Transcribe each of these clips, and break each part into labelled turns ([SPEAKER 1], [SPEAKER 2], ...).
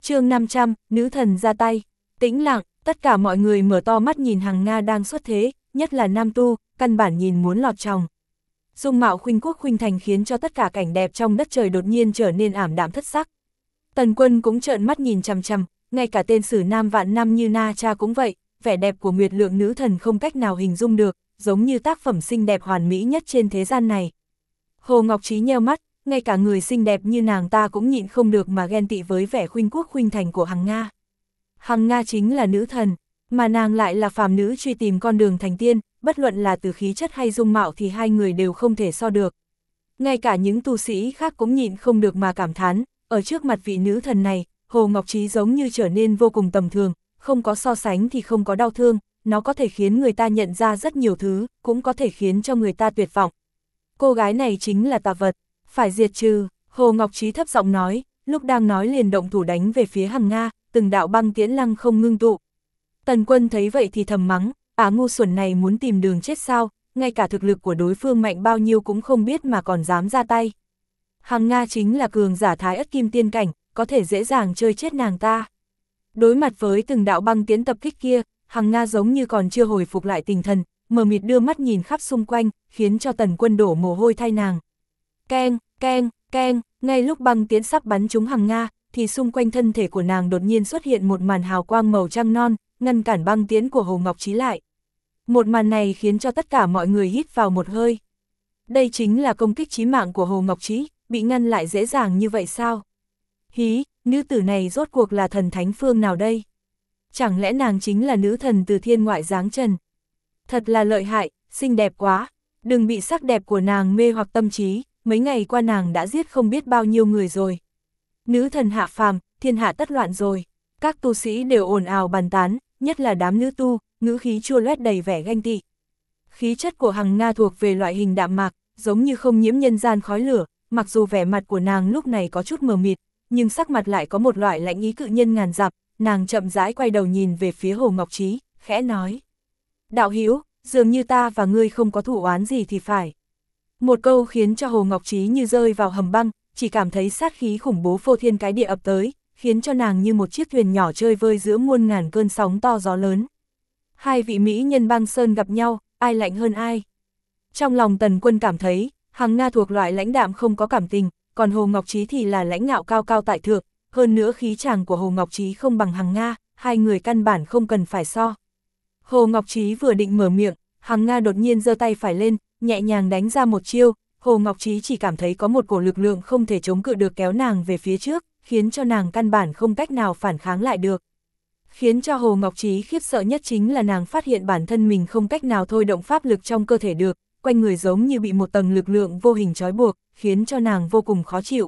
[SPEAKER 1] Chương 500, nữ thần ra tay. Tĩnh lặng, tất cả mọi người mở to mắt nhìn Hằng Nga đang xuất thế, nhất là nam tu, căn bản nhìn muốn lọt tròng. Dung mạo khuynh quốc khuynh thành khiến cho tất cả cảnh đẹp trong đất trời đột nhiên trở nên ảm đạm thất sắc. Tần Quân cũng trợn mắt nhìn chằm chằm, ngay cả tên sử nam vạn năm như Na Cha cũng vậy, vẻ đẹp của Nguyệt Lượng nữ thần không cách nào hình dung được, giống như tác phẩm xinh đẹp hoàn mỹ nhất trên thế gian này. Hồ Ngọc Trí nheo mắt, ngay cả người xinh đẹp như nàng ta cũng nhịn không được mà ghen tị với vẻ khuynh quốc khuynh thành của Hằng Nga. Hằng Nga chính là nữ thần, mà nàng lại là phàm nữ truy tìm con đường thành tiên, bất luận là từ khí chất hay dung mạo thì hai người đều không thể so được. Ngay cả những tu sĩ khác cũng nhịn không được mà cảm thán, ở trước mặt vị nữ thần này, Hồ Ngọc Trí giống như trở nên vô cùng tầm thường, không có so sánh thì không có đau thương, nó có thể khiến người ta nhận ra rất nhiều thứ, cũng có thể khiến cho người ta tuyệt vọng. Cô gái này chính là tà vật, phải diệt trừ, Hồ Ngọc Trí thấp giọng nói, lúc đang nói liền động thủ đánh về phía Hằng Nga, từng đạo băng tiễn lăng không ngưng tụ. Tần Quân thấy vậy thì thầm mắng, ngu xuẩn này muốn tìm đường chết sao, ngay cả thực lực của đối phương mạnh bao nhiêu cũng không biết mà còn dám ra tay. Hằng Nga chính là cường giả Thái Ất Kim Tiên cảnh, có thể dễ dàng chơi chết nàng ta. Đối mặt với từng đạo băng tiễn tập kích kia, Hằng Nga giống như còn chưa hồi phục lại tinh thần, mờ mịt đưa mắt nhìn khắp xung quanh, khiến cho Tần Quân đổ mồ hôi thay nàng. Keng, keng, keng, ngay lúc băng tiễn sắp bắn trúng Hằng Nga, thì xung quanh thân thể của nàng đột nhiên xuất hiện một màn hào quang màu trăng non, ngăn cản băng tiễn của Hồ Ngọc Trí lại. Một màn này khiến cho tất cả mọi người hít vào một hơi. Đây chính là công kích chí mạng của Hồ Ngọc Trí, bị ngăn lại dễ dàng như vậy sao? Hí, nữ tử này rốt cuộc là thần thánh phương nào đây? Chẳng lẽ nàng chính là nữ thần từ thiên ngoại giáng trần? Thật là lợi hại, xinh đẹp quá. Đừng bị sắc đẹp của nàng mê hoặc tâm trí, mấy ngày qua nàng đã giết không biết bao nhiêu người rồi. Nữ thần hạ phàm, thiên hạ tất loạn rồi. Các tu sĩ đều ồn ào bàn tán, nhất là đám nữ tu, ngữ khí chua loét đầy vẻ ganh tị. Khí chất của Hằng Nga thuộc về loại hình đạm mạc, giống như không nhiễm nhân gian khói lửa, mặc dù vẻ mặt của nàng lúc này có chút mờ mịt, nhưng sắc mặt lại có một loại lãnh ý cự nhân ngàn dặm. Nàng chậm rãi quay đầu nhìn về phía Hồ Ngọc Trí, khẽ nói. Đạo hữu, dường như ta và ngươi không có thù oán gì thì phải. Một câu khiến cho Hồ Ngọc Trí như rơi vào hầm băng, chỉ cảm thấy sát khí khủng bố phô thiên cái địa ập tới, khiến cho nàng như một chiếc thuyền nhỏ chơi vơi giữa muôn ngàn cơn sóng to gió lớn. Hai vị mỹ nhân băng sơn gặp nhau, ai lạnh hơn ai? Trong lòng Tần Quân cảm thấy, Hằng Nga thuộc loại lãnh đạm không có cảm tình, còn Hồ Ngọc Trí thì là lãnh ngạo cao cao tại thượng, hơn nữa khí chàng của Hồ Ngọc Trí không bằng Hằng Nga, hai người căn bản không cần phải so. Hồ Ngọc Trí vừa định mở miệng, Hằng Nga đột nhiên giơ tay phải lên, nhẹ nhàng đánh ra một chiêu, Hồ Ngọc Trí chỉ cảm thấy có một cổ lực lượng không thể chống cự được kéo nàng về phía trước, khiến cho nàng căn bản không cách nào phản kháng lại được. Khiến cho Hồ Ngọc Trí khiếp sợ nhất chính là nàng phát hiện bản thân mình không cách nào thôi động pháp lực trong cơ thể được, quanh người giống như bị một tầng lực lượng vô hình trói buộc, khiến cho nàng vô cùng khó chịu.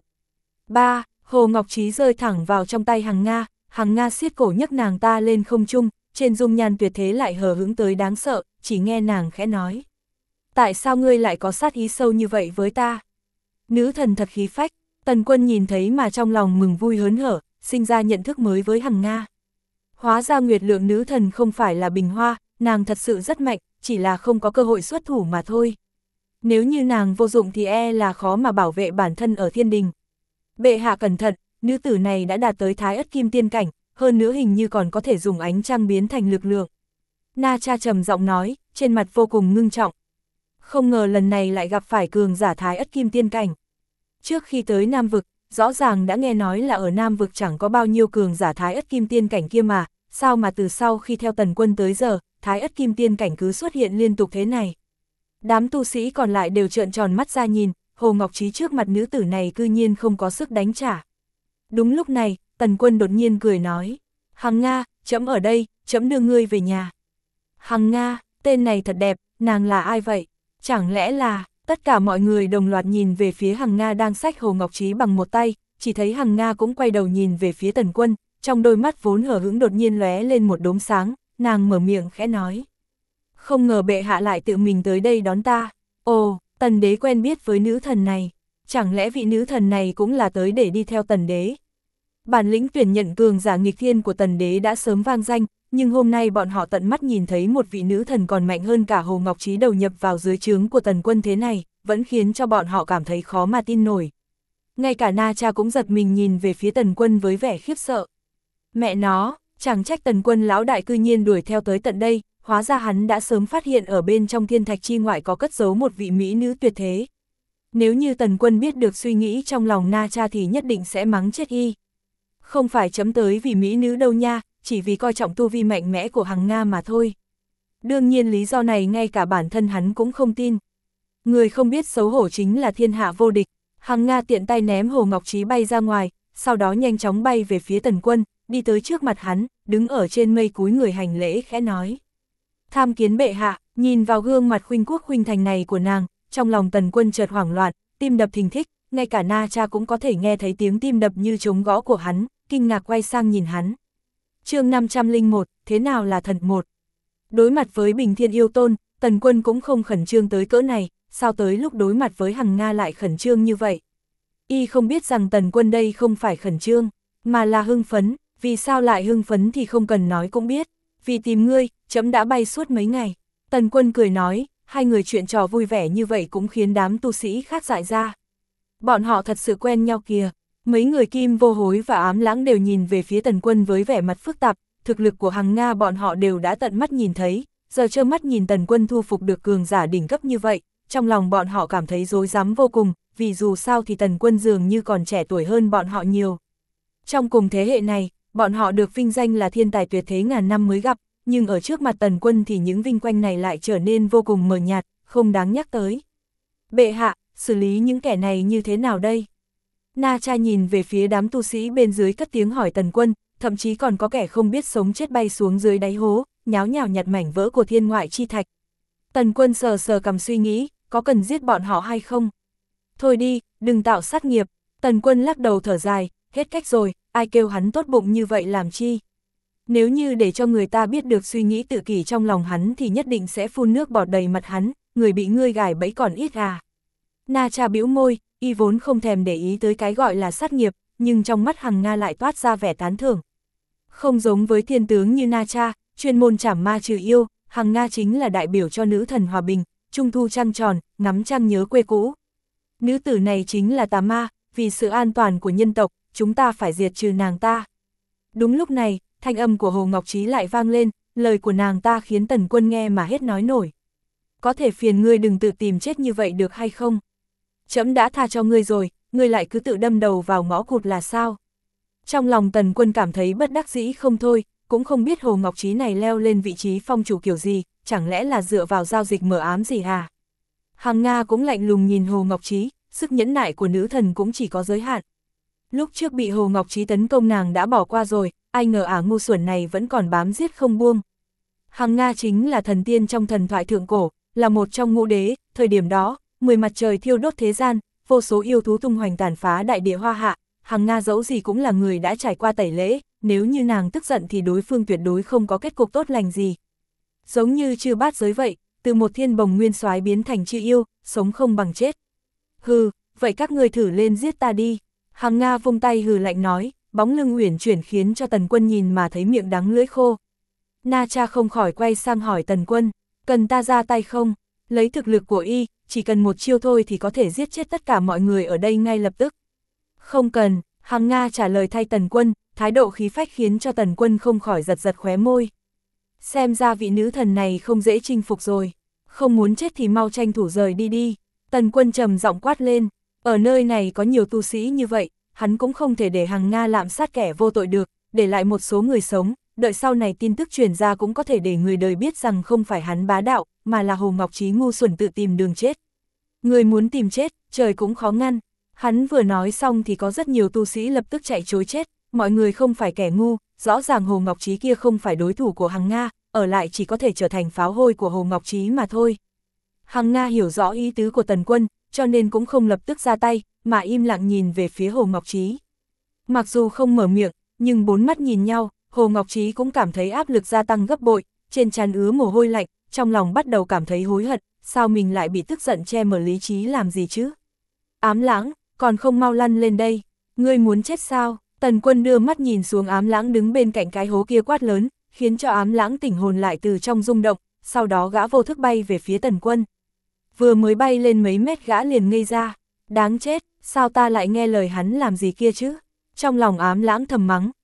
[SPEAKER 1] Hồ Ngọc Trí rơi thẳng vào trong tay Hằng Nga siết cổ nhấc nàng ta lên không trung, trên dung nhan tuyệt thế lại hờ hững tới đáng sợ, chỉ nghe nàng khẽ nói. Tại sao ngươi lại có sát ý sâu như vậy với ta? Nữ thần thật khí phách, Tần Quân nhìn thấy mà trong lòng mừng vui hớn hở, sinh ra nhận thức mới với Hằng Nga. Hóa ra Nguyệt Lượng nữ thần không phải là bình hoa, nàng thật sự rất mạnh, chỉ là không có cơ hội xuất thủ mà thôi. Nếu như nàng vô dụng thì là khó mà bảo vệ bản thân ở thiên đình. Bệ hạ cẩn thận, nữ tử này đã đạt tới Thái Ất Kim Tiên cảnh, hơn nữa hình như còn có thể dùng ánh trăng biến thành lực lượng. Na Cha trầm giọng nói, trên mặt vô cùng ngưng trọng. Không ngờ lần này lại gặp phải cường giả Thái Ất Kim Tiên cảnh. Trước khi tới Nam Vực, rõ ràng đã nghe nói là ở Nam Vực chẳng có bao nhiêu cường giả Thái Ất Kim Tiên cảnh kia mà, sao mà từ sau khi theo Tần Quân tới giờ, Thái Ất Kim Tiên cảnh cứ xuất hiện liên tục thế này. Đám tu sĩ còn lại đều trợn tròn mắt ra nhìn, Hồ Ngọc Trí trước mặt nữ tử này cư nhiên không có sức đánh trả. Đúng lúc này, Tần Quân đột nhiên cười nói, Hằng Nga, trẫm ở đây, trẫm đưa ngươi về nhà. Hằng Nga, tên này thật đẹp, nàng là ai vậy? Chẳng lẽ là, tất cả mọi người đồng loạt nhìn về phía Hằng Nga đang xách Hồ Ngọc Trí bằng một tay, chỉ thấy Hằng Nga cũng quay đầu nhìn về phía Tần Quân, trong đôi mắt vốn hờ hững đột nhiên lóe lên một đốm sáng, nàng mở miệng khẽ nói. Không ngờ bệ hạ lại tự mình tới đây đón ta. Ồ, Tần đế quen biết với nữ thần này, chẳng lẽ vị nữ thần này cũng là tới để đi theo Tần đế? Bản lĩnh tuyển nhận cường giả nghịch thiên của Tần đế đã sớm vang danh, nhưng hôm nay bọn họ tận mắt nhìn thấy một vị nữ thần còn mạnh hơn cả Hồ Ngọc Trí đầu nhập vào dưới trướng của Tần Quân thế này, vẫn khiến cho bọn họ cảm thấy khó mà tin nổi. Ngay cả Na Cha cũng giật mình nhìn về phía Tần Quân với vẻ khiếp sợ. Mẹ nó, chẳng trách Tần Quân lão đại cư nhiên đuổi theo tới tận đây, hóa ra hắn đã sớm phát hiện ở bên trong thiên thạch chi ngoại có cất giấu một vị mỹ nữ tuyệt thế. Nếu như Tần Quân biết được suy nghĩ trong lòng Na Cha thì nhất định sẽ mắng chết y. Không phải chấm tới vì mỹ nữ đâu nha, chỉ vì coi trọng tu vi mạnh mẽ của Hằng Nga mà thôi. Đương nhiên lý do này ngay cả bản thân hắn cũng không tin. Người không biết xấu hổ chính là thiên hạ vô địch. Hằng Nga tiện tay ném Hồ Ngọc Trí bay ra ngoài, sau đó nhanh chóng bay về phía Tần Quân, đi tới trước mặt hắn, đứng ở trên mây cúi người hành lễ khẽ nói. Tham kiến bệ hạ, nhìn vào gương mặt khuynh quốc khuynh thành này của nàng, trong lòng Tần Quân chợt hoảng loạn, tim đập thình thịch, ngay cả Na Cha cũng có thể nghe thấy tiếng tim đập như trống gõ của hắn, kinh ngạc quay sang nhìn hắn. Chương 501, thế nào là thần một? Đối mặt với Bình Thiên Yêu Tôn, Tần Quân cũng không khẩn trương tới cỡ này, sao tới lúc đối mặt với Hằng Nga lại khẩn trương như vậy? Y không biết rằng Tần Quân đây không phải khẩn trương, mà là hưng phấn, vì sao lại hưng phấn thì không cần nói cũng biết. Vì tìm ngươi, trẫm đã bay suốt mấy ngày. Tần Quân cười nói, hai người chuyện trò vui vẻ như vậy cũng khiến đám tu sĩ khác dại ra. Bọn họ thật sự quen nhau kìa. Mấy người Kim Vô Hối và Ám Lãng đều nhìn về phía Tần Quân với vẻ mặt phức tạp, thực lực của Hằng Nga bọn họ đều đã tận mắt nhìn thấy, giờ trơ mắt nhìn Tần Quân thu phục được cường giả đỉnh cấp như vậy, trong lòng bọn họ cảm thấy rối rắm vô cùng, vì dù sao thì Tần Quân dường như còn trẻ tuổi hơn bọn họ nhiều. Trong cùng thế hệ này, bọn họ được vinh danh là thiên tài tuyệt thế ngàn năm mới gặp, nhưng ở trước mặt Tần Quân thì những vinh quang này lại trở nên vô cùng mờ nhạt, không đáng nhắc tới. Bệ hạ, xử lý những kẻ này như thế nào đây? Na Cha nhìn về phía đám tu sĩ bên dưới cất tiếng hỏi Tần Quân, thậm chí còn có kẻ không biết sống chết bay xuống dưới đáy hố, nháo nhào nhặt mảnh vỡ của thiên ngoại chi thạch. Tần Quân sờ sờ cằm suy nghĩ, có cần giết bọn họ hay không? Thôi đi, đừng tạo sát nghiệp. Tần Quân lắc đầu thở dài, hết cách rồi, ai kêu hắn tốt bụng như vậy làm chi? Nếu như để cho người ta biết được suy nghĩ tự kỷ trong lòng hắn thì nhất định sẽ phun nước bọt đầy mặt hắn, người bị ngươi gài bẫy còn ít à. Na Cha bĩu môi, y vốn không thèm để ý tới cái gọi là sát nghiệp, nhưng trong mắt Hằng Nga lại toát ra vẻ tán thưởng. Không giống với thiên tướng như Na Cha, chuyên môn trảm ma trừ yêu, Hằng Nga chính là đại biểu cho nữ thần hòa bình, trung thu trăng tròn, ngắm trăng nhớ quê cũ. Nữ tử này chính là tà ma, vì sự an toàn của nhân tộc, chúng ta phải diệt trừ nàng ta. Đúng lúc này, thanh âm của Hồ Ngọc Trí lại vang lên, lời của nàng ta khiến Tần Quân nghe mà hết nói nổi. Có thể phiền ngươi đừng tự tìm chết như vậy được hay không? Trẫm đã tha cho ngươi rồi, ngươi lại cứ tự đâm đầu vào ngõ cụt là sao? Trong lòng Tần Quân cảm thấy bất đắc dĩ không thôi, cũng không biết Hồ Ngọc Trí này leo lên vị trí phong chủ kiểu gì, chẳng lẽ là dựa vào giao dịch mờ ám gì hả? Hằng Nga cũng lạnh lùng nhìn Hồ Ngọc Trí, sức nhẫn nại của nữ thần cũng chỉ có giới hạn. Lúc trước bị Hồ Ngọc Trí tấn công nàng đã bỏ qua rồi, ai ngờ ngu xuẩn này vẫn còn bám giết không buông. Hằng Nga chính là thần tiên trong thần thoại thượng cổ, là một trong ngũ đế, thời điểm đó, 10 mặt trời thiêu đốt thế gian, vô số yêu thú tung hoành tàn phá đại địa hoa hạ, Hằng Nga dẫu gì cũng là người đã trải qua tẩy lễ, nếu như nàng tức giận thì đối phương tuyệt đối không có kết cục tốt lành gì. Giống như Chư Bát Giới vậy, từ một thiên bồng nguyên soái biến thành chư yêu, sống không bằng chết. Hừ, vậy các ngươi thử lên giết ta đi. Hằng Nga vung tay hừ lạnh nói, bóng lưng uyển chuyển khiến cho Tần Quân nhìn mà thấy miệng đắng lưỡi khô. Na Cha không khỏi quay sang hỏi Tần Quân, cần ta ra tay không? Lấy thực lực của y, chỉ cần một chiêu thôi thì có thể giết chết tất cả mọi người ở đây ngay lập tức. Không cần, Hằng Nga trả lời thay Tần Quân, thái độ khí phách khiến cho Tần Quân không khỏi giật giật khóe môi. Xem ra vị nữ thần này không dễ chinh phục rồi, không muốn chết thì mau tranh thủ rời đi đi. Tần Quân trầm giọng quát lên, ở nơi này có nhiều tu sĩ như vậy, hắn cũng không thể để Hằng Nga lạm sát kẻ vô tội được, để lại một số người sống, đợi sau này tin tức truyền ra cũng có thể để người đời biết rằng không phải hắn bá đạo, mà là Hồ Ngọc Trí ngu xuẩn tự tìm đường chết. Người muốn tìm chết, trời cũng khó ngăn. Hắn vừa nói xong thì có rất nhiều tu sĩ lập tức chạy trối chết, mọi người không phải kẻ ngu, rõ ràng Hồ Ngọc Trí kia không phải đối thủ của Hằng Nga, ở lại chỉ có thể trở thành pháo hôi của Hồ Ngọc Trí mà thôi. Hằng Nga hiểu rõ ý tứ của Tần Quân, cho nên cũng không lập tức ra tay, mà im lặng nhìn về phía Hồ Ngọc Trí. Mặc dù không mở miệng, nhưng bốn mắt nhìn nhau, Hồ Ngọc Trí cũng cảm thấy áp lực gia tăng gấp bội, trên trán ứa mồ hôi lạnh, trong lòng bắt đầu cảm thấy hối hận, sao mình lại bị tức giận che mờ lý trí làm gì chứ? Ám Lãng, còn không mau lăn lên đây, ngươi muốn chết sao? Tần Quân đưa mắt nhìn xuống Ám Lãng đứng bên cạnh cái hố kia quát lớn, khiến cho Ám Lãng tỉnh hồn lại từ trong rung động, sau đó gã vô thức bay về phía Tần Quân. Vừa mới bay lên mấy mét gã liền ngây ra, đáng chết, sao ta lại nghe lời hắn làm gì kia chứ? Trong lòng Ám Lãng thầm mắng,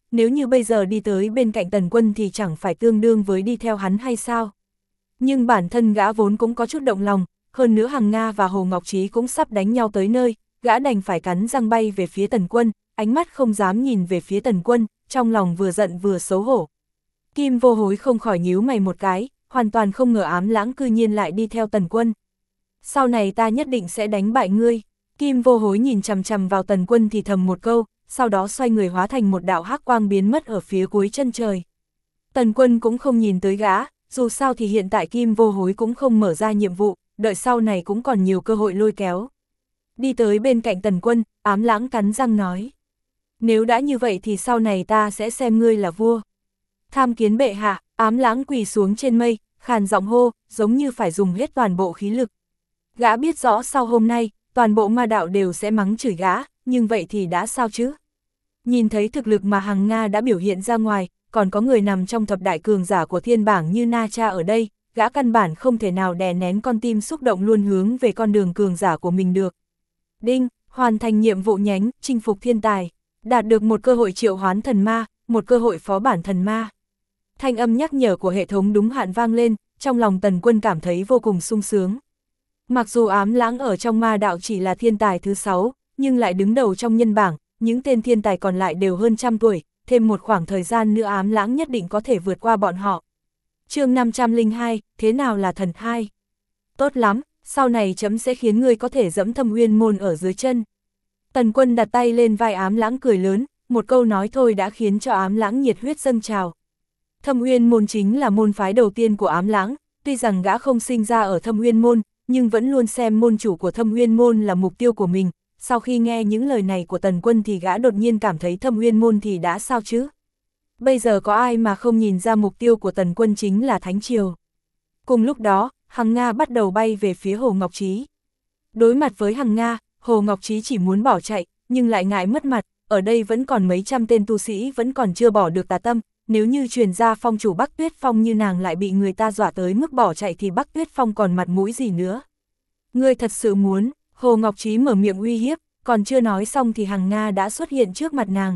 [SPEAKER 1] nếu như bây giờ đi tới bên cạnh Tần Quân thì chẳng phải tương đương với đi theo hắn hay sao? Nhưng bản thân gã vốn cũng có chút động lòng, hơn nữa Hằng Nga và Hồ Ngọc Trí cũng sắp đánh nhau tới nơi, gã đành phải cắn răng bay về phía Tần Quân, ánh mắt không dám nhìn về phía Tần Quân, trong lòng vừa giận vừa xấu hổ. Kim Vô Hối không khỏi nhíu mày một cái, hoàn toàn không ngờ Ám Lãng cư nhiên lại đi theo Tần Quân. Sau này ta nhất định sẽ đánh bại ngươi. Kim Vô Hối nhìn chằm chằm vào Tần Quân thì thầm một câu, sau đó xoay người hóa thành một đạo hắc quang biến mất ở phía cuối chân trời. Tần Quân cũng không nhìn tới gã, dù sao thì hiện tại Kim Vô Hối cũng không mở ra nhiệm vụ, đợi sau này cũng còn nhiều cơ hội lôi kéo. Đi tới bên cạnh Tần Quân, Ám Lãng cắn răng nói. Nếu đã như vậy thì sau này ta sẽ xem ngươi là vua. Tham kiến bệ hạ, Ám Lãng quỳ xuống trên mây, khàn giọng hô, giống như phải dùng hết toàn bộ khí lực. Gã biết rõ sau hôm nay, toàn bộ ma đạo đều sẽ mắng chửi gã, nhưng vậy thì đã sao chứ? Nhìn thấy thực lực mà Hằng Nga đã biểu hiện ra ngoài, còn có người nằm trong thập đại cường giả của thiên bảng như Na Cha ở đây, gã căn bản không thể nào đè nén con tim xúc động luôn hướng về con đường cường giả của mình được. Đinh, hoàn thành nhiệm vụ nhánh, chinh phục thiên tài, đạt được một cơ hội triệu hoán thần ma, một cơ hội phó bản thần ma. Thanh âm nhắc nhở của hệ thống đúng hạn vang lên, trong lòng Tần Quân cảm thấy vô cùng sung sướng. Mặc dù Ám Lãng ở trong ma đạo chỉ là thiên tài thứ 6, nhưng lại đứng đầu trong nhân bảng, những tên thiên tài còn lại đều hơn trăm tuổi, thêm một khoảng thời gian nữa Ám Lãng nhất định có thể vượt qua bọn họ. Chương 502, thế nào là thần 2? Tốt lắm, sau này chấm sẽ khiến ngươi có thể dẫm Thâm Uyên môn ở dưới chân. Tần Quân đặt tay lên vai Ám Lãng cười lớn, một câu nói thôi đã khiến cho Ám Lãng nhiệt huyết dâng trào. Thâm Uyên môn chính là môn phái đầu tiên của Ám Lãng, tuy rằng gã không sinh ra ở Thâm Uyên môn, nhưng vẫn luôn xem môn chủ của Thâm Uyên môn là mục tiêu của mình. Sau khi nghe những lời này của Tần Quân thì gã đột nhiên cảm thấy Thâm Uyên môn thì đã sao chứ? Bây giờ có ai mà không nhìn ra mục tiêu của Tần Quân chính là Thánh Triều. Cùng lúc đó, Hằng Nga bắt đầu bay về phía Hồ Ngọc Trí. Đối mặt với Hằng Nga, Hồ Ngọc Trí chỉ muốn bỏ chạy, nhưng lại ngại mất mặt, ở đây vẫn còn mấy trăm tên tu sĩ vẫn còn chưa bỏ được tà tâm, nếu như truyền ra phong chủ Bắc Tuyết Phong như nàng lại bị người ta dọa tới mức bỏ chạy thì Bắc Tuyết Phong còn mặt mũi gì nữa. Ngươi thật sự muốn, Hồ Ngọc Trí mở miệng uy hiếp, còn chưa nói xong thì Hằng Nga đã xuất hiện trước mặt nàng.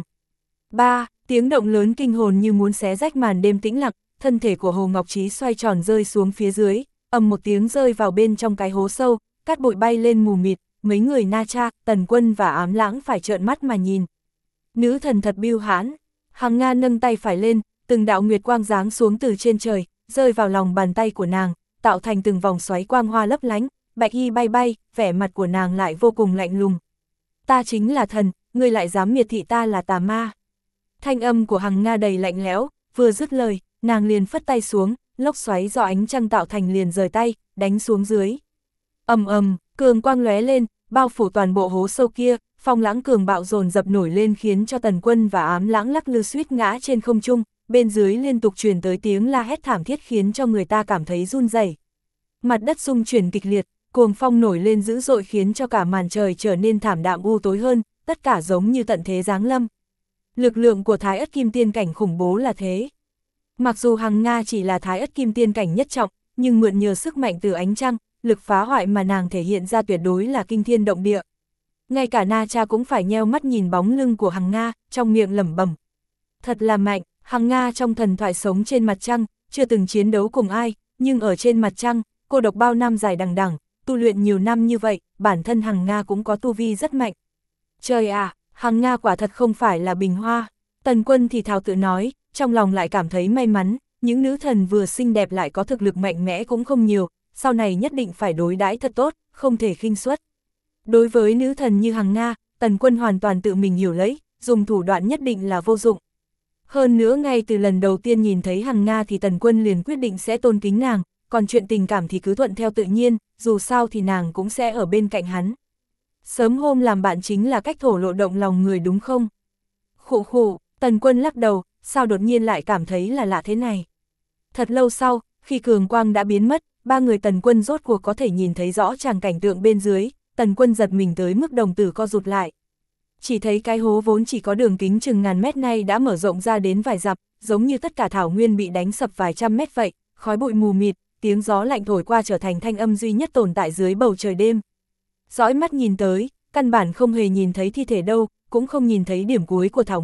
[SPEAKER 1] Tiếng động lớn kinh hồn như muốn xé rách màn đêm tĩnh lặng, thân thể của Hồ Ngọc Trí xoay tròn rơi xuống phía dưới, ầm một tiếng rơi vào bên trong cái hố sâu, cát bụi bay lên mù mịt, mấy người Na Cha, Tần Quân và Ám Lãng phải trợn mắt mà nhìn. Nữ thần thật bưu hãn. Hằng Nga nâng tay phải lên, từng đạo nguyệt quang giáng xuống từ trên trời, rơi vào lòng bàn tay của nàng, tạo thành từng vòng xoáy quang hoa lấp lánh, bạch y bay bay, vẻ mặt của nàng lại vô cùng lạnh lùng. Ta chính là thần, ngươi lại dám miệt thị ta là tà ma. Thanh âm của Hằng Nga đầy lạnh lẽo, vừa dứt lời, nàng liền phất tay xuống, lốc xoáy do ánh trăng tạo thành liền rời tay, đánh xuống dưới. Ầm ầm, cường quang lóe lên, bao phủ toàn bộ hố sâu kia, phong lãng cường bạo dồn dập nổi lên khiến cho Tần Quân và Ám Lãng lắc lư suýt ngã trên không trung, bên dưới liên tục truyền tới tiếng la hét thảm thiết khiến cho người ta cảm thấy run rẩy. Mặt đất rung chuyển kịch liệt, cuồng phong nổi lên dữ dội khiến cho cả màn trời trở nên thảm đạm u tối hơn, tất cả giống như tận thế giáng lâm. Lực lượng của Thái Ất Kim Tiên cảnh khủng bố là thế. Mặc dù Hằng Nga chỉ là Thái Ất Kim Tiên cảnh nhất trọng, nhưng mượn nhờ sức mạnh từ ánh trăng, lực phá hoại mà nàng thể hiện ra tuyệt đối là kinh thiên động địa. Ngay cả Na Cha cũng phải nheo mắt nhìn bóng lưng của Hằng Nga, trong miệng lẩm bẩm. Thật là mạnh, Hằng Nga trong thần thoại sống trên mặt trăng, chưa từng chiến đấu cùng ai, nhưng ở trên mặt trăng, cô độc bao năm dài đằng đẵng, tu luyện nhiều năm như vậy, bản thân Hằng Nga cũng có tu vi rất mạnh. Trời ạ, Hằng Nga quả thật không phải là bình hoa. Tần Quân thì thào tự nói, trong lòng lại cảm thấy may mắn, những nữ thần vừa xinh đẹp lại có thực lực mạnh mẽ cũng không nhiều, sau này nhất định phải đối đãi thật tốt, không thể khinh suất. Đối với nữ thần như Hằng Nga, Tần Quân hoàn toàn tự mình hiểu lấy, dùng thủ đoạn nhất định là vô dụng. Hơn nữa ngay từ lần đầu tiên nhìn thấy Hằng Nga thì Tần Quân liền quyết định sẽ tôn kính nàng, còn chuyện tình cảm thì cứ thuận theo tự nhiên, dù sao thì nàng cũng sẽ ở bên cạnh hắn. Sớm hôm làm bạn chính là cách thổ lộ động lòng người đúng không? Khụ khụ, Tần Quân lắc đầu, sao đột nhiên lại cảm thấy là lạ thế này? Thật lâu sau, khi cường quang đã biến mất, ba người Tần Quân rốt cuộc có thể nhìn thấy rõ tràng cảnh tượng bên dưới, Tần Quân giật mình tới mức đồng tử co rụt lại. Chỉ thấy cái hố vốn chỉ có đường kính chừng ngàn mét nay đã mở rộng ra đến vài dặm, giống như tất cả thảo nguyên bị đánh sập vài trăm mét vậy, khói bụi mù mịt, tiếng gió lạnh thổi qua trở thành thanh âm duy nhất tồn tại dưới bầu trời đêm. Dõi mắt nhìn tới, căn bản không hề nhìn thấy thi thể đâu, cũng không nhìn thấy điểm cuối của thảo nguyên,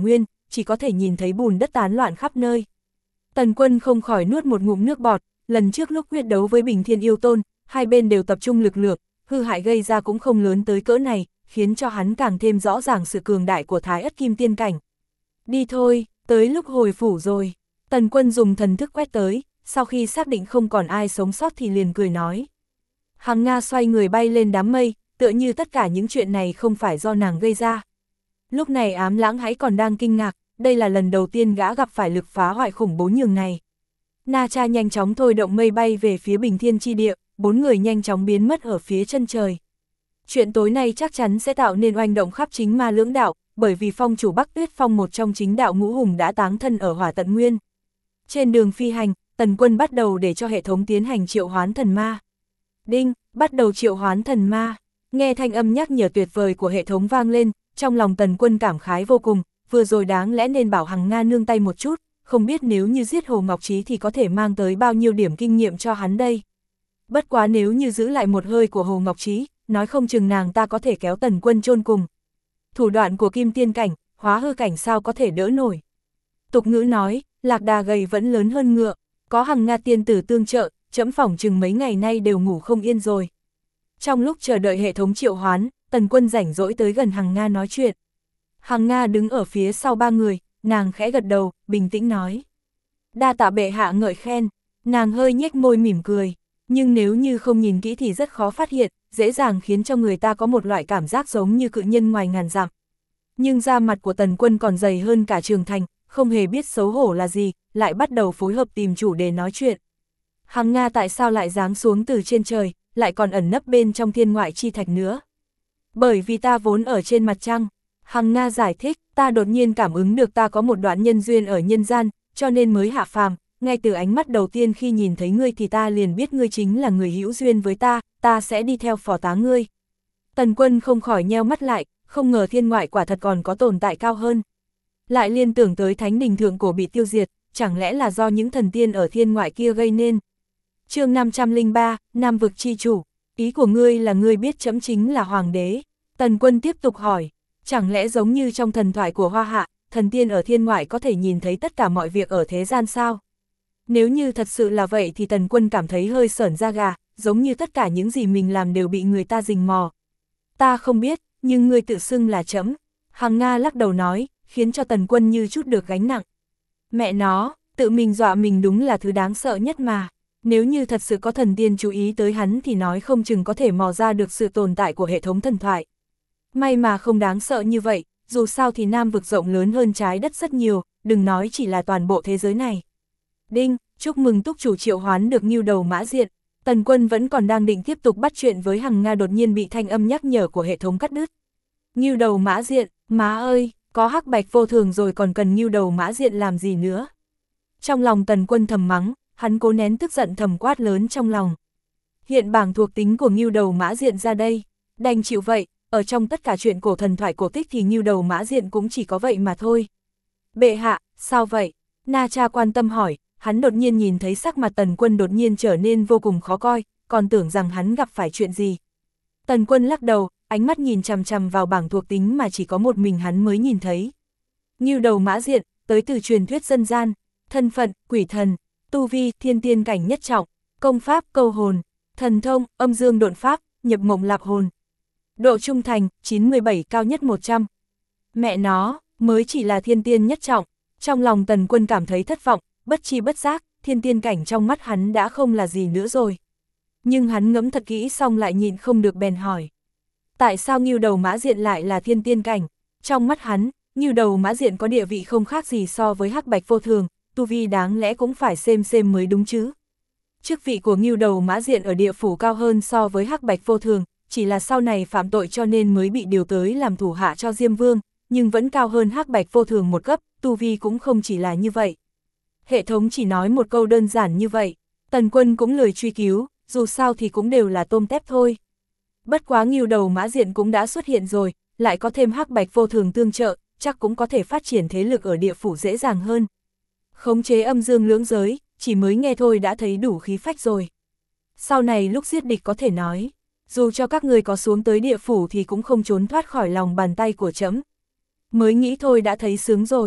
[SPEAKER 1] chỉ có thể nhìn thấy bùn đất tán loạn khắp nơi. Tần Quân không khỏi nuốt một ngụm nước bọt, lần trước lúc quyết đấu với Bình Thiên Yêu Tôn, hai bên đều tập trung lực lượng, hư hại gây ra cũng không lớn tới cỡ này, khiến cho hắn càng thêm rõ ràng sự cường đại của Thái Ất Kim Tiên Cảnh. Đi thôi, tới lúc hồi phủ rồi. Tần Quân dùng thần thức quét tới, sau khi xác định không còn ai sống sót thì liền cười nói. Hằng Nga xoay người bay lên đám mây, tựa như tất cả những chuyện này không phải do nàng gây ra. Lúc này Ám Lãng hãy còn đang kinh ngạc, đây là lần đầu tiên gã gặp phải lực phá hoại khủng bố nhường này. Na Cha nhanh chóng thôi động mây bay về phía Bình Thiên chi địa, bốn người nhanh chóng biến mất ở phía chân trời. Chuyện tối nay chắc chắn sẽ tạo nên oanh động khắp chính ma lưỡng đạo, bởi vì phong chủ Bắc Tuyết Phong một trong chính đạo ngũ hùng đã táng thân ở Hỏa Tận Nguyên. Trên đường phi hành, Tần Quân bắt đầu để cho hệ thống tiến hành triệu hoán thần ma. Đinh, bắt đầu triệu hoán thần ma. Nghe thanh âm nhắc nhở tuyệt vời của hệ thống vang lên, trong lòng Tần Quân cảm khái vô cùng, vừa rồi đáng lẽ nên bảo Hằng Nga nương tay một chút, không biết nếu như giết Hồ Ngọc Trí thì có thể mang tới bao nhiêu điểm kinh nghiệm cho hắn đây. Bất quá nếu như giữ lại một hơi của Hồ Ngọc Trí, nói không chừng nàng ta có thể kéo Tần Quân chôn cùng. Thủ đoạn của Kim Tiên Cảnh, hóa hư cảnh sao có thể đỡ nổi. Tục ngữ nói, lạc đà gầy vẫn lớn hơn ngựa, có Hằng Nga tiên tử tương trợ, trẫm phỏng chừng mấy ngày nay đều ngủ không yên rồi. Trong lúc chờ đợi hệ thống triệu hoán, Tần Quân rảnh rỗi tới gần Hằng Nga nói chuyện. Hằng Nga đứng ở phía sau ba người, nàng khẽ gật đầu, bình tĩnh nói. Đa tạ bệ hạ ngợi khen, nàng hơi nhếch môi mỉm cười, nhưng nếu như không nhìn kỹ thì rất khó phát hiện, dễ dàng khiến cho người ta có một loại cảm giác giống như cự nhân ngoài ngàn dặm. Nhưng da mặt của Tần Quân còn dày hơn cả Trường Thành, không hề biết xấu hổ là gì, lại bắt đầu phối hợp tìm chủ đề nói chuyện. Hằng Nga tại sao lại giáng xuống từ trên trời, lại còn ẩn nấp bên trong thiên ngoại chi thạch nữa? Bởi vì ta vốn ở trên mặt trăng. Hằng Nga giải thích, ta đột nhiên cảm ứng được ta có một đoạn nhân duyên ở nhân gian, cho nên mới hạ phàm, ngay từ ánh mắt đầu tiên khi nhìn thấy ngươi thì ta liền biết ngươi chính là người hữu duyên với ta sẽ đi theo phò tá ngươi. Tần Quân không khỏi nheo mắt lại, không ngờ thiên ngoại quả thật còn có tồn tại cao hơn. Lại liên tưởng tới thánh đình thượng cổ bị tiêu diệt, chẳng lẽ là do những thần tiên ở thiên ngoại kia gây nên. Chương 503, Nam vực chi chủ, ý của ngươi là ngươi biết trẫm chính là hoàng đế. Tần Quân tiếp tục hỏi, chẳng lẽ giống như trong thần thoại của Hoa Hạ, thần tiên ở thiên ngoại có thể nhìn thấy tất cả mọi việc ở thế gian sao? Nếu như thật sự là vậy thì Tần Quân cảm thấy hơi sởn da gà, giống như tất cả những gì mình làm đều bị người ta rình mò. Ta không biết, nhưng ngươi tự xưng là trẫm. Hằng Nga lắc đầu nói, khiến cho Tần Quân như chút được gánh nặng. Mẹ nó, tự mình dọa mình đúng là thứ đáng sợ nhất mà. Nếu như thật sự có thần tiên chú ý tới hắn thì nói không chừng có thể mò ra được sự tồn tại của hệ thống thần thoại. May mà không đáng sợ như vậy, dù sao thì Nam vực rộng lớn hơn trái đất rất nhiều, đừng nói chỉ là toàn bộ thế giới này. Đinh, chúc mừng túc chủ triệu hoán được Ngưu Đầu Mã Diện. Tần Quân vẫn còn đang định tiếp tục bắt chuyện với Hằng Nga đột nhiên bị thanh âm nhắc nhở của hệ thống cắt đứt. Ngưu Đầu Mã Diện, má ơi, có hắc bạch vô thường rồi còn cần Ngưu Đầu Mã Diện làm gì nữa. Trong lòng Tần Quân thầm mắng, hắn cố nén tức giận thầm quát lớn trong lòng. Hiện bảng thuộc tính của Ngưu Đầu Mã Diện ra đây, đành chịu vậy, ở trong tất cả chuyện cổ thần thoại cổ tích thì Ngưu Đầu Mã Diện cũng chỉ có vậy mà thôi. Bệ hạ, sao vậy? Na Cha quan tâm hỏi, hắn đột nhiên nhìn thấy sắc mặt Tần Quân đột nhiên trở nên vô cùng khó coi, còn tưởng rằng hắn gặp phải chuyện gì. Tần Quân lắc đầu, ánh mắt nhìn chằm chằm vào bảng thuộc tính mà chỉ có một mình hắn mới nhìn thấy. Ngưu Đầu Mã Diện, tới từ truyền thuyết dân gian, thân phận, quỷ thần, tu vi, thiên tiên cảnh nhất trọng, công pháp, câu hồn, thần thông, âm dương độn pháp, nhập mộng lạp hồn. Độ trung thành, 97 cao nhất 100. Mẹ nó, mới chỉ là thiên tiên nhất trọng. Trong lòng Tần Quân cảm thấy thất vọng, bất chi bất giác, thiên tiên cảnh trong mắt hắn đã không là gì nữa rồi. Nhưng hắn ngẫm thật kỹ xong lại nhịn không được bèn hỏi. Tại sao Ngưu Đầu Mã Diện lại là thiên tiên cảnh? Trong mắt hắn, Ngưu Đầu Mã Diện có địa vị không khác gì so với hắc bạch vô thường, tu vi đáng lẽ cũng phải xem mới đúng chứ. Chức vị của Ngưu Đầu Mã Diện ở địa phủ cao hơn so với hắc bạch vô thường, chỉ là sau này phạm tội cho nên mới bị điều tới làm thủ hạ cho Diêm Vương, nhưng vẫn cao hơn hắc bạch vô thường một cấp, tu vi cũng không chỉ là như vậy. Hệ thống chỉ nói một câu đơn giản như vậy, Tần Quân cũng lười truy cứu, dù sao thì cũng đều là tôm tép thôi. Bất quá Ngưu Đầu Mã Diện cũng đã xuất hiện rồi, lại có thêm hắc bạch vô thường tương trợ, chắc cũng có thể phát triển thế lực ở địa phủ dễ dàng hơn. Khống chế âm dương lưỡng giới, chỉ mới nghe thôi đã thấy đủ khí phách rồi. Sau này lúc giết địch có thể nói, dù cho các người có xuống tới địa phủ thì cũng không trốn thoát khỏi lòng bàn tay của trẫm. Mới nghĩ thôi đã thấy sướng rồi.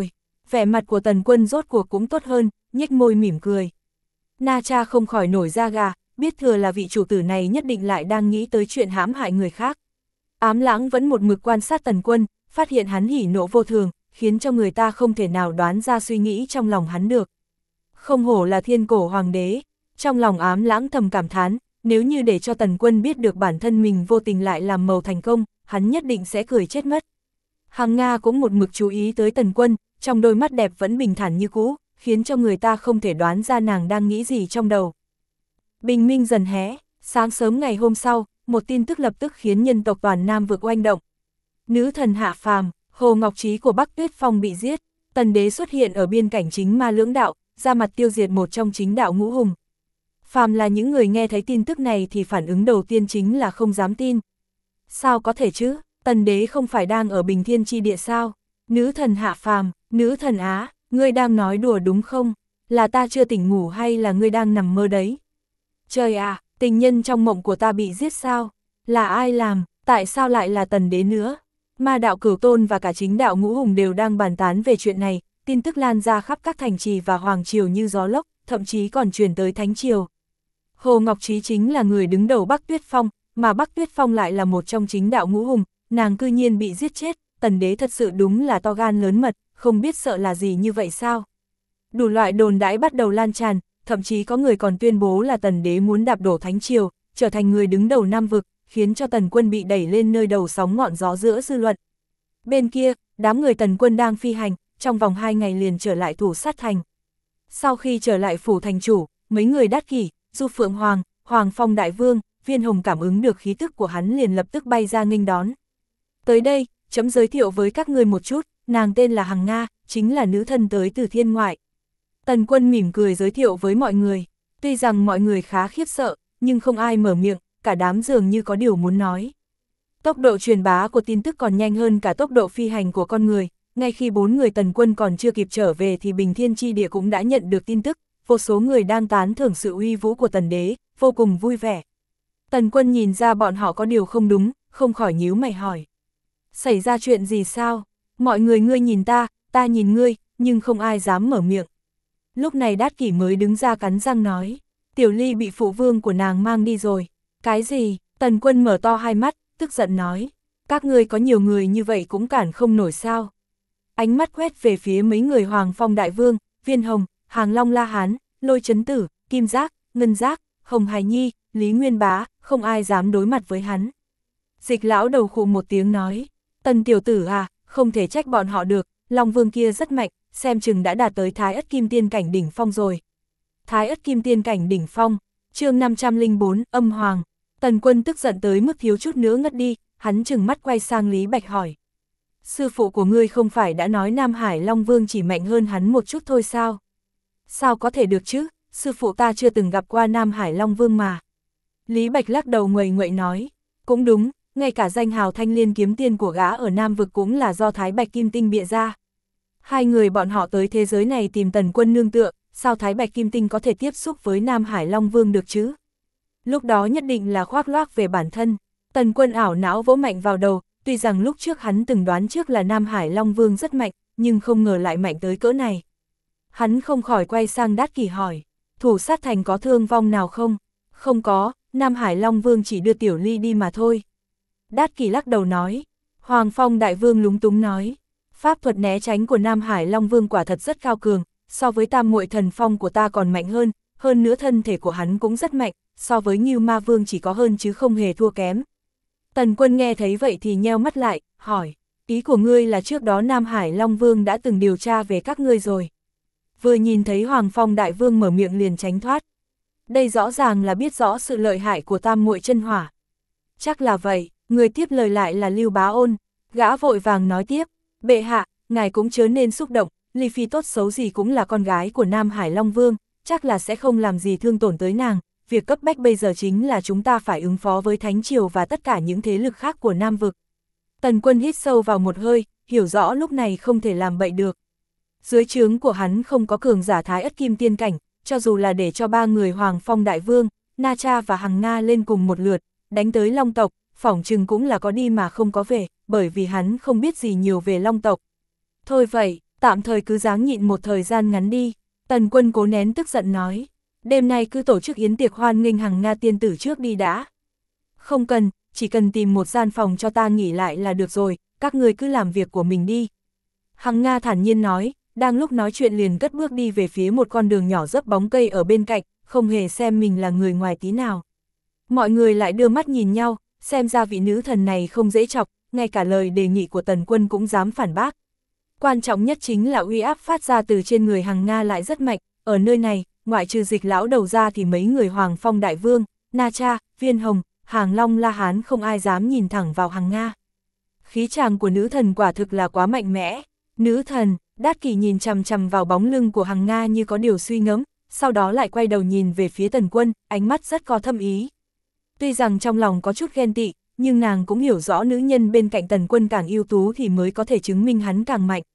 [SPEAKER 1] Vẻ mặt của Tần Quân rốt cuộc cũng tốt hơn, nhếch môi mỉm cười. Na Cha không khỏi nổi da gà, biết thừa là vị chủ tử này nhất định lại đang nghĩ tới chuyện hãm hại người khác. Ám Lãng vẫn một mực quan sát Tần Quân, phát hiện hắn hỉ nộ vô thường, khiến cho người ta không thể nào đoán ra suy nghĩ trong lòng hắn được. Không hổ là thiên cổ hoàng đế, trong lòng Ám Lãng thầm cảm thán, nếu như để cho Tần Quân biết được bản thân mình vô tình lại làm màu thành công, hắn nhất định sẽ cười chết mất. Hằng Nga cũng một mực chú ý tới Tần Quân, trong đôi mắt đẹp vẫn bình thản như cũ, khiến cho người ta không thể đoán ra nàng đang nghĩ gì trong đầu. Bình minh dần hé, sáng sớm ngày hôm sau, một tin tức lập tức khiến nhân tộc toàn Nam vực oanh động. Nữ thần hạ phàm, Hồ Ngọc Trí của Bắc Tuyết Phong bị giết, Tần Đế xuất hiện ở biên cảnh chính ma lưỡng đạo, ra mặt tiêu diệt một trong chính đạo ngũ hùng. Phàm là những người nghe thấy tin tức này thì phản ứng đầu tiên chính là không dám tin. Sao có thể chứ, Tần Đế không phải đang ở Bình Thiên Chi Địa sao? Nữ thần hạ phàm, nữ thần Á, ngươi đang nói đùa đúng không? Là ta chưa tỉnh ngủ hay là ngươi đang nằm mơ đấy? Trời à, tình nhân trong mộng của ta bị giết sao? Là ai làm, tại sao lại là Tần Đế nữa? Ma đạo Cửu Tôn và cả chính đạo ngũ hùng đều đang bàn tán về chuyện này, tin tức lan ra khắp các thành trì và hoàng triều như gió lốc, thậm chí còn truyền tới thánh triều. Hồ Ngọc Trí chính là người đứng đầu Bắc Tuyết Phong, mà Bắc Tuyết Phong lại là một trong chính đạo ngũ hùng, nàng cư nhiên bị giết chết, Tần Đế thật sự đúng là to gan lớn mật, không biết sợ là gì như vậy sao? Đủ loại đồn đãi bắt đầu lan tràn, thậm chí có người còn tuyên bố là Tần Đế muốn đạp đổ thánh triều, trở thành người đứng đầu Nam vực, khiến cho Tần Quân bị đẩy lên nơi đầu sóng ngọn gió giữa dư luận. Bên kia, đám người Tần Quân đang phi hành, trong vòng 2 ngày liền trở lại Thủ Sát Thành. Sau khi trở lại phủ thành chủ, mấy người Đát Kỷ, Du Phượng Hoàng, Hoàng Phong Đại Vương, Viên Hồng cảm ứng được khí tức của hắn liền lập tức bay ra nghênh đón. Tới đây, chấm giới thiệu với các ngươi một chút, nàng tên là Hằng Nga, chính là nữ thân tới từ thiên ngoại. Tần Quân mỉm cười giới thiệu với mọi người, tuy rằng mọi người khá khiếp sợ, nhưng không ai mở miệng, cả đám dường như có điều muốn nói. Tốc độ truyền bá của tin tức còn nhanh hơn cả tốc độ phi hành của con người, ngay khi 4 người Tần Quân còn chưa kịp trở về thì Bình Thiên Chi Địa cũng đã nhận được tin tức, vô số người đang tán thưởng sự uy vũ của Tần Đế, vô cùng vui vẻ. Tần Quân nhìn ra bọn họ có điều không đúng, không khỏi nhíu mày hỏi. Xảy ra chuyện gì sao? Mọi người ngươi nhìn ta nhìn ngươi, nhưng không ai dám mở miệng. Lúc này Đát Kỷ mới đứng ra cắn răng nói, Tiểu Ly bị phụ vương của nàng mang đi rồi. Cái gì? Tần Quân mở to hai mắt, tức giận nói, các ngươi có nhiều người như vậy cũng cản không nổi sao. Ánh mắt quét về phía mấy người Hoàng Phong Đại Vương, Viên Hồng, Hàng Long La Hán, Lôi Chấn Tử, Kim Giác, Ngân Giác, Hồng Hải Nhi, Lý Nguyên Bá, không ai dám đối mặt với hắn. Dịch lão đầu khụ một tiếng nói, Tần tiểu tử à, không thể trách bọn họ được, Long Vương kia rất mạnh, xem chừng đã đạt tới Thái Ất Kim Tiên cảnh đỉnh phong rồi. Thái Ất Kim Tiên cảnh đỉnh phong, chương 504, âm hoàng. Tần Quân tức giận tới mức thiếu chút nữa ngất đi, hắn trừng mắt quay sang Lý Bạch hỏi. Sư phụ của ngươi không phải đã nói Nam Hải Long Vương chỉ mạnh hơn hắn một chút thôi sao? Sao có thể được chứ, sư phụ ta chưa từng gặp qua Nam Hải Long Vương mà. Lý Bạch lắc đầu nguậy nguậy nói, cũng đúng, ngay cả danh hào Thanh Liên kiếm tiên của gã ở Nam vực cũng là do Thái Bạch Kim Tinh bịa ra. Hai người bọn họ tới thế giới này tìm Tần Quân nương tựa, sao Thái Bạch Kim Tinh có thể tiếp xúc với Nam Hải Long Vương được chứ? Lúc đó nhất định là khoác loác về bản thân. Tần Quân ảo não vỗ mạnh vào đầu, tuy rằng lúc trước hắn từng đoán trước là Nam Hải Long Vương rất mạnh, nhưng không ngờ lại mạnh tới cỡ này. Hắn không khỏi quay sang Đát Kỷ hỏi, Thủ Sát Thành có thương vong nào không? Không có, Nam Hải Long Vương chỉ đưa Tiểu Ly đi mà thôi. Đát Kỷ lắc đầu nói. Hoàng Phong Đại Vương lúng túng nói, pháp thuật né tránh của Nam Hải Long Vương quả thật rất cao cường, so với Tam Muội Thần Phong của ta còn mạnh hơn nữa thân thể của hắn cũng rất mạnh, so với Ngưu Ma Vương chỉ có hơn chứ không hề thua kém. Tần Quân nghe thấy vậy thì nheo mắt lại, hỏi, ý của ngươi là trước đó Nam Hải Long Vương đã từng điều tra về các ngươi rồi. Vừa nhìn thấy Hoàng Phong Đại Vương mở miệng liền tránh thoát. Đây rõ ràng là biết rõ sự lợi hại của Tam Muội Chân Hỏa. Chắc là vậy, người tiếp lời lại là Lưu Bá Ôn, gã vội vàng nói tiếp, bệ hạ, ngài cũng chớ nên xúc động, Ly Phi tốt xấu gì cũng là con gái của Nam Hải Long Vương, chắc là sẽ không làm gì thương tổn tới nàng, việc cấp bách bây giờ chính là chúng ta phải ứng phó với Thánh Triều và tất cả những thế lực khác của Nam vực. Tần Quân hít sâu vào một hơi, hiểu rõ lúc này không thể làm bậy được. Dưới trướng của hắn không có cường giả Thái Ất Kim Tiên cảnh, cho dù là để cho 3 người Hoàng Phong Đại Vương, Na Cha và Hằng Nga lên cùng một lượt, đánh tới Long tộc, phỏng chừng cũng là có đi mà không có về, bởi vì hắn không biết gì nhiều về Long tộc. Thôi vậy, Tạm thời cứ ráng nhịn một thời gian ngắn đi, Tần Quân cố nén tức giận nói. Đêm nay cứ tổ chức yến tiệc hoan nghênh Hằng Nga tiên tử trước đi đã. Không cần, chỉ cần tìm một gian phòng cho ta nghỉ lại là được rồi, các ngươi cứ làm việc của mình đi. Hằng Nga thản nhiên nói, đang lúc nói chuyện liền cất bước đi về phía một con đường nhỏ dấp bóng cây ở bên cạnh, không hề xem mình là người ngoài tí nào. Mọi người lại đưa mắt nhìn nhau, xem ra vị nữ thần này không dễ chọc, ngay cả lời đề nghị của Tần Quân cũng dám phản bác. Quan trọng nhất chính là uy áp phát ra từ trên người Hằng Nga lại rất mạnh, ở nơi này, ngoại trừ Dịch lão đầu ra thì mấy người Hoàng Phong Đại Vương, Na Cha, Viên Hồng, Hàng Long La Hán không ai dám nhìn thẳng vào Hằng Nga. Khí chàng của nữ thần quả thực là quá mạnh mẽ. Nữ thần, Đát Kỷ nhìn chằm chằm vào bóng lưng của Hằng Nga như có điều suy ngẫm, sau đó lại quay đầu nhìn về phía Tần Quân, ánh mắt rất có thâm ý. Tuy rằng trong lòng có chút ghen tị, nhưng nàng cũng hiểu rõ nữ nhân bên cạnh Tần Quân càng ưu tú thì mới có thể chứng minh hắn càng mạnh.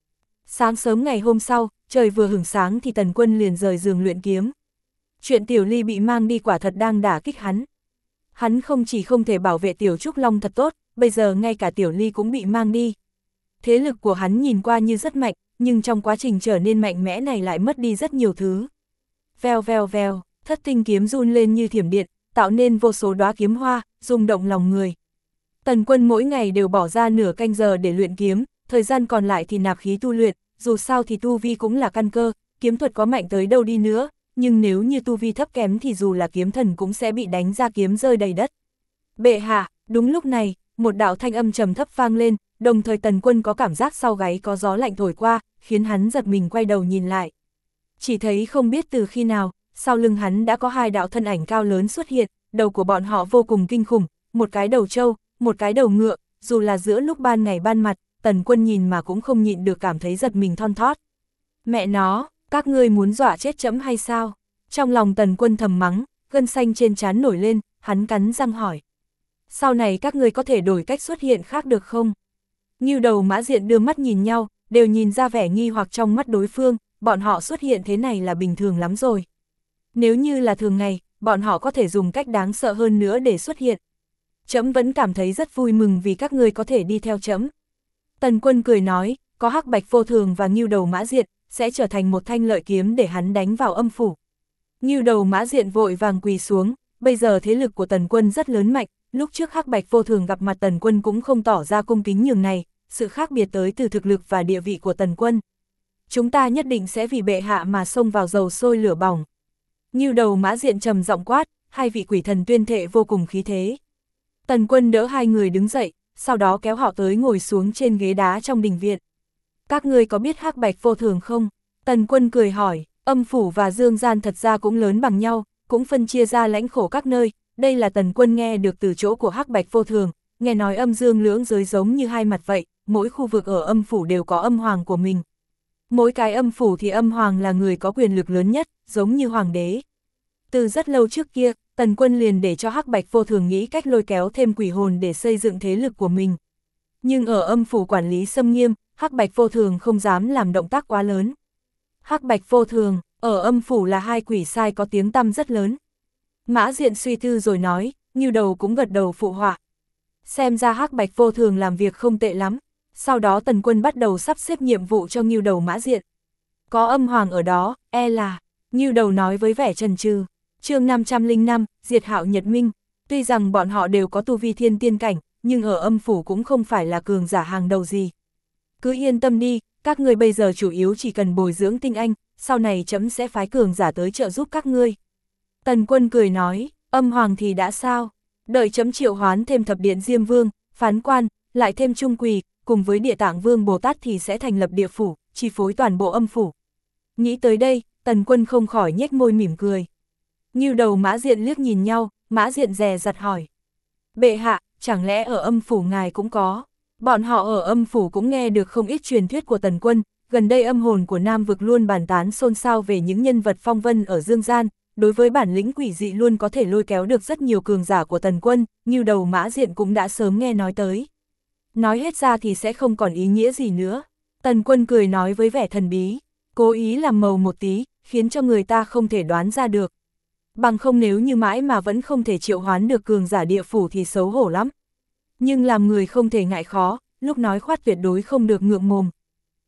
[SPEAKER 1] Sáng sớm ngày hôm sau, trời vừa hửng sáng thì Tần Quân liền rời giường luyện kiếm. Chuyện Tiểu Ly bị mang đi quả thật đang đả kích hắn. Hắn không chỉ không thể bảo vệ Tiểu Trúc Long thật tốt, bây giờ ngay cả Tiểu Ly cũng bị mang đi. Thế lực của hắn nhìn qua như rất mạnh, nhưng trong quá trình trở nên mạnh mẽ này lại mất đi rất nhiều thứ. Vèo vèo vèo, thất tinh kiếm run lên như thiểm điện, tạo nên vô số đóa kiếm hoa, rung động lòng người. Tần Quân mỗi ngày đều bỏ ra nửa canh giờ để luyện kiếm, thời gian còn lại thì nạp khí tu luyện, dù sao thì tu vi cũng là căn cơ, kiếm thuật có mạnh tới đâu đi nữa, nhưng nếu như tu vi thấp kém thì dù là kiếm thần cũng sẽ bị đánh ra kiếm rơi đầy đất. Bệ hạ, đúng lúc này, một đạo thanh âm trầm thấp vang lên, đồng thời Tần Quân có cảm giác sau gáy có gió lạnh thổi qua, khiến hắn giật mình quay đầu nhìn lại. Chỉ thấy không biết từ khi nào, sau lưng hắn đã có hai đạo thân ảnh cao lớn xuất hiện, đầu của bọn họ vô cùng kinh khủng, một cái đầu trâu, một cái đầu ngựa, dù là giữa lúc ban ngày ban mặt, Tần Quân nhìn mà cũng không nhịn được cảm thấy giật mình thon thót. Mẹ nó, các ngươi muốn dọa chết trẫm hay sao? Trong lòng Tần Quân thầm mắng, gân xanh trên trán nổi lên, hắn cắn răng hỏi. Sau này các ngươi có thể đổi cách xuất hiện khác được không? Ngưu Đầu Mã Diện đưa mắt nhìn nhau, đều nhìn ra vẻ nghi hoặc trong mắt đối phương, bọn họ xuất hiện thế này là bình thường lắm rồi. Nếu như là thường ngày, bọn họ có thể dùng cách đáng sợ hơn nữa để xuất hiện. Trẫm vẫn cảm thấy rất vui mừng vì các ngươi có thể đi theo trẫm. Tần Quân cười nói, có Hắc Bạch Vô Thường và Ngưu Đầu Mã Diện, sẽ trở thành một thanh lợi kiếm để hắn đánh vào âm phủ. Ngưu Đầu Mã Diện vội vàng quỳ xuống, bây giờ thế lực của Tần Quân rất lớn mạnh, lúc trước Hắc Bạch Vô Thường gặp mặt Tần Quân cũng không tỏ ra cung kính nhường này, sự khác biệt tới từ thực lực và địa vị của Tần Quân. Chúng ta nhất định sẽ vì bệ hạ mà xông vào dầu sôi lửa bỏng. Ngưu Đầu Mã Diện trầm giọng quát, hai vị quỷ thần tuyên thệ vô cùng khí thế. Tần Quân đỡ hai người đứng dậy, sau đó kéo họ tới ngồi xuống trên ghế đá trong đình viện. Các ngươi có biết Hắc Bạch Vô Thường không? Tần Quân cười hỏi, âm phủ và dương gian thật ra cũng lớn bằng nhau, cũng phân chia ra lãnh thổ các nơi, đây là Tần Quân nghe được từ chỗ của Hắc Bạch Vô Thường, nghe nói âm dương lưỡng giới giống như hai mặt vậy, mỗi khu vực ở âm phủ đều có âm hoàng của mình. Mỗi cái âm phủ thì âm hoàng là người có quyền lực lớn nhất, giống như hoàng đế. Từ rất lâu trước kia, Tần Quân liền để cho Hắc Bạch Vô Thường nghĩ cách lôi kéo thêm quỷ hồn để xây dựng thế lực của mình. Nhưng ở âm phủ quản lý xâm nghiêm, Hắc Bạch Vô Thường không dám làm động tác quá lớn. Hắc Bạch Vô Thường, ở âm phủ là hai quỷ sai có tiếng tăm rất lớn. Mã Diện suy tư rồi nói, Ngưu Đầu cũng gật đầu phụ họa. Xem ra Hắc Bạch Vô Thường làm việc không tệ lắm. Sau đó Tần Quân bắt đầu sắp xếp nhiệm vụ cho Ngưu Đầu Mã Diện. Có âm hoàng ở đó, e là, Ngưu Đầu nói với vẻ chần chừ. Chương 505, Diệt Hạo Nhật Minh. Tuy rằng bọn họ đều có tu vi thiên tiên cảnh, nhưng ở âm phủ cũng không phải là cường giả hàng đầu gì. Cứ yên tâm đi, các ngươi bây giờ chủ yếu chỉ cần bồi dưỡng tinh anh, sau này trẫm sẽ phái cường giả tới trợ giúp các ngươi. Tần Quân cười nói, âm hoàng thì đã sao? Đợi trẫm triệu hoán thêm thập điện Diêm Vương, Phán Quan, lại thêm Trung Quỳ, cùng với Địa Tạng Vương Bồ Tát thì sẽ thành lập địa phủ, chi phối toàn bộ âm phủ. Nghĩ tới đây, Tần Quân không khỏi nhếch môi mỉm cười. Ngưu Đầu Mã Diện liếc nhìn nhau, Mã Diện dè dặt hỏi. Bệ hạ, chẳng lẽ ở âm phủ ngài cũng có? Bọn họ ở âm phủ cũng nghe được không ít truyền thuyết của Tần Quân, gần đây âm hồn của Nam Vực luôn bàn tán xôn xao về những nhân vật phong vân ở dương gian, đối với bản lĩnh quỷ dị luôn có thể lôi kéo được rất nhiều cường giả của Tần Quân, Ngưu Đầu Mã Diện cũng đã sớm nghe nói tới. Nói hết ra thì sẽ không còn ý nghĩa gì nữa. Tần Quân cười nói với vẻ thần bí, cố ý làm màu một tí, khiến cho người ta không thể đoán ra được. Bằng không nếu như mãi mà vẫn không thể triệu hoán được cường giả địa phủ thì xấu hổ lắm. Nhưng làm người không thể ngại khó, lúc nói khoác tuyệt đối không được ngượng mồm.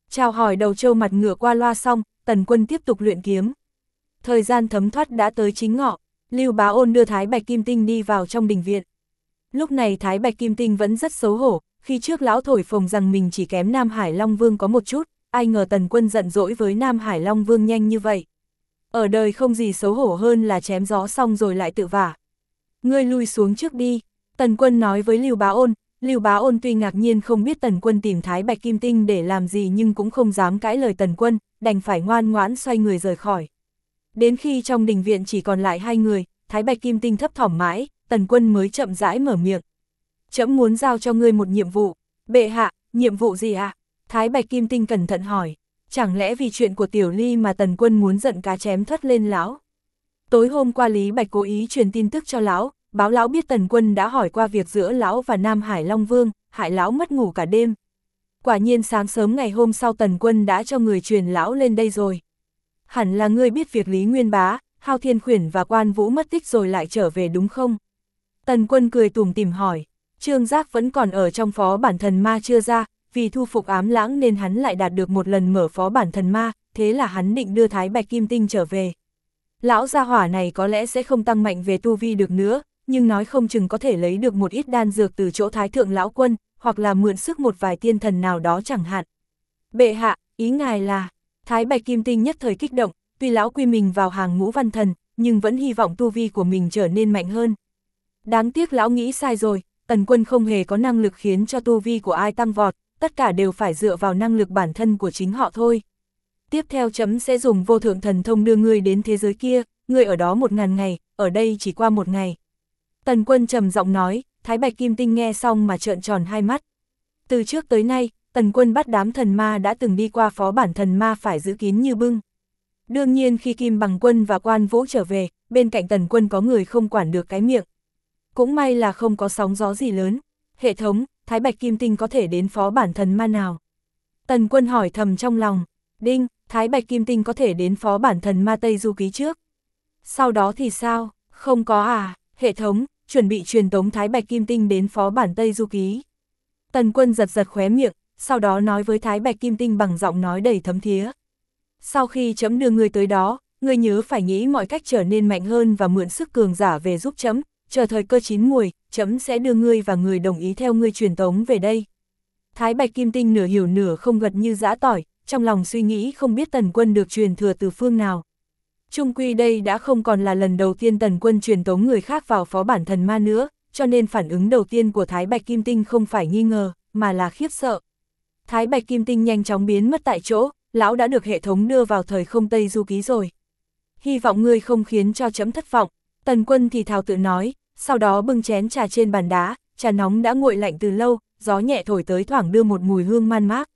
[SPEAKER 1] Chào hỏi đầu trâu mặt ngựa qua loa xong, Tần Quân tiếp tục luyện kiếm. Thời gian thấm thoát đã tới chính ngọ, Lưu Bá Ôn đưa Thái Bạch Kim Tinh đi vào trong đình viện. Lúc này Thái Bạch Kim Tinh vẫn rất xấu hổ, khi trước lão thổi phồng rằng mình chỉ kém Nam Hải Long Vương có một chút, ai ngờ Tần Quân giận dỗi với Nam Hải Long Vương nhanh như vậy. Ở đời không gì xấu hổ hơn là chém gió xong rồi lại tự vả. Ngươi lui xuống trước đi, Tần Quân nói với Lưu Bá Ôn. Lưu Bá Ôn tuy ngạc nhiên không biết Tần Quân tìm Thái Bạch Kim Tinh để làm gì nhưng cũng không dám cãi lời Tần Quân, đành phải ngoan ngoãn xoay người rời khỏi. Đến khi trong đình viện chỉ còn lại hai người, Thái Bạch Kim Tinh thấp thỏm mãi, Tần Quân mới chậm rãi mở miệng. Trẫm muốn giao cho ngươi một nhiệm vụ. Bệ hạ, nhiệm vụ gì ạ? Thái Bạch Kim Tinh cẩn thận hỏi. Chẳng lẽ vì chuyện của Tiểu Ly mà Tần Quân muốn giận cá chém thất lên lão? Tối hôm qua Lý Bạch cố ý truyền tin tức cho lão, báo lão biết Tần Quân đã hỏi qua việc giữa lão và Nam Hải Long Vương, hại lão mất ngủ cả đêm. Quả nhiên sáng sớm ngày hôm sau Tần Quân đã cho người truyền lão lên đây rồi. Hẳn là ngươi biết việc Lý Nguyên Bá, Hao Thiên Khuyển và Quan Vũ mất tích rồi lại trở về đúng không? Tần Quân cười tủm tỉm hỏi. Trương Giác vẫn còn ở trong phó bản thần ma chưa ra, vì thu phục ám lãng nên hắn lại đạt được một lần mở phó bản thần ma, thế là hắn định đưa Thái Bạch Kim Tinh trở về. Lão gia hỏa này có lẽ sẽ không tăng mạnh về tu vi được nữa, nhưng nói không chừng có thể lấy được một ít đan dược từ chỗ Thái Thượng Lão Quân, hoặc là mượn sức một vài tiên thần nào đó chẳng hạn. Bệ hạ, ý ngài là... Thái Bạch Kim Tinh nhất thời kích động, tuy lão quy mình vào hàng ngũ văn thần, nhưng vẫn hy vọng tu vi của mình trở nên mạnh hơn. Đáng tiếc lão nghĩ sai rồi, Tần Quân không hề có năng lực khiến cho tu vi của ai tăng vọt, tất cả đều phải dựa vào năng lực bản thân của chính họ thôi. Tiếp theo chấm sẽ dùng vô thượng thần thông đưa ngươi đến thế giới kia, ngươi ở đó 1000 ngày, ở đây chỉ qua 1 ngày. Tần Quân trầm giọng nói, Thái Bạch Kim Tinh nghe xong mà trợn tròn hai mắt. Từ trước tới nay, Tần Quân bắt đám thần ma đã từng đi qua phó bản thần ma phải giữ kín như bưng. Đương nhiên khi Kim Bằng Quân và Quan Vũ trở về, bên cạnh Tần Quân có người không quản được cái miệng. Cũng may là không có sóng gió gì lớn. Hệ thống, Thái Bạch Kim Tinh có thể đến phó bản thần ma nào? Tần Quân hỏi thầm trong lòng. Đinh, Thái Bạch Kim Tinh có thể đến phó bản thần ma Tây Du Ký trước. Sau đó thì sao? Không có à? Hệ thống, chuẩn bị truyền tống Thái Bạch Kim Tinh đến phó bản Tây Du Ký. Tần Quân giật giật khóe miệng, sau đó nói với Thái Bạch Kim Tinh bằng giọng nói đầy thấm thía. Sau khi chấm đưa ngươi tới đó, ngươi nhớ phải nghĩ mọi cách trở nên mạnh hơn và mượn sức cường giả về giúp chấm, chờ thời cơ chín muồi, chấm sẽ đưa ngươi và người đồng ý theo ngươi truyền tống về đây. Thái Bạch Kim Tinh nửa hiểu nửa không gật như giã tỏi, trong lòng suy nghĩ không biết Tần Quân được truyền thừa từ phương nào. Chung quy đây đã không còn là lần đầu tiên Tần Quân truyền tống người khác vào phó bản thần ma nữa, cho nên phản ứng đầu tiên của Thái Bạch Kim Tinh không phải nghi ngờ, mà là khiếp sợ. Thái Bạch Kim Tinh nhanh chóng biến mất tại chỗ, lão đã được hệ thống đưa vào thời không Tây Du Ký rồi. Hy vọng ngươi không khiến cho chấm thất vọng, Tần Quân thì thào tự nói, sau đó bưng chén trà trên bàn đá, trà nóng đã nguội lạnh từ lâu, gió nhẹ thổi tới thoảng đưa một mùi hương man mác.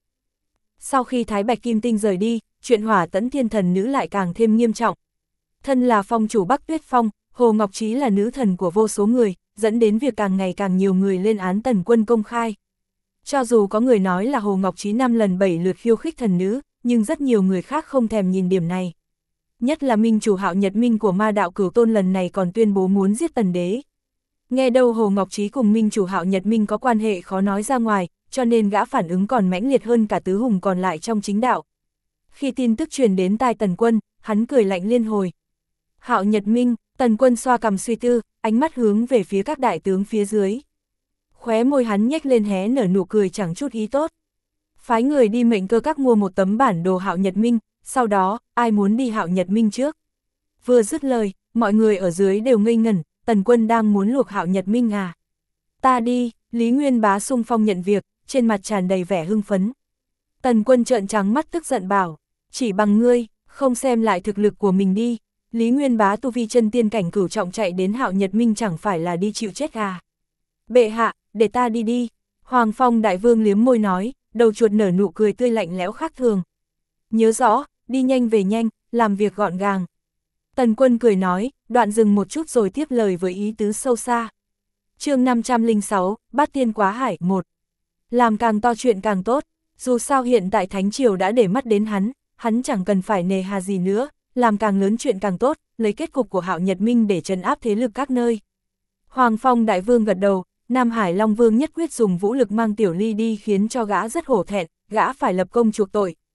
[SPEAKER 1] Sau khi Thái Bạch Kim Tinh rời đi, chuyện Hỏa Tẫn Thiên Thần Nữ lại càng thêm nghiêm trọng. Thân là phong chủ Bắc Tuyết Phong, Hồ Ngọc Trí là nữ thần của vô số người, dẫn đến việc càng ngày càng nhiều người lên án Tần Quân công khai. Cho dù có người nói là Hồ Ngọc Trí 5 lần 7 lượt khiêu khích thần nữ, nhưng rất nhiều người khác không thèm nhìn điểm này. Nhất là minh chủ Hạo Nhật Minh của Ma Đạo Cửu Tôn lần này còn tuyên bố muốn giết Tần Đế. Nghe đâu Hồ Ngọc Trí cùng minh chủ Hạo Nhật Minh có quan hệ khó nói ra ngoài, cho nên gã phản ứng còn mãnh liệt hơn cả tứ hùng còn lại trong chính đạo. Khi tin tức truyền đến tai Tần Quân, hắn cười lạnh liên hồi. Hạo Nhật Minh, Tần Quân xoa cằm suy tư, ánh mắt hướng về phía các đại tướng phía dưới. Khóe môi hắn nhếch lên hé nở nụ cười chẳng chút ý tốt. Phái người đi Mệnh Cơ Các mua một tấm bản đồ Hạo Nhật Minh, sau đó, ai muốn đi Hạo Nhật Minh trước? Vừa dứt lời, mọi người ở dưới đều ngây ngẩn, Tần Quân đang muốn luộc Hạo Nhật Minh à? Ta đi, Lý Nguyên Bá xung phong nhận việc, trên mặt tràn đầy vẻ hưng phấn. Tần Quân trợn trắng mắt tức giận bảo, chỉ bằng ngươi, không xem lại thực lực của mình đi. Lý Nguyên Bá tu vi chân tiên cảnh cửu trọng chạy đến Hạo Nhật Minh chẳng phải là đi chịu chết à? Bệ hạ, để ta đi đi. Hoàng Phong Đại Vương liếm môi nói, đầu chuột nở nụ cười tươi lạnh lẽo khác thường. Nhớ rõ, đi nhanh về nhanh, làm việc gọn gàng. Tần Quân cười nói, đoạn dừng một chút rồi tiếp lời với ý tứ sâu xa. Chương 506, Bát Tiên Quá Hải 1. Làm càng to chuyện càng tốt, dù sao hiện tại Thánh Triều đã để mắt đến hắn chẳng cần phải nề hà gì nữa, làm càng lớn chuyện càng tốt, lấy kết cục của Hạo Nhật Minh để trấn áp thế lực các nơi. Hoàng Phong Đại Vương gật đầu, Nam Hải Long Vương nhất quyết dùng vũ lực mang Tiểu Ly đi khiến cho gã rất hổ thẹn, gã phải lập công chuộc tội,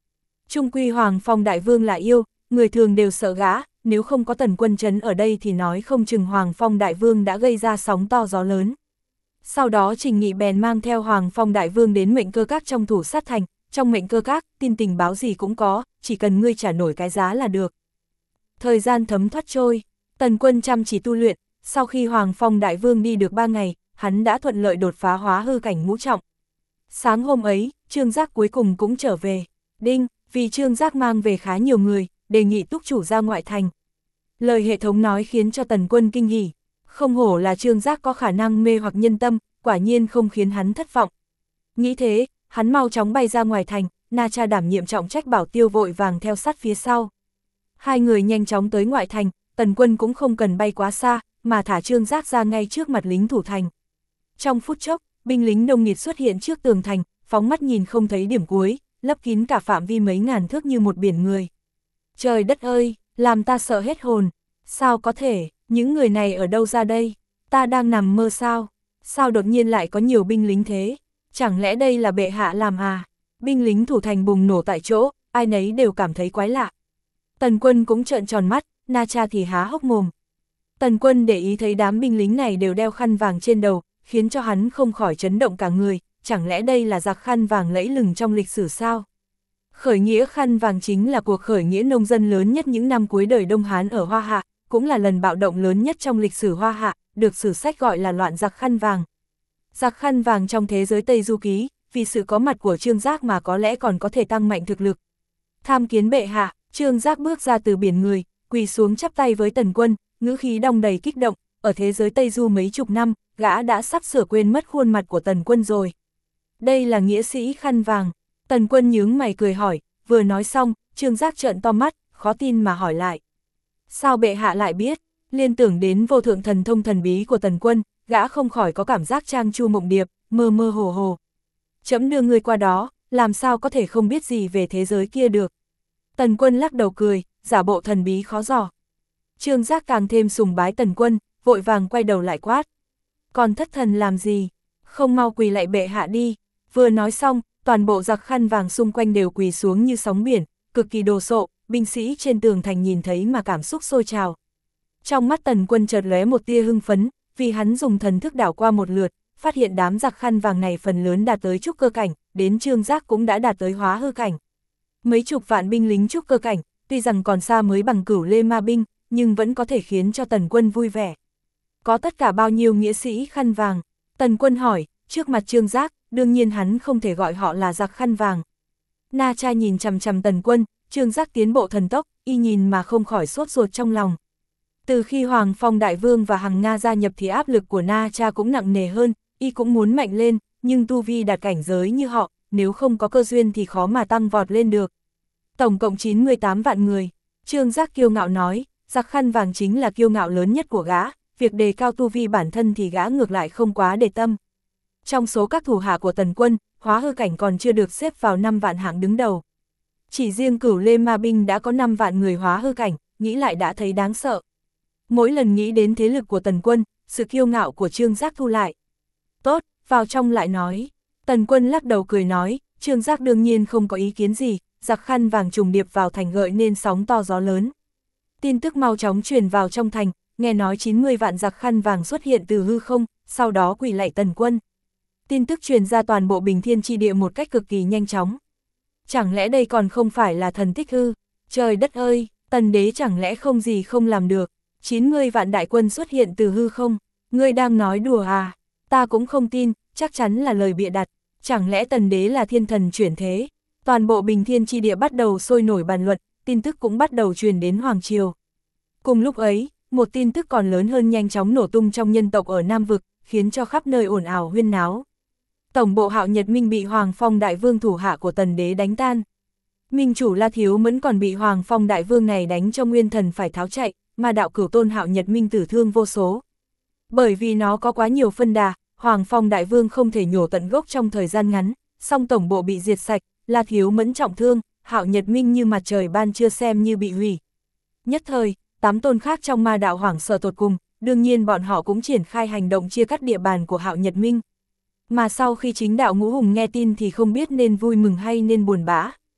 [SPEAKER 1] Trung quy Hoàng Phong đại vương là yêu, người thường đều sợ gã, nếu không có Tần Quân trấn ở đây thì nói không chừng Hoàng Phong đại vương đã gây ra sóng to gió lớn. Sau đó Trình Nghị bèn mang theo Hoàng Phong đại vương đến Mệnh Cơ Các trong thủ sát thành, trong Mệnh Cơ Các, tin tình báo gì cũng có, chỉ cần ngươi trả nổi cái giá là được. Thời gian thấm thoát trôi, Tần Quân chăm chỉ tu luyện, sau khi Hoàng Phong đại vương đi được 3 ngày, hắn đã thuận lợi đột phá hóa hư cảnh ngũ trọng. Sáng hôm ấy, Trương Giác cuối cùng cũng trở về. Đinh, vì Trương Giác mang về khá nhiều người, đề nghị túc chủ ra ngoại thành. Lời hệ thống nói khiến cho Tần Quân kinh hỉ. Không hổ là Trương Giác có khả năng mê hoặc nhân tâm, quả nhiên không khiến hắn thất vọng. Nghĩ thế, hắn mau chóng bay ra ngoài thành, Na Cha đảm nhiệm trọng trách bảo tiêu vội vàng theo sát phía sau. Hai người nhanh chóng tới ngoại thành, Tần Quân cũng không cần bay quá xa, mà thả Trương Giác ra ngay trước mặt lính thủ thành. Trong phút chốc, binh lính đông nghịt xuất hiện trước tường thành, phóng mắt nhìn không thấy điểm cuối, lấp kín cả phạm vi mấy ngàn thước như một biển người. Trời đất ơi, làm ta sợ hết hồn. Sao có thể, những người này ở đâu ra đây? Ta đang nằm mơ sao? Sao đột nhiên lại có nhiều binh lính thế? Chẳng lẽ đây là bệ hạ làm à? Binh lính thủ thành bùng nổ tại chỗ, ai nấy đều cảm thấy quái lạ. Tần Quân cũng trợn tròn mắt, Na Cha thì há hốc mồm. Tần Quân để ý thấy đám binh lính này đều đeo khăn vàng trên đầu, khiến cho hắn không khỏi chấn động cả người, chẳng lẽ đây là giặc khăn vàng lẫy lừng trong lịch sử sao? Khởi nghĩa khăn vàng chính là cuộc khởi nghĩa nông dân lớn nhất những năm cuối đời Đông Hán ở Hoa Hạ, cũng là lần bạo động lớn nhất trong lịch sử Hoa Hạ, được sử sách gọi là loạn giặc khăn vàng. Giặc khăn vàng trong thế giới Tây Du Ký, vì sự có mặt của Trương Giác mà có lẽ còn có thể tăng mạnh thực lực. Tham kiến bệ hạ, Trương Giác bước ra từ biển người, quỳ xuống chắp tay với Tần Quân, ngữ khí đong đầy kích động, ở thế giới Tây Du mấy chục năm, gã đã sắp sửa quên mất khuôn mặt của Tần Quân rồi. Đây là nghĩa sĩ khăn vàng. Tần Quân nhướng mày cười hỏi, vừa nói xong, Trương Giác trợn to mắt, khó tin mà hỏi lại. Sao bệ hạ lại biết? Liên tưởng đến vô thượng thần thông thần bí của Tần Quân, gã không khỏi có cảm giác trang chu mộng điệp, mơ mơ hồ hồ. Chấm đưa người qua đó, làm sao có thể không biết gì về thế giới kia được. Tần Quân lắc đầu cười, giả bộ thần bí khó dò. Trương Giác càng thêm sùng bái Tần Quân, vội vàng quay đầu lại quát. Còn thất thần làm gì? Không mau quỳ lại bệ hạ đi. Vừa nói xong, toàn bộ giặc khăn vàng xung quanh đều quỳ xuống như sóng biển, cực kỳ đồ sộ, binh sĩ trên tường thành nhìn thấy mà cảm xúc sôi trào. Trong mắt Tần Quân chợt lóe một tia hưng phấn, vì hắn dùng thần thức đảo qua một lượt, phát hiện đám giặc khăn vàng này phần lớn đạt tới trúc cơ cảnh, đến Trương Giác cũng đã đạt tới hóa hư cảnh. Mấy chục vạn binh lính trúc cơ cảnh, tuy rằng còn xa mới bằng Cửu Lê Ma binh, nhưng vẫn có thể khiến cho Tần Quân vui vẻ. Có tất cả bao nhiêu nghĩa sĩ khăn vàng? Tần Quân hỏi, trước mặt Trương Giác, đương nhiên hắn không thể gọi họ là giặc khăn vàng. Na Cha nhìn chằm chằm Tần Quân, Trương Giác tiến bộ thần tốc, y nhìn mà không khỏi sốt ruột trong lòng. Từ khi Hoàng Phong Đại Vương và Hằng Nga gia nhập thì áp lực của Na Cha cũng nặng nề hơn, y cũng muốn mạnh lên, nhưng tu vi đạt cảnh giới như họ, nếu không có cơ duyên thì khó mà tăng vọt lên được. Tổng cộng 98 vạn người, Trương Giác kiêu ngạo nói, giặc khăn vàng chính là kiêu ngạo lớn nhất của gã, việc đề cao tu vi bản thân thì gã ngược lại không quá để tâm. Trong số các thủ hạ của Tần Quân, hóa hư cảnh còn chưa được xếp vào 5 vạn hạng đứng đầu. Chỉ riêng Cửu Lê Ma binh đã có 5 vạn người hóa hư cảnh, nghĩ lại đã thấy đáng sợ. Mỗi lần nghĩ đến thế lực của Tần Quân, sự kiêu ngạo của Trương Giác thu lại. Tốt, vào trong lại nói. Tần Quân lắc đầu cười nói, Trương Giác đương nhiên không có ý kiến gì, giặc khăn vàng trùng điệp vào thành gợi nên sóng to gió lớn. Tin tức mau chóng truyền vào trong thành, nghe nói 90 vạn giặc khăn vàng xuất hiện từ hư không, sau đó quỳ lạy Tần Quân. Tin tức truyền ra toàn bộ Bình Thiên Chi Địa một cách cực kỳ nhanh chóng. Chẳng lẽ đây còn không phải là thần tích ư? Trời đất ơi, Tần đế chẳng lẽ không gì không làm được? 90 vạn đại quân xuất hiện từ hư không? Ngươi đang nói đùa à? Ta cũng không tin, chắc chắn là lời bịa đặt. Chẳng lẽ Tần đế là thiên thần chuyển thế? Toàn bộ Bình Thiên Chi Địa bắt đầu sôi nổi bàn luận, tin tức cũng bắt đầu truyền đến Hoàng Triều. Cùng lúc ấy, một tin tức còn lớn hơn nhanh chóng nổ tung trong nhân tộc ở Nam Vực, khiến cho khắp nơi ồn ào huyên náo. Tổng bộ Hạo Nhật Minh bị Hoàng Phong Đại Vương thủ hạ của Tần đế đánh tan. Minh chủ La Thiếu Mẫn còn bị Hoàng Phong Đại Vương này đánh cho nguyên thần phải tháo chạy, mà đạo cửu tôn Hạo Nhật Minh tử thương vô số. Bởi vì nó có quá nhiều phân đà, Hoàng Phong Đại Vương không thể nhổ tận gốc trong thời gian ngắn, song tổng bộ bị diệt sạch, La Thiếu Mẫn trọng thương, Hạo Nhật Minh như mặt trời ban trưa xem như bị hủy. Nhất thời, 8 tôn khác trong ma đạo hoảng sợ tột cùng, đương nhiên bọn họ cũng triển khai hành động chia cắt địa bàn của Hạo Nhật Minh. Mà sau khi chính đạo Ngũ Hùng nghe tin thì không biết nên vui mừng hay nên buồn bã.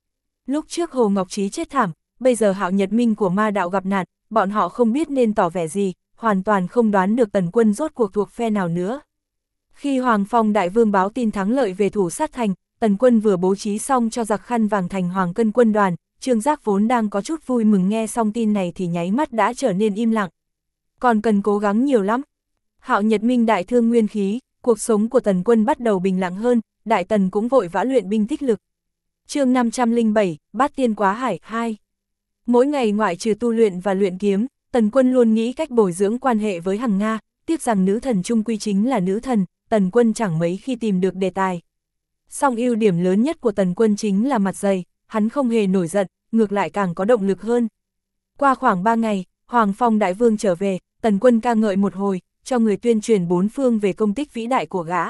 [SPEAKER 1] Lúc trước Hồ Ngọc Trí chết thảm, bây giờ Hạo Nhật Minh của ma đạo gặp nạn, bọn họ không biết nên tỏ vẻ gì, hoàn toàn không đoán được Tần Quân rốt cuộc thuộc phe nào nữa. Khi Hoàng Phong Đại Vương báo tin thắng lợi về Thủ Sát Thành, Tần Quân vừa bố trí xong cho giặc khăn vàng thành Hoàng Cân quân đoàn, Trương Giác vốn đang có chút vui mừng nghe xong tin này thì nháy mắt đã trở nên im lặng. Còn cần cố gắng nhiều lắm. Hạo Nhật Minh đại thương nguyên khí, cuộc sống của Tần Quân bắt đầu bình lặng hơn, Đại Tần cũng vội vã luyện binh tích lực. Chương 507, Bát Tiên Quá Hải 2. Mỗi ngày ngoại trừ tu luyện và luyện kiếm, Tần Quân luôn nghĩ cách bồi dưỡng quan hệ với Hằng Nga, tiếc rằng nữ thần trung quy chính là nữ thần, Tần Quân chẳng mấy khi tìm được đề tài. Song ưu điểm lớn nhất của Tần Quân chính là mặt dày, hắn không hề nổi giận, ngược lại càng có động lực hơn. Qua khoảng 3 ngày, Hoàng Phong Đại Vương trở về, Tần Quân ca ngợi một hồi, cho người tuyên truyền bốn phương về công tích vĩ đại của gã.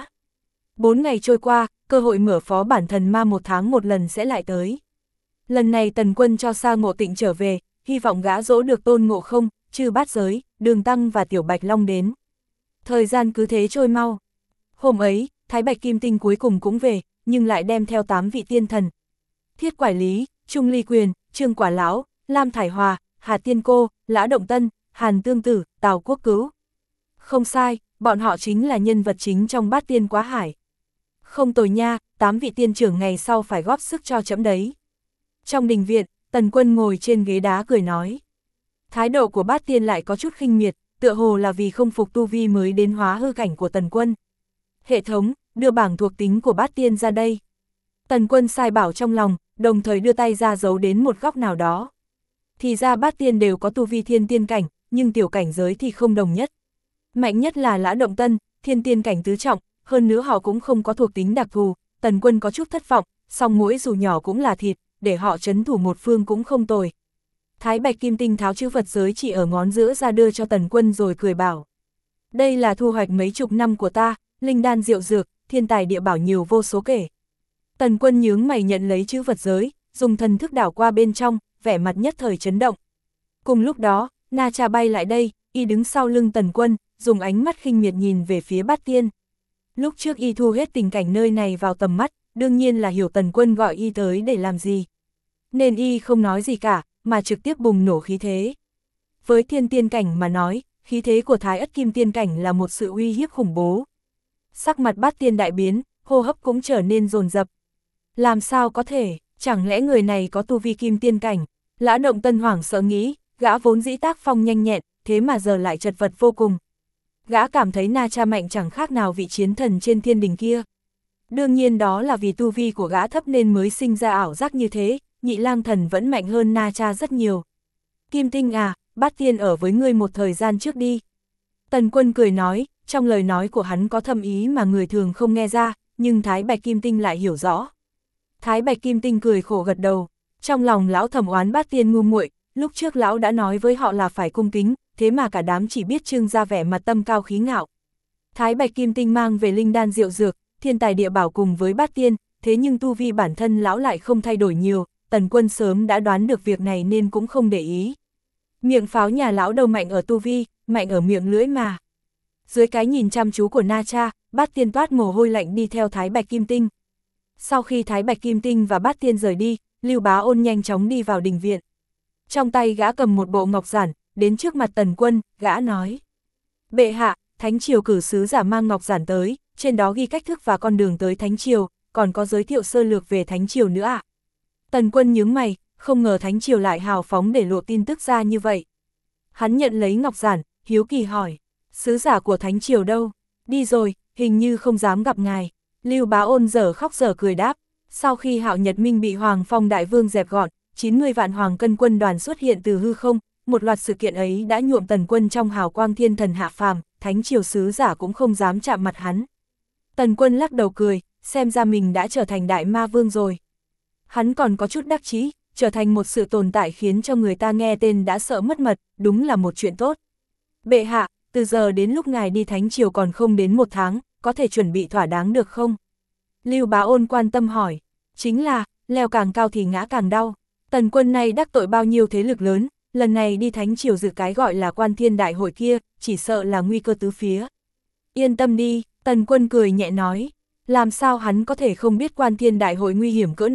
[SPEAKER 1] 4 ngày trôi qua, cơ hội mở phó bản thần ma 1 tháng một lần sẽ lại tới. Lần này Tần Quân cho Sa Ngộ Tịnh trở về, hy vọng gã dỗ được Tôn Ngộ Không, Chư Bát Giới, Đường Tăng và Tiểu Bạch Long đến. Thời gian cứ thế trôi mau. Hôm ấy, Thái Bạch Kim Tinh cuối cùng cũng về, nhưng lại đem theo 8 vị tiên thần. Thiết Quải Lý, Trung Ly Quyền, Trương Quả Lão, Lam Thải Hòa, Hà Tiên Cô, Lã Động Tân, Hàn Tương Tử, Tào Quốc Cứu. Không sai, bọn họ chính là nhân vật chính trong Bát Tiên Quá Hải. Không tồi nha, 8 vị tiên trưởng ngày sau phải góp sức cho trẫm đấy. Trong đình viện, Tần Quân ngồi trên ghế đá cười nói. Thái độ của Bát Tiên lại có chút khinh miệt, tựa hồ là vì không phục tu vi mới đến hóa hư cảnh của Tần Quân. Hệ thống, đưa bảng thuộc tính của Bát Tiên ra đây. Tần Quân sai bảo trong lòng, đồng thời đưa tay ra giấu đến một góc nào đó. Thì ra Bát Tiên đều có tu vi thiên tiên cảnh, nhưng tiểu cảnh giới thì không đồng nhất. Mạnh nhất là Lã Động Tân, thiên tiên cảnh tứ trọng, hơn nữa họ cũng không có thuộc tính đặc thù. Tần Quân có chút thất vọng, song mũi dù nhỏ cũng là thịt, để họ trấn thủ một phương cũng không tồi. Thái Bạch Kim Tinh tháo chữ vật giới chỉ ở ngón giữa ra đưa cho Tần Quân rồi cười bảo. Đây là thu hoạch mấy chục năm của ta, linh đan diệu dược, thiên tài địa bảo nhiều vô số kể. Tần Quân nhướng mày nhận lấy chữ vật giới, dùng thần thức đảo qua bên trong, vẻ mặt nhất thời chấn động. Cùng lúc đó, Na Cha bay lại đây, y đứng sau lưng Tần Quân, dùng ánh mắt khinh miệt nhìn về phía Bát Tiên. Lúc trước y thu hết tình cảnh nơi này vào tầm mắt, đương nhiên là hiểu Tần Quân gọi y tới để làm gì. Nên y không nói gì cả, mà trực tiếp bùng nổ khí thế. Với thiên tiên cảnh mà nói, khí thế của Thái Ất Kim Tiên cảnh là một sự uy hiếp khủng bố. Sắc mặt Bát Tiên đại biến, hô hấp cũng trở nên dồn dập. Làm sao có thể, chẳng lẽ người này có tu vi Kim Tiên cảnh? Lã Động Tân hoảng sợ nghĩ, gã vốn dĩ tác phong nhanh nhẹn, thế mà giờ lại chật vật vô cùng. Gã cảm thấy Na Cha mạnh chẳng khác nào vị chiến thần trên thiên đình kia. Đương nhiên đó là vì tu vi của gã thấp nên mới sinh ra ảo giác như thế, Nhị Lang Thần vẫn mạnh hơn Na Cha rất nhiều. Kim Tinh à, Bát Tiên ở với ngươi một thời gian trước đi. Tần Quân cười nói, trong lời nói của hắn có thâm ý mà người thường không nghe ra, nhưng Thái Bạch Kim Tinh lại hiểu rõ. Thái Bạch Kim Tinh cười khổ gật đầu, trong lòng lão thầm oán Bát Tiên ngu muội, lúc trước lão đã nói với họ là phải cung kính, thế mà cả đám chỉ biết trưng ra vẻ mặt tâm cao khí ngạo. Thái Bạch Kim Tinh mang về linh đan diệu dược, thiên tài địa bảo cùng với Bát Tiên, thế nhưng tu vi bản thân lão lại không thay đổi nhiều, Tần Quân sớm đã đoán được việc này nên cũng không để ý. Miệng pháo nhà lão đâu mạnh ở tu vi, mạnh ở miệng lưỡi mà. Dưới cái nhìn chăm chú của Na Cha, Bát Tiên toát mồ hôi lạnh đi theo Thái Bạch Kim Tinh. Sau khi Thái Bạch Kim Tinh và Bát Tiên rời đi, Lưu Bá Ôn nhanh chóng đi vào đình viện. Trong tay gã cầm một bộ ngọc giản, đến trước mặt Tần Quân, gã nói. Bệ hạ, Thánh Triều cử sứ giả mang ngọc giản tới, trên đó ghi cách thức và con đường tới Thánh Triều, còn có giới thiệu sơ lược về Thánh Triều nữa ạ. Tần Quân nhướng mày, không ngờ Thánh Triều lại hào phóng để lộ tin tức ra như vậy. Hắn nhận lấy ngọc giản, hiếu kỳ hỏi, sứ giả của Thánh Triều đâu? Đi rồi, hình như không dám gặp ngài. Lưu Bá Ôn dở khóc dở cười đáp, sau khi Hạo Nhật Minh bị Hoàng Phong Đại Vương dẹp gọn, 90 vạn Hoàng Cân quân đoàn xuất hiện từ hư không, một loạt sự kiện ấy đã nhuộm Tần Quân trong hào quang thiên thần hạ phàm, Thánh Triều sứ giả cũng không dám chạm mặt hắn. Tần Quân lắc đầu cười, xem ra mình đã trở thành Đại Ma Vương rồi. Hắn còn có chút đắc chí, trở thành một sự tồn tại khiến cho người ta nghe tên đã sợ mất mật, đúng là một chuyện tốt. Bệ hạ, từ giờ đến lúc ngài đi Thánh Triều còn không đến 1 tháng, có thể chuẩn bị thỏa đáng được không? Lưu Bá Ôn quan tâm hỏi, chính là, leo càng cao thì ngã càng đau. Tần Quân này đắc tội bao nhiêu thế lực lớn, lần này đi Thánh Triều dự cái gọi là Quan Thiên Đại Hội kia, chỉ sợ là nguy cơ tứ phía. Yên tâm đi, Tần Quân cười nhẹ nói, làm sao hắn có thể không biết Quan Thiên Đại Hội nguy hiểm cỡ nào,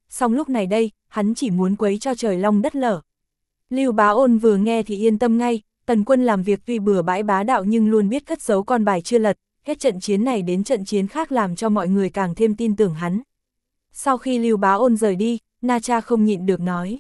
[SPEAKER 1] song lúc này đây, hắn chỉ muốn quấy cho trời long đất lở. Lưu Bá Ôn vừa nghe thì yên tâm ngay, Tần Quân làm việc tuy bừa bãi bá đạo nhưng luôn biết cất giấu con bài chưa lật, hết trận chiến này đến trận chiến khác làm cho mọi người càng thêm tin tưởng hắn. Sau khi Lưu Bá Ôn rời đi, Na Cha không nhịn được nói.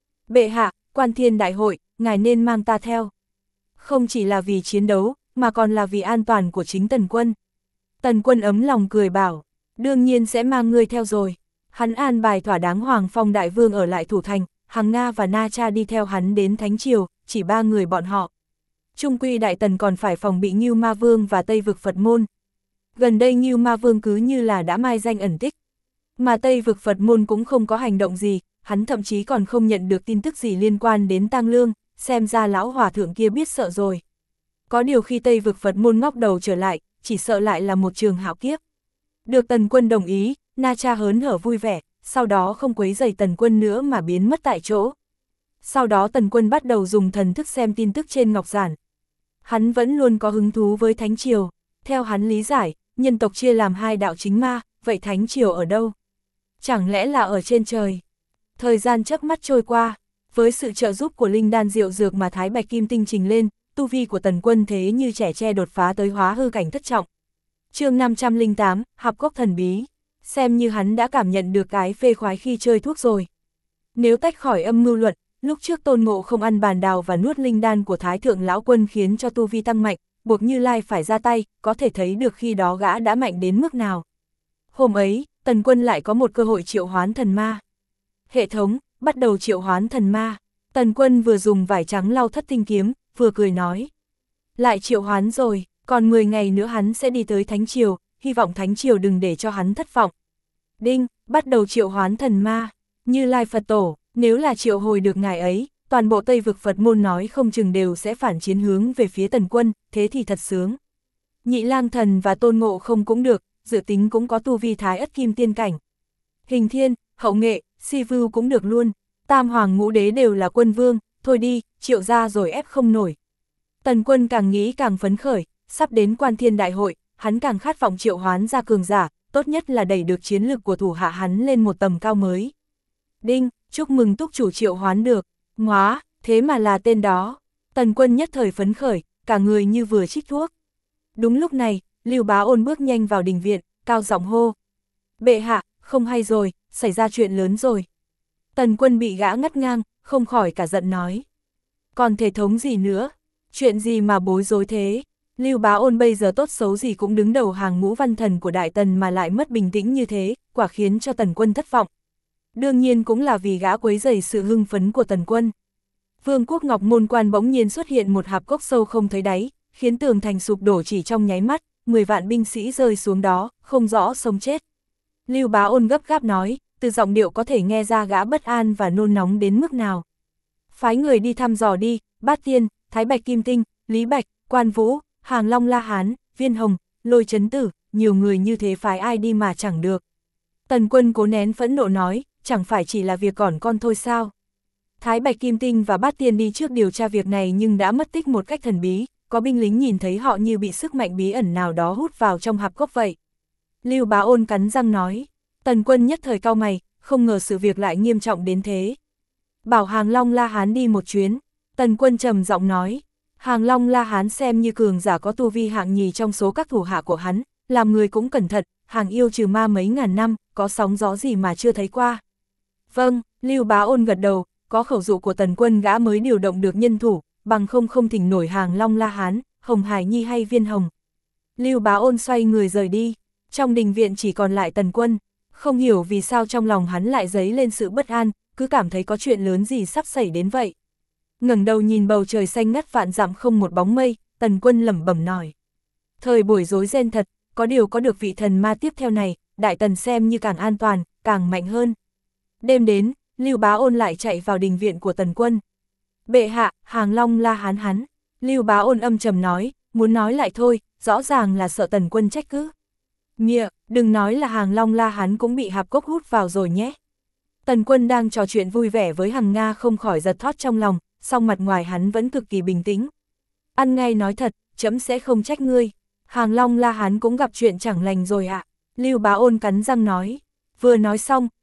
[SPEAKER 1] Bệ hạ, Quan Thiên đại hội, ngài nên mang ta theo. Không chỉ là vì chiến đấu, mà còn là vì an toàn của chính Tần Quân. Tần Quân ấm lòng cười bảo, đương nhiên sẽ mang ngươi theo rồi. Hắn an bài thỏa đáng Hoàng Phong đại vương ở lại thủ thành, Hằng Nga và Na Cha đi theo hắn đến Thánh Triều, chỉ 3 người bọn họ. Trung quy Đại Tần còn phải phòng bị Ngưu Ma Vương và Tây Vực Phật Môn. Gần đây Ngưu Ma Vương cứ như là đã mai danh ẩn tích. Mà Tây Vực Phật Môn cũng không có hành động gì, hắn thậm chí còn không nhận được tin tức gì liên quan đến Tang Lương, xem ra lão hòa thượng kia biết sợ rồi. Có điều khi Tây Vực Phật Môn ngóc đầu trở lại, chỉ sợ lại là một trường hạo kiếp. Được Tần Quân đồng ý, Na Cha hớn hở vui vẻ, sau đó không quấy rầy Tần Quân nữa mà biến mất tại chỗ. Sau đó Tần Quân bắt đầu dùng thần thức xem tin tức trên ngọc giản. Hắn vẫn luôn có hứng thú với Thánh Triều, theo hắn lý giải, nhân tộc chia làm 2 đạo chính ma, vậy Thánh Triều ở đâu? Chẳng lẽ là ở trên trời? Thời gian chớp mắt trôi qua, với sự trợ giúp của linh đan diệu dược mà Thái Bạch Kim Tinh trình lên, tu vi của Tần Quân thế như trẻ tre đột phá tới hóa hư cảnh thất trọng. Chương 508, Hạp Cốc thần bí, xem như hắn đã cảm nhận được cái phê khoái khi chơi thuốc rồi. Nếu tách khỏi âm mưu luận, lúc trước Tôn Ngộ không ăn bàn đào và nuốt linh đan của Thái Thượng Lão Quân khiến cho tu vi tăng mạnh, buộc Như Lai phải ra tay, có thể thấy được khi đó gã đã mạnh đến mức nào. Hôm ấy, Tần Quân lại có một cơ hội triệu hoán thần ma. Hệ thống, bắt đầu triệu hoán thần ma. Tần Quân vừa dùng vải trắng lau Thất Tinh kiếm, vừa cười nói. Lại triệu hoán rồi, còn 10 ngày nữa hắn sẽ đi tới Thánh Triều, hy vọng Thánh Triều đừng để cho hắn thất vọng. Đinh, bắt đầu triệu hoán thần ma. Như Lai Phật Tổ, nếu là triệu hồi được ngài ấy, toàn bộ Tây Vực Phật Môn nói không chừng đều sẽ phản chiến hướng về phía Tần Quân, thế thì thật sướng. Nhị Lang Thần và Tôn Ngộ không cũng được, dự tính cũng có tu vi Thái Ất Kim Tiên cảnh. Hình Thiên, Hậu Nghệ, Si Vưu cũng được luôn, Tam Hoàng Ngũ Đế đều là quân vương, thôi đi, triệu ra rồi ép không nổi. Tần Quân càng nghĩ càng phấn khởi, sắp đến Quan Thiên đại hội, hắn càng khát vọng triệu hoán ra cường giả, tốt nhất là đẩy được chiến lực của thủ hạ hắn lên một tầm cao mới. Đinh, chúc mừng túc chủ triệu hoán được, ngóa, thế mà là tên đó. Tần Quân nhất thời phấn khởi, cả người như vừa trích thuốc. Đúng lúc này, Lưu Bá Ôn bước nhanh vào đình viện, cao giọng hô. Bệ hạ, không hay rồi, xảy ra chuyện lớn rồi. Tần Quân bị gã ngắt ngang, không khỏi cả giận nói. Còn thể thống gì nữa? Chuyện gì mà bối rối thế? Lưu Bá Ôn bây giờ tốt xấu gì cũng đứng đầu hàng ngũ văn thần của Đại Tần mà lại mất bình tĩnh như thế, quả khiến cho Tần Quân thất vọng. Đương nhiên cũng là vì gã quấy rầy sự hưng phấn của Tần Quân. Vương quốc Ngọc Môn Quan bỗng nhiên xuất hiện một hạp cốc sâu không thấy đáy, khiến tường thành sụp đổ chỉ trong nháy mắt, 10 vạn binh sĩ rơi xuống đó, không rõ sống chết. Lưu Bá Ôn gấp gáp nói, từ giọng điệu có thể nghe ra gã bất an và nôn nóng đến mức nào. Phái người đi thăm dò đi, Bát Tiên, Thái Bạch Kim Tinh, Lý Bạch, Quan Vũ, Hàng Long La Hán, Viên Hồng, Lôi Chấn Tử, nhiều người như thế phái ai đi mà chẳng được. Tần Quân cố nén phẫn nộ nói, chẳng phải chỉ là việc gỏn con thôi sao. Thái Bạch Kim Tinh và Bát Tiên đi trước điều tra việc này nhưng đã mất tích một cách thần bí, có binh lính nhìn thấy họ như bị sức mạnh bí ẩn nào đó hút vào trong hạp cốc vậy. Lưu Bá Ôn cắn răng nói, Tần Quân nhất thời cau mày, không ngờ sự việc lại nghiêm trọng đến thế. Bảo Hàng Long La Hán đi một chuyến, Tần Quân trầm giọng nói, Hàng Long La Hán xem như cường giả có tu vi hạng nhì trong số các thủ hạ của hắn, làm người cũng cẩn thận, hàng yêu trừ ma mấy ngàn năm, có sóng gió gì mà chưa thấy qua. Vâng, Lưu Bá Ôn gật đầu, có khẩu dụ của Tần Quân gã mới điều động được nhân thủ, bằng không thỉnh nổi Hàng Long La Hán, Hồng Hải Nhi hay Viên Hồng. Lưu Bá Ôn xoay người rời đi, trong đình viện chỉ còn lại Tần Quân, không hiểu vì sao trong lòng hắn lại dấy lên sự bất an, cứ cảm thấy có chuyện lớn gì sắp xảy đến vậy. Ngẩng đầu nhìn bầu trời xanh ngắt vạn dặm không một bóng mây, Tần Quân lẩm bẩm nói. Thời buổi rối ren thật, có điều có được vị thần ma tiếp theo này, Đại Tần xem như càng an toàn, càng mạnh hơn. Đêm đến, Lưu Bá Ôn lại chạy vào đình viện của Tần Quân. Bệ hạ, Hàng Long La Hán hắn. Lưu Bá Ôn âm trầm nói, muốn nói lại thôi, rõ ràng là sợ Tần Quân trách cứ. Mịa, đừng nói là Hàng Long La Hán cũng bị hạp cốc hút vào rồi nhé. Tần Quân đang trò chuyện vui vẻ với Hằng Nga không khỏi giật thót trong lòng, song mặt ngoài hắn vẫn cực kỳ bình tĩnh. Ăn ngay nói thật, trẫm sẽ không trách ngươi. Hàng Long La Hán cũng gặp chuyện chẳng lành rồi ạ. Lưu Bá Ôn cắn răng nói. Vừa nói xong,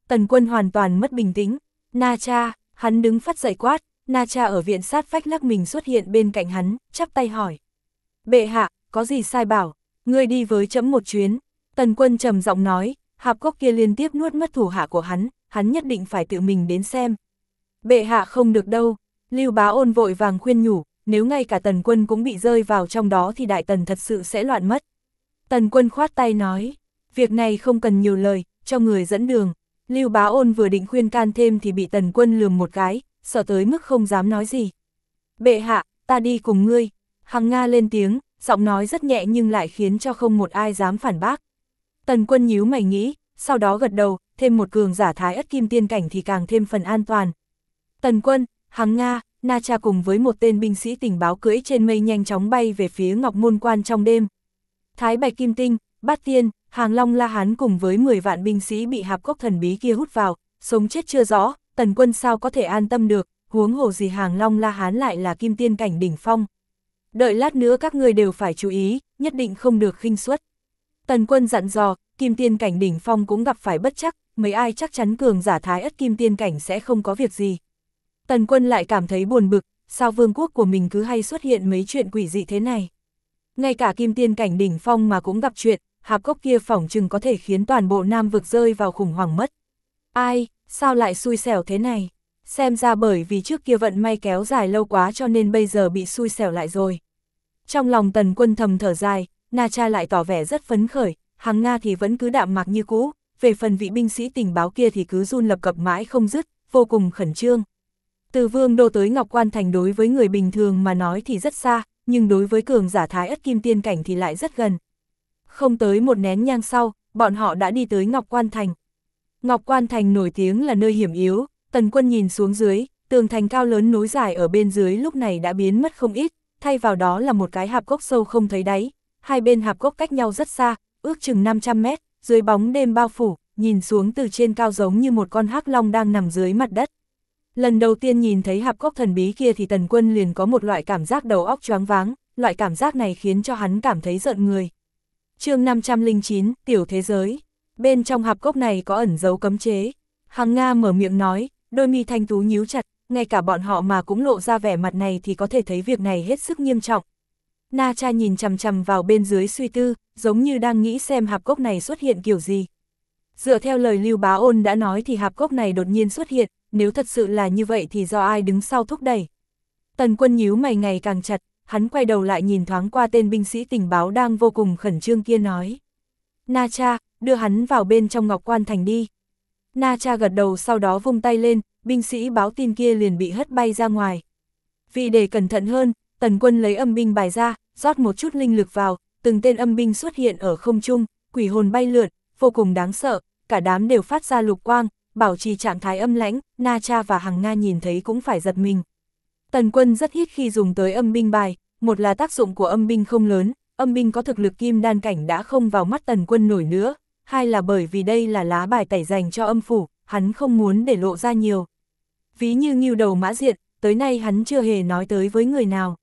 [SPEAKER 1] Tần Quân hoàn toàn mất bình tĩnh. Na Cha, hắn đứng phắt dậy quát. Na Cha ở viện sát vách lắc mình xuất hiện bên cạnh hắn, chắp tay hỏi. Bệ hạ, có gì sai bảo, ngươi đi với trẫm một chuyến. Tần Quân trầm giọng nói, hạp cốc kia liên tiếp nuốt mất thủ hạ của hắn nhất định phải tự mình đến xem. Bệ hạ không được đâu, Lưu Bá Ôn vội vàng khuyên nhủ, nếu ngay cả Tần Quân cũng bị rơi vào trong đó thì Đại Tần thật sự sẽ loạn mất. Tần Quân khoát tay nói, việc này không cần nhiều lời, cho người dẫn đường. Lưu Bá Ôn vừa định khuyên can thêm thì bị Tần Quân lườm một cái, sợ tới mức không dám nói gì. Bệ hạ, ta đi cùng ngươi. Hằng Nga lên tiếng, giọng nói rất nhẹ nhưng lại khiến cho không một ai dám phản bác. Tần Quân nhíu mày nghĩ, sau đó gật đầu, thêm một cường giả thái ất kim tiên cảnh thì càng thêm phần an toàn. Tần Quân, Hằng Nga, Na Cha cùng với một tên binh sĩ tình báo cưỡi trên mây nhanh chóng bay về phía Ngọc Môn Quan trong đêm. Thái Bạch Kim Tinh, Bát Tiên, Hàng Long La Hán cùng với 10 vạn binh sĩ bị hạp cốc thần bí kia hút vào, sống chết chưa rõ, Tần Quân sao có thể an tâm được, huống hồ gì Hàng Long La Hán lại là kim tiên cảnh đỉnh phong. Đợi lát nữa các ngươi đều phải chú ý, nhất định không được khinh suất. Tần Quân dặn dò, kim tiên cảnh đỉnh phong cũng gặp phải bất trắc, mấy ai chắc chắn cường giả thái ất kim tiên cảnh sẽ không có việc gì. Tần Quân lại cảm thấy buồn bực, sao vương quốc của mình cứ hay xuất hiện mấy chuyện quỷ dị thế này. Ngay cả kim tiên cảnh đỉnh phong mà cũng gặp chuyện, hạp cốc kia phỏng chừng có thể khiến toàn bộ Nam vực rơi vào khủng hoảng mất. Ai, sao lại xui xẻo thế này? Xem ra bởi vì trước kia vận may kéo dài lâu quá cho nên bây giờ bị xui xẻo lại rồi. Trong lòng Tần Quân thầm thở dài, Na Cha lại tỏ vẻ rất phấn khởi, Hằng Nga thì vẫn cứ đạm mạc như cũ, về phần vị binh sĩ tình báo kia thì cứ run lập cập mãi không dứt, vô cùng khẩn trương. Từ Vương Đô tới Ngọc Quan Thành đối với người bình thường mà nói thì rất xa, nhưng đối với cường giả thái ất kim tiên cảnh thì lại rất gần. Không tới một nén nhang sau, bọn họ đã đi tới Ngọc Quan Thành. Ngọc Quan Thành nổi tiếng là nơi hiểm yếu, Tần Quân nhìn xuống dưới, tường thành cao lớn nối dài ở bên dưới lúc này đã biến mất không ít, thay vào đó là một cái hạp cốc sâu không thấy đáy. Hai bên hạp cốc cách nhau rất xa, ước chừng 500 mét, dưới bóng đêm bao phủ, nhìn xuống từ trên cao giống như một con hắc long đang nằm dưới mặt đất. Lần đầu tiên nhìn thấy hạp cốc thần bí kia thì Tần Quân liền có một loại cảm giác đầu óc choáng váng, loại cảm giác này khiến cho hắn cảm thấy rợn người. Chương 509, Tiểu Thế Giới. Bên trong hạp cốc này có ẩn dấu cấm chế. Hằng Nga mở miệng nói, đôi mi thanh tú nhíu chặt, ngay cả bọn họ mà cũng lộ ra vẻ mặt này thì có thể thấy việc này hết sức nghiêm trọng. Na Cha nhìn chằm chằm vào bên dưới suy tư, giống như đang nghĩ xem hạp cốc này xuất hiện kiểu gì. Dựa theo lời Lưu Bá Ôn đã nói thì hạp cốc này đột nhiên xuất hiện, nếu thật sự là như vậy thì do ai đứng sau thúc đẩy. Tần Quân nhíu mày ngày càng chặt, hắn quay đầu lại nhìn thoáng qua tên binh sĩ tình báo đang vô cùng khẩn trương kia nói. Na Cha, đưa hắn vào bên trong Ngọc Quan Thành đi. Na Cha gật đầu sau đó vung tay lên, binh sĩ báo tin kia liền bị hất bay ra ngoài. Vì để cẩn thận hơn, Tần Quân lấy âm binh bài ra, rót một chút linh lực vào, từng tên âm binh xuất hiện ở không trung, quỷ hồn bay lượn, vô cùng đáng sợ, cả đám đều phát ra lục quang, bảo trì trạng thái âm lãnh, Na Cha và Hằng Nga nhìn thấy cũng phải giật mình. Tần Quân rất ít khi dùng tới âm binh bài, một là tác dụng của âm binh không lớn, âm binh có thực lực kim đan cảnh đã không vào mắt Tần Quân nổi nữa, hai là bởi vì đây là lá bài tẩy dành cho âm phủ, hắn không muốn để lộ ra nhiều. Ví như Ngưu Đầu Mã Diện, tới nay hắn chưa hề nói tới với người nào.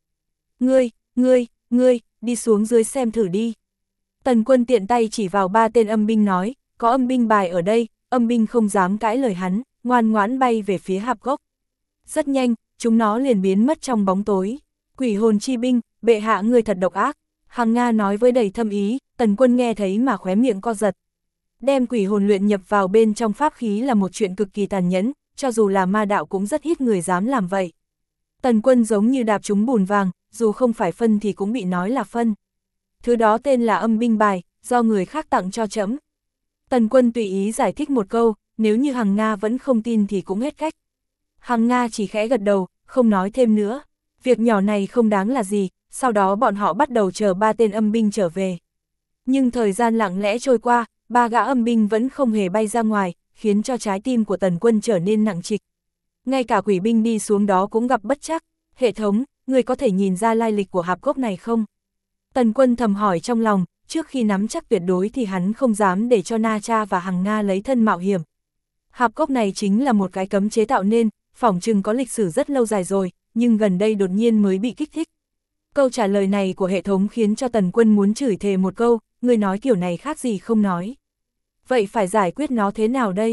[SPEAKER 1] Ngươi, đi xuống dưới xem thử đi. Tần Quân tiện tay chỉ vào ba tên âm binh nói, có âm binh bài ở đây, âm binh không dám cãi lời hắn, ngoan ngoãn bay về phía hạp cốc. Rất nhanh, chúng nó liền biến mất trong bóng tối. Quỷ hồn chi binh, bệ hạ ngươi thật độc ác. Hằng Nga nói với đầy thâm ý, Tần Quân nghe thấy mà khóe miệng co giật. Đem quỷ hồn luyện nhập vào bên trong pháp khí là một chuyện cực kỳ tàn nhẫn, cho dù là ma đạo cũng rất ít người dám làm vậy. Tần Quân giống như đạp trúng bùn vàng, dù không phải phân thì cũng bị nói là phân. Thứ đó tên là âm binh bài, do người khác tặng cho trẫm. Tần Quân tùy ý giải thích một câu, nếu như Hằng Nga vẫn không tin thì cũng hết cách. Hằng Nga chỉ khẽ gật đầu, không nói thêm nữa. Việc nhỏ này không đáng là gì, sau đó bọn họ bắt đầu chờ ba tên âm binh trở về. Nhưng thời gian lặng lẽ trôi qua, ba gã âm binh vẫn không hề bay ra ngoài, khiến cho trái tim của Tần Quân trở nên nặng trịch. Ngay cả quỷ binh đi xuống đó cũng gặp bất trắc. Hệ thống, người có thể nhìn ra lai lịch của hạp cốc này không? Tần Quân thầm hỏi trong lòng, trước khi nắm chắc tuyệt đối thì hắn không dám để cho Na Cha và Hằng Nga lấy thân mạo hiểm. Hạp cốc này chính là một cái cấm chế tạo nên, phỏng chừng có lịch sử rất lâu dài rồi, nhưng gần đây đột nhiên mới bị kích thích. Câu trả lời này của hệ thống khiến cho Tần Quân muốn chửi thề một câu, người nói kiểu này khác gì không nói. Vậy phải giải quyết nó thế nào đây?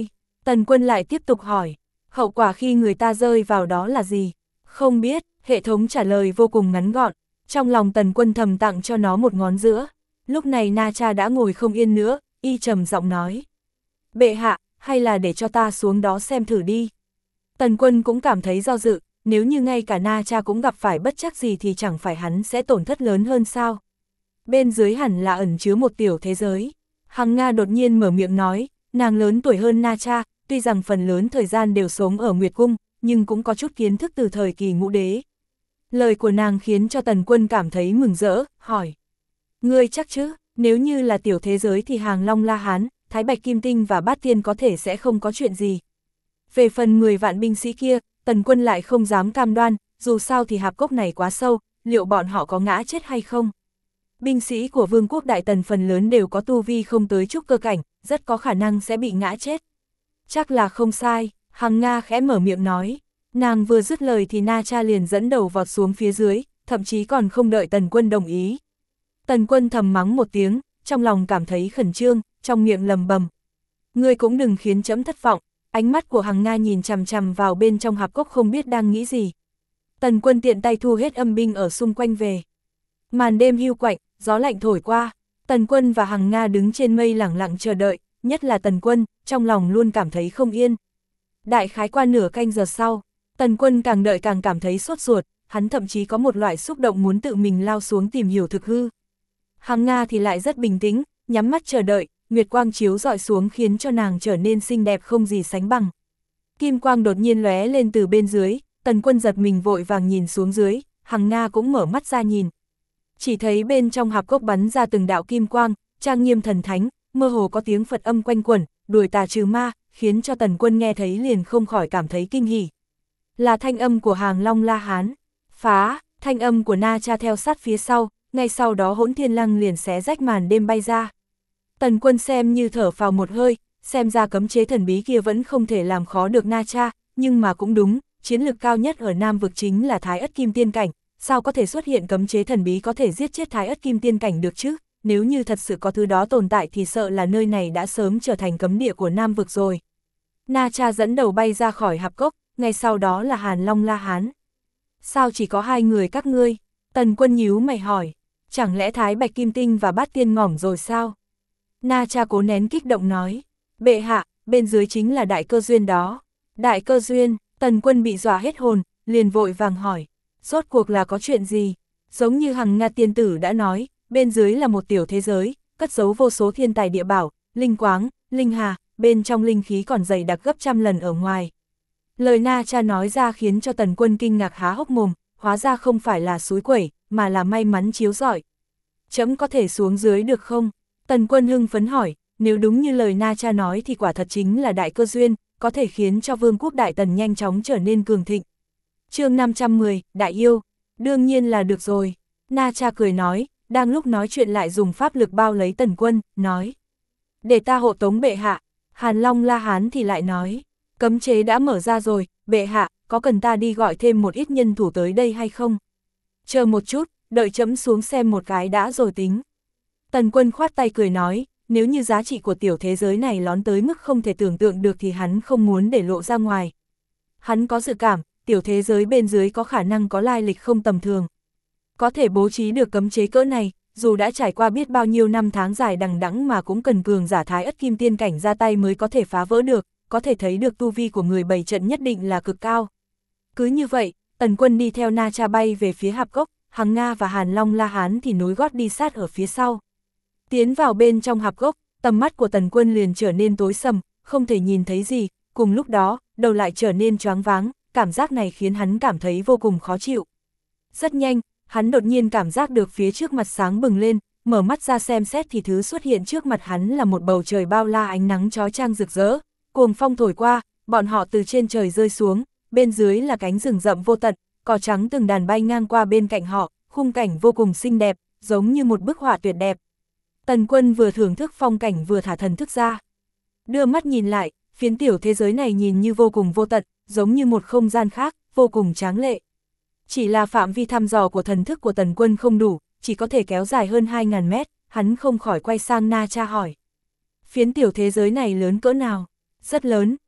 [SPEAKER 1] Tần Quân lại tiếp tục hỏi, hậu quả khi người ta rơi vào đó là gì? Không biết, hệ thống trả lời vô cùng ngắn gọn, trong lòng Tần Quân thầm tặng cho nó một ngón giữa. Lúc này Na Cha đã ngồi không yên nữa, y trầm giọng nói. Bệ hạ, hay là để cho ta xuống đó xem thử đi. Tần Quân cũng cảm thấy do dự, nếu như ngay cả Na Cha cũng gặp phải bất trắc gì thì chẳng phải hắn sẽ tổn thất lớn hơn sao. Bên dưới hẳn là ẩn chứa một tiểu thế giới. Hằng Nga đột nhiên mở miệng nói, nàng lớn tuổi hơn Na Cha, tuy rằng phần lớn thời gian đều sống ở Nguyệt Cung, nhưng cũng có chút kiến thức từ thời kỳ Ngũ Đế. Lời của nàng khiến cho Tần Quân cảm thấy mừng rỡ, hỏi. Ngươi chắc chứ, nếu như là tiểu thế giới thì Hàng Long La Hán, Thái Bạch Kim Tinh và Bát Tiên có thể sẽ không có chuyện gì. Về phần 10 vạn binh sĩ kia, Tần Quân lại không dám cam đoan, dù sao thì hạp cốc này quá sâu, liệu bọn họ có ngã chết hay không? Binh sĩ của Vương quốc Đại Tần phần lớn đều có tu vi không tới trúc cơ cảnh, rất có khả năng sẽ bị ngã chết. Chắc là không sai, Hằng Nga khẽ mở miệng nói. Nàng vừa dứt lời thì Na Cha liền dẫn đầu vọt xuống phía dưới, thậm chí còn không đợi Tần Quân đồng ý. Tần Quân thầm mắng một tiếng, trong lòng cảm thấy khẩn trương, trong miệng lầm bầm. Ngươi cũng đừng khiến trẫm thất vọng. Ánh mắt của Hằng Nga nhìn chằm chằm vào bên trong hạp cốc không biết đang nghĩ gì. Tần Quân tiện tay thu hết âm binh ở xung quanh về. Màn đêm hưu quạnh, gió lạnh thổi qua, Tần Quân và Hằng Nga đứng trên mây lẳng lặng chờ đợi, nhất là Tần Quân, trong lòng luôn cảm thấy không yên. Đại khái qua nửa canh giờ sau, Tần Quân càng đợi càng cảm thấy sốt ruột, hắn thậm chí có một loại xúc động muốn tự mình lao xuống tìm hiểu thực hư. Hằng Nga thì lại rất bình tĩnh, nhắm mắt chờ đợi, nguyệt quang chiếu rọi xuống khiến cho nàng trở nên xinh đẹp không gì sánh bằng. Kim quang đột nhiên lóe lên từ bên dưới, Tần Quân giật mình vội vàng nhìn xuống dưới, Hằng Nga cũng mở mắt ra nhìn. Chỉ thấy bên trong hạp cốc bắn ra từng đạo kim quang, trang nghiêm thần thánh, mơ hồ có tiếng Phật âm quanh quẩn, đuổi tà trừ ma, khiến cho Tần Quân nghe thấy liền không khỏi cảm thấy kinh hỉ. Là thanh âm của Hàng Long La Hán. Phá, thanh âm của Na Cha theo sát phía sau, ngay sau đó Hỗn Thiên Lăng liền xé rách màn đêm bay ra. Tần Quân xem như thở phào một hơi, xem ra cấm chế thần bí kia vẫn không thể làm khó được Na Cha, nhưng mà cũng đúng, chiến lực cao nhất ở Nam vực chính là Thái Ất Kim Tiên Cảnh, sao có thể xuất hiện cấm chế thần bí có thể giết chết Thái Ất Kim Tiên Cảnh được chứ, nếu như thật sự có thứ đó tồn tại thì sợ là nơi này đã sớm trở thành cấm địa của Nam vực rồi. Na Cha dẫn đầu bay ra khỏi hạp cốc, ngay sau đó là Hàn Long La Hán. Sao chỉ có hai người các ngươi? Tần Quân nhíu mày hỏi, chẳng lẽ Thái Bạch Kim Tinh và Bát Tiên ngỏm rồi sao? Na Cha cố nén kích động nói, bệ hạ, bên dưới chính là đại cơ duyên đó. Đại cơ duyên, Tần Quân bị dọa hết hồn, liền vội vàng hỏi, rốt cuộc là có chuyện gì? Giống như Hằng Nga tiên tử đã nói, bên dưới là một tiểu thế giới, cất giấu vô số thiên tài địa bảo, linh quáng, linh hà, bên trong linh khí còn dày đặc gấp trăm lần ở ngoài. Lời Na Cha nói ra khiến cho Tần Quân kinh ngạc há hốc mồm, hóa ra không phải là xúi quẩy, mà là may mắn chiếu rọi. Trẫm có thể xuống dưới được không? Tần Quân hưng phấn hỏi, nếu đúng như lời Na Cha nói thì quả thật chính là đại cơ duyên, có thể khiến cho Vương quốc Đại Tần nhanh chóng trở nên cường thịnh. Chương 510, Đại Yêu, đương nhiên là được rồi. Na Cha cười nói, đang lúc nói chuyện lại dùng pháp lực bao lấy Tần Quân, nói. Để ta hộ tống bệ hạ. Hàn Long La Hán thì lại nói, cấm chế đã mở ra rồi, bệ hạ, có cần ta đi gọi thêm một ít nhân thủ tới đây hay không? Chờ một chút, đợi trẫm xuống xem một cái đã rồi tính. Tần Quân khoát tay cười nói, nếu như giá trị của tiểu thế giới này lón tới mức không thể tưởng tượng được thì hắn không muốn để lộ ra ngoài. Hắn có dự cảm, tiểu thế giới bên dưới có khả năng có lai lịch không tầm thường. Có thể bố trí được cấm chế cỡ này, dù đã trải qua biết bao nhiêu năm tháng dài đằng đẵng mà cũng cần cường giả Thái Ất Kim Tiên Cảnh ra tay mới có thể phá vỡ được, có thể thấy được tu vi của người bày trận nhất định là cực cao. Cứ như vậy, Tần Quân đi theo Na Cha bay về phía hạp cốc, Hằng Nga và Hàn Long La Hán thì nối gót đi sát ở phía sau. Tiến vào bên trong hạp cốc, tầm mắt của Tần Quân liền trở nên tối sầm, không thể nhìn thấy gì, cùng lúc đó, đầu lại trở nên choáng váng, cảm giác này khiến hắn cảm thấy vô cùng khó chịu. Rất nhanh, hắn đột nhiên cảm giác được phía trước mặt sáng bừng lên, mở mắt ra xem xét thì thứ xuất hiện trước mặt hắn là một bầu trời bao la ánh nắng chói chang rực rỡ, cuồng phong thổi qua, bọn họ từ trên trời rơi xuống, bên dưới là cánh rừng rậm vô tận, cỏ trắng từng đàn bay ngang qua bên cạnh họ, khung cảnh vô cùng xinh đẹp, giống như một bức họa tuyệt đẹp. Tần Quân vừa thưởng thức phong cảnh vừa thả thần thức ra. Đưa mắt nhìn lại, phiến tiểu thế giới này nhìn như vô cùng vô tận, giống như một không gian khác, vô cùng tráng lệ. Chỉ là phạm vi thăm dò của thần thức của Tần Quân không đủ, chỉ có thể kéo dài hơn 2.000 mét, hắn không khỏi quay sang Na Cha hỏi. Phiến tiểu thế giới này lớn cỡ nào? Rất lớn,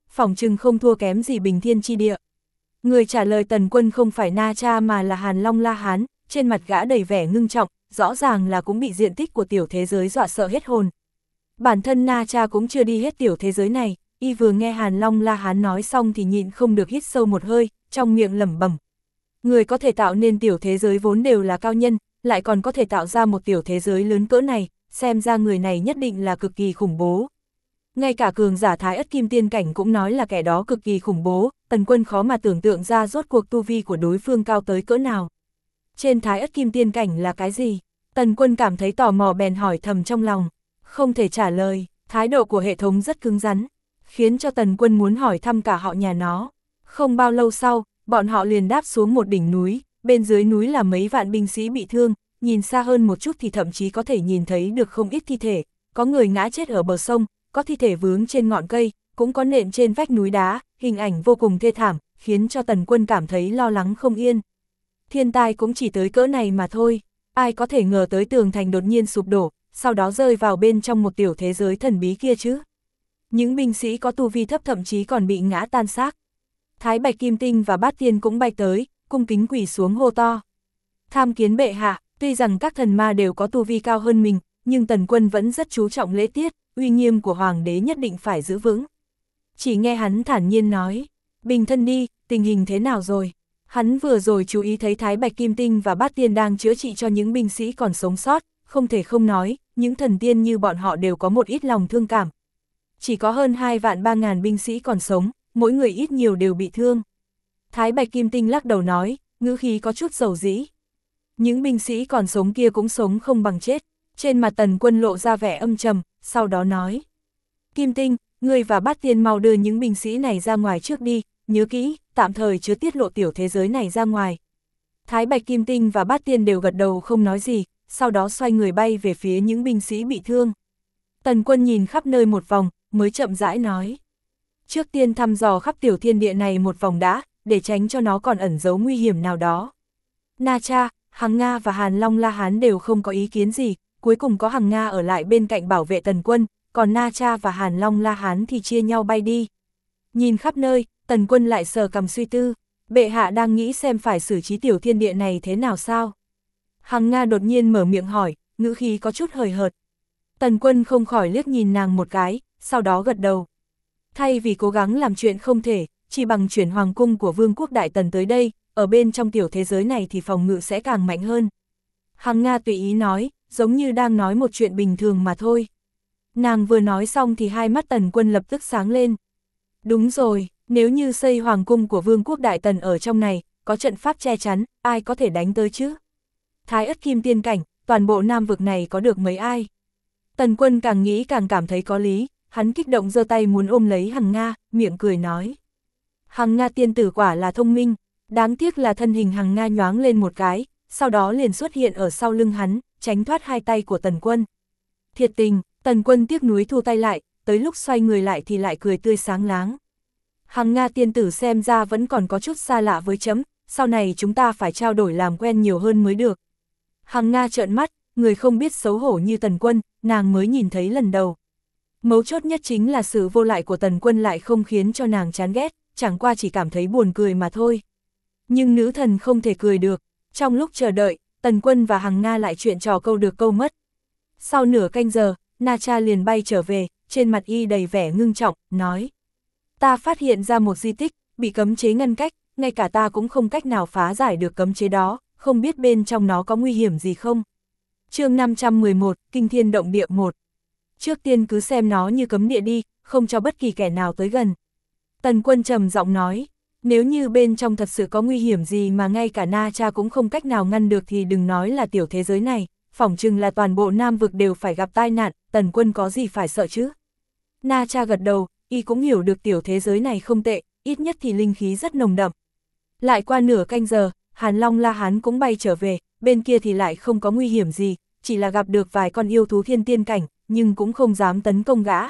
[SPEAKER 1] phỏng chừng không thua kém gì Bình Thiên Chi Địa. Người trả lời Tần Quân không phải Na Cha mà là Hàn Long La Hán, trên mặt gã đầy vẻ ngưng trọng, rõ ràng là cũng bị diện tích của tiểu thế giới dọa sợ hết hồn. Bản thân Na Cha cũng chưa đi hết tiểu thế giới này, y vừa nghe Hàn Long La Hán nói xong thì nhịn không được hít sâu một hơi, trong miệng lẩm bẩm. Người có thể tạo nên tiểu thế giới vốn đều là cao nhân, lại còn có thể tạo ra một tiểu thế giới lớn cỡ này, xem ra người này nhất định là cực kỳ khủng bố. Ngay cả cường giả Thái Ất Kim Tiên Cảnh cũng nói là kẻ đó cực kỳ khủng bố, Tần Quân khó mà tưởng tượng ra rốt cuộc tu vi của đối phương cao tới cỡ nào. Trên Thái Ất Kim Tiên Cảnh là cái gì? Tần Quân cảm thấy tò mò bèn hỏi thầm trong lòng. Không thể trả lời, thái độ của hệ thống rất cứng rắn, khiến cho Tần Quân muốn hỏi thăm cả họ nhà nó. Không bao lâu sau, bọn họ liền đáp xuống một đỉnh núi, bên dưới núi là mấy vạn binh sĩ bị thương, nhìn xa hơn một chút thì thậm chí có thể nhìn thấy được không ít thi thể, có người ngã chết ở bờ sông, có thi thể vướng trên ngọn cây, cũng có nện trên vách núi đá, hình ảnh vô cùng thê thảm, khiến cho Tần Quân cảm thấy lo lắng không yên. Thiên tai cũng chỉ tới cỡ này mà thôi, ai có thể ngờ tới tường thành đột nhiên sụp đổ, sau đó rơi vào bên trong một tiểu thế giới thần bí kia chứ. Những binh sĩ có tu vi thấp thậm chí còn bị ngã tan xác. Thái Bạch Kim Tinh và Bát Tiên cũng bay tới, cung kính quỳ xuống hô to. Tham kiến bệ hạ, tuy rằng các thần ma đều có tu vi cao hơn mình, nhưng Tần Quân vẫn rất chú trọng lễ tiết, uy nghiêm của hoàng đế nhất định phải giữ vững. Chỉ nghe hắn thản nhiên nói, bình thân đi, tình hình thế nào rồi? Hắn vừa rồi chú ý thấy Thái Bạch Kim Tinh và Bát Tiên đang chữa trị cho những binh sĩ còn sống sót, không thể không nói, những thần tiên như bọn họ đều có một ít lòng thương cảm. Chỉ có hơn 2.300.000 binh sĩ còn sống, mỗi người ít nhiều đều bị thương. Thái Bạch Kim Tinh lắc đầu nói, ngữ khí có chút dầu dĩ. Những binh sĩ còn sống kia cũng sống không bằng chết. Trên mặt Tần Quân lộ ra vẻ âm trầm, sau đó nói. Kim Tinh, ngươi và Bát Tiên mau đưa những binh sĩ này ra ngoài trước đi, nhớ kỹ, tạm thời chứa tiết lộ tiểu thế giới này ra ngoài. Thái Bạch Kim Tinh và Bát Tiên đều gật đầu không nói gì, sau đó xoay người bay về phía những binh sĩ bị thương. Tần Quân nhìn khắp nơi một vòng, mới chậm rãi nói. Trước tiên thăm dò khắp tiểu thiên địa này một vòng đã, để tránh cho nó còn ẩn giấu nguy hiểm nào đó. Na Cha, Hằng Nga và Hàn Long La Hán đều không có ý kiến gì, cuối cùng có Hằng Nga ở lại bên cạnh bảo vệ Tần Quân, còn Na Cha và Hàn Long La Hán thì chia nhau bay đi. Nhìn khắp nơi, Tần Quân lại sờ cằm suy tư, bệ hạ đang nghĩ xem phải xử trí tiểu thiên địa này thế nào sao? Hằng Nga đột nhiên mở miệng hỏi, ngữ khí có chút hời hợt. Tần Quân không khỏi liếc nhìn nàng một cái, sau đó gật đầu. Thay vì cố gắng làm chuyện không thể, chỉ bằng chuyển hoàng cung của Vương quốc Đại Tần tới đây, ở bên trong tiểu thế giới này thì phòng ngự sẽ càng mạnh hơn. Hằng Nga tùy ý nói, giống như đang nói một chuyện bình thường mà thôi. Nàng vừa nói xong thì hai mắt Tần Quân lập tức sáng lên. Đúng rồi, nếu như xây hoàng cung của Vương quốc Đại Tần ở trong này, có trận pháp che chắn, ai có thể đánh tới chứ? Thái Ất Kim Tiên Cảnh, toàn bộ Nam vực này có được mấy ai? Tần Quân càng nghĩ càng cảm thấy có lý, hắn kích động giơ tay muốn ôm lấy Hằng Nga, miệng cười nói. Hằng Nga tiên tử quả là thông minh, đáng tiếc là thân hình Hằng Nga nhoáng lên một cái, sau đó liền xuất hiện ở sau lưng hắn, tránh thoát hai tay của Tần Quân. Thiệt tình, Tần Quân tiếc nuối thu tay lại, tới lúc xoay người lại thì lại cười tươi sáng láng. Hằng Nga tiên tử xem ra vẫn còn có chút xa lạ với chấm, sau này chúng ta phải trao đổi làm quen nhiều hơn mới được. Hằng Nga trợn mắt, người không biết xấu hổ như Tần Quân, nàng mới nhìn thấy lần đầu. Mấu chốt nhất chính là sự vô lại của Tần Quân lại không khiến cho nàng chán ghét, chẳng qua chỉ cảm thấy buồn cười mà thôi. Nhưng nữ thần không thể cười được, trong lúc chờ đợi, Tần Quân và Hằng Nga lại chuyện trò câu được câu mất. Sau nửa canh giờ, Na Cha liền bay trở về, trên mặt y đầy vẻ ngưng trọng, nói. Ta phát hiện ra một di tích, bị cấm chế ngăn cách, ngay cả ta cũng không cách nào phá giải được cấm chế đó, không biết bên trong nó có nguy hiểm gì không. Chương 511, Kinh Thiên Động Địa 1. Trước tiên cứ xem nó như cấm địa đi, không cho bất kỳ kẻ nào tới gần. Tần Quân trầm giọng nói, nếu như bên trong thật sự có nguy hiểm gì mà ngay cả Na Cha cũng không cách nào ngăn được thì đừng nói là tiểu thế giới này, phỏng chừng là toàn bộ Nam vực đều phải gặp tai nạn, Tần Quân có gì phải sợ chứ. Na Cha gật đầu, y cũng hiểu được tiểu thế giới này không tệ, ít nhất thì linh khí rất nồng đậm. Lại qua nửa canh giờ, Hàn Long La Hán cũng bay trở về, bên kia thì lại không có nguy hiểm gì, chỉ là gặp được vài con yêu thú thiên tiên cảnh, nhưng cũng không dám tấn công gã.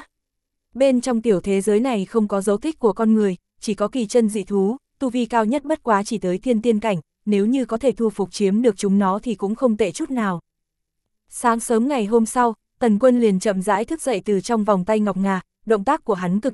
[SPEAKER 1] Bên trong tiểu thế giới này không có dấu tích của con người, chỉ có kỳ chân dị thú, tu vi cao nhất bất quá chỉ tới thiên tiên cảnh, nếu như có thể thu phục chiếm được chúng nó thì cũng không tệ chút nào. Sáng sớm ngày hôm sau, Tần Quân liền chậm rãi thức dậy từ trong vòng tay ngọc ngà, động tác của hắn cực nhẹ,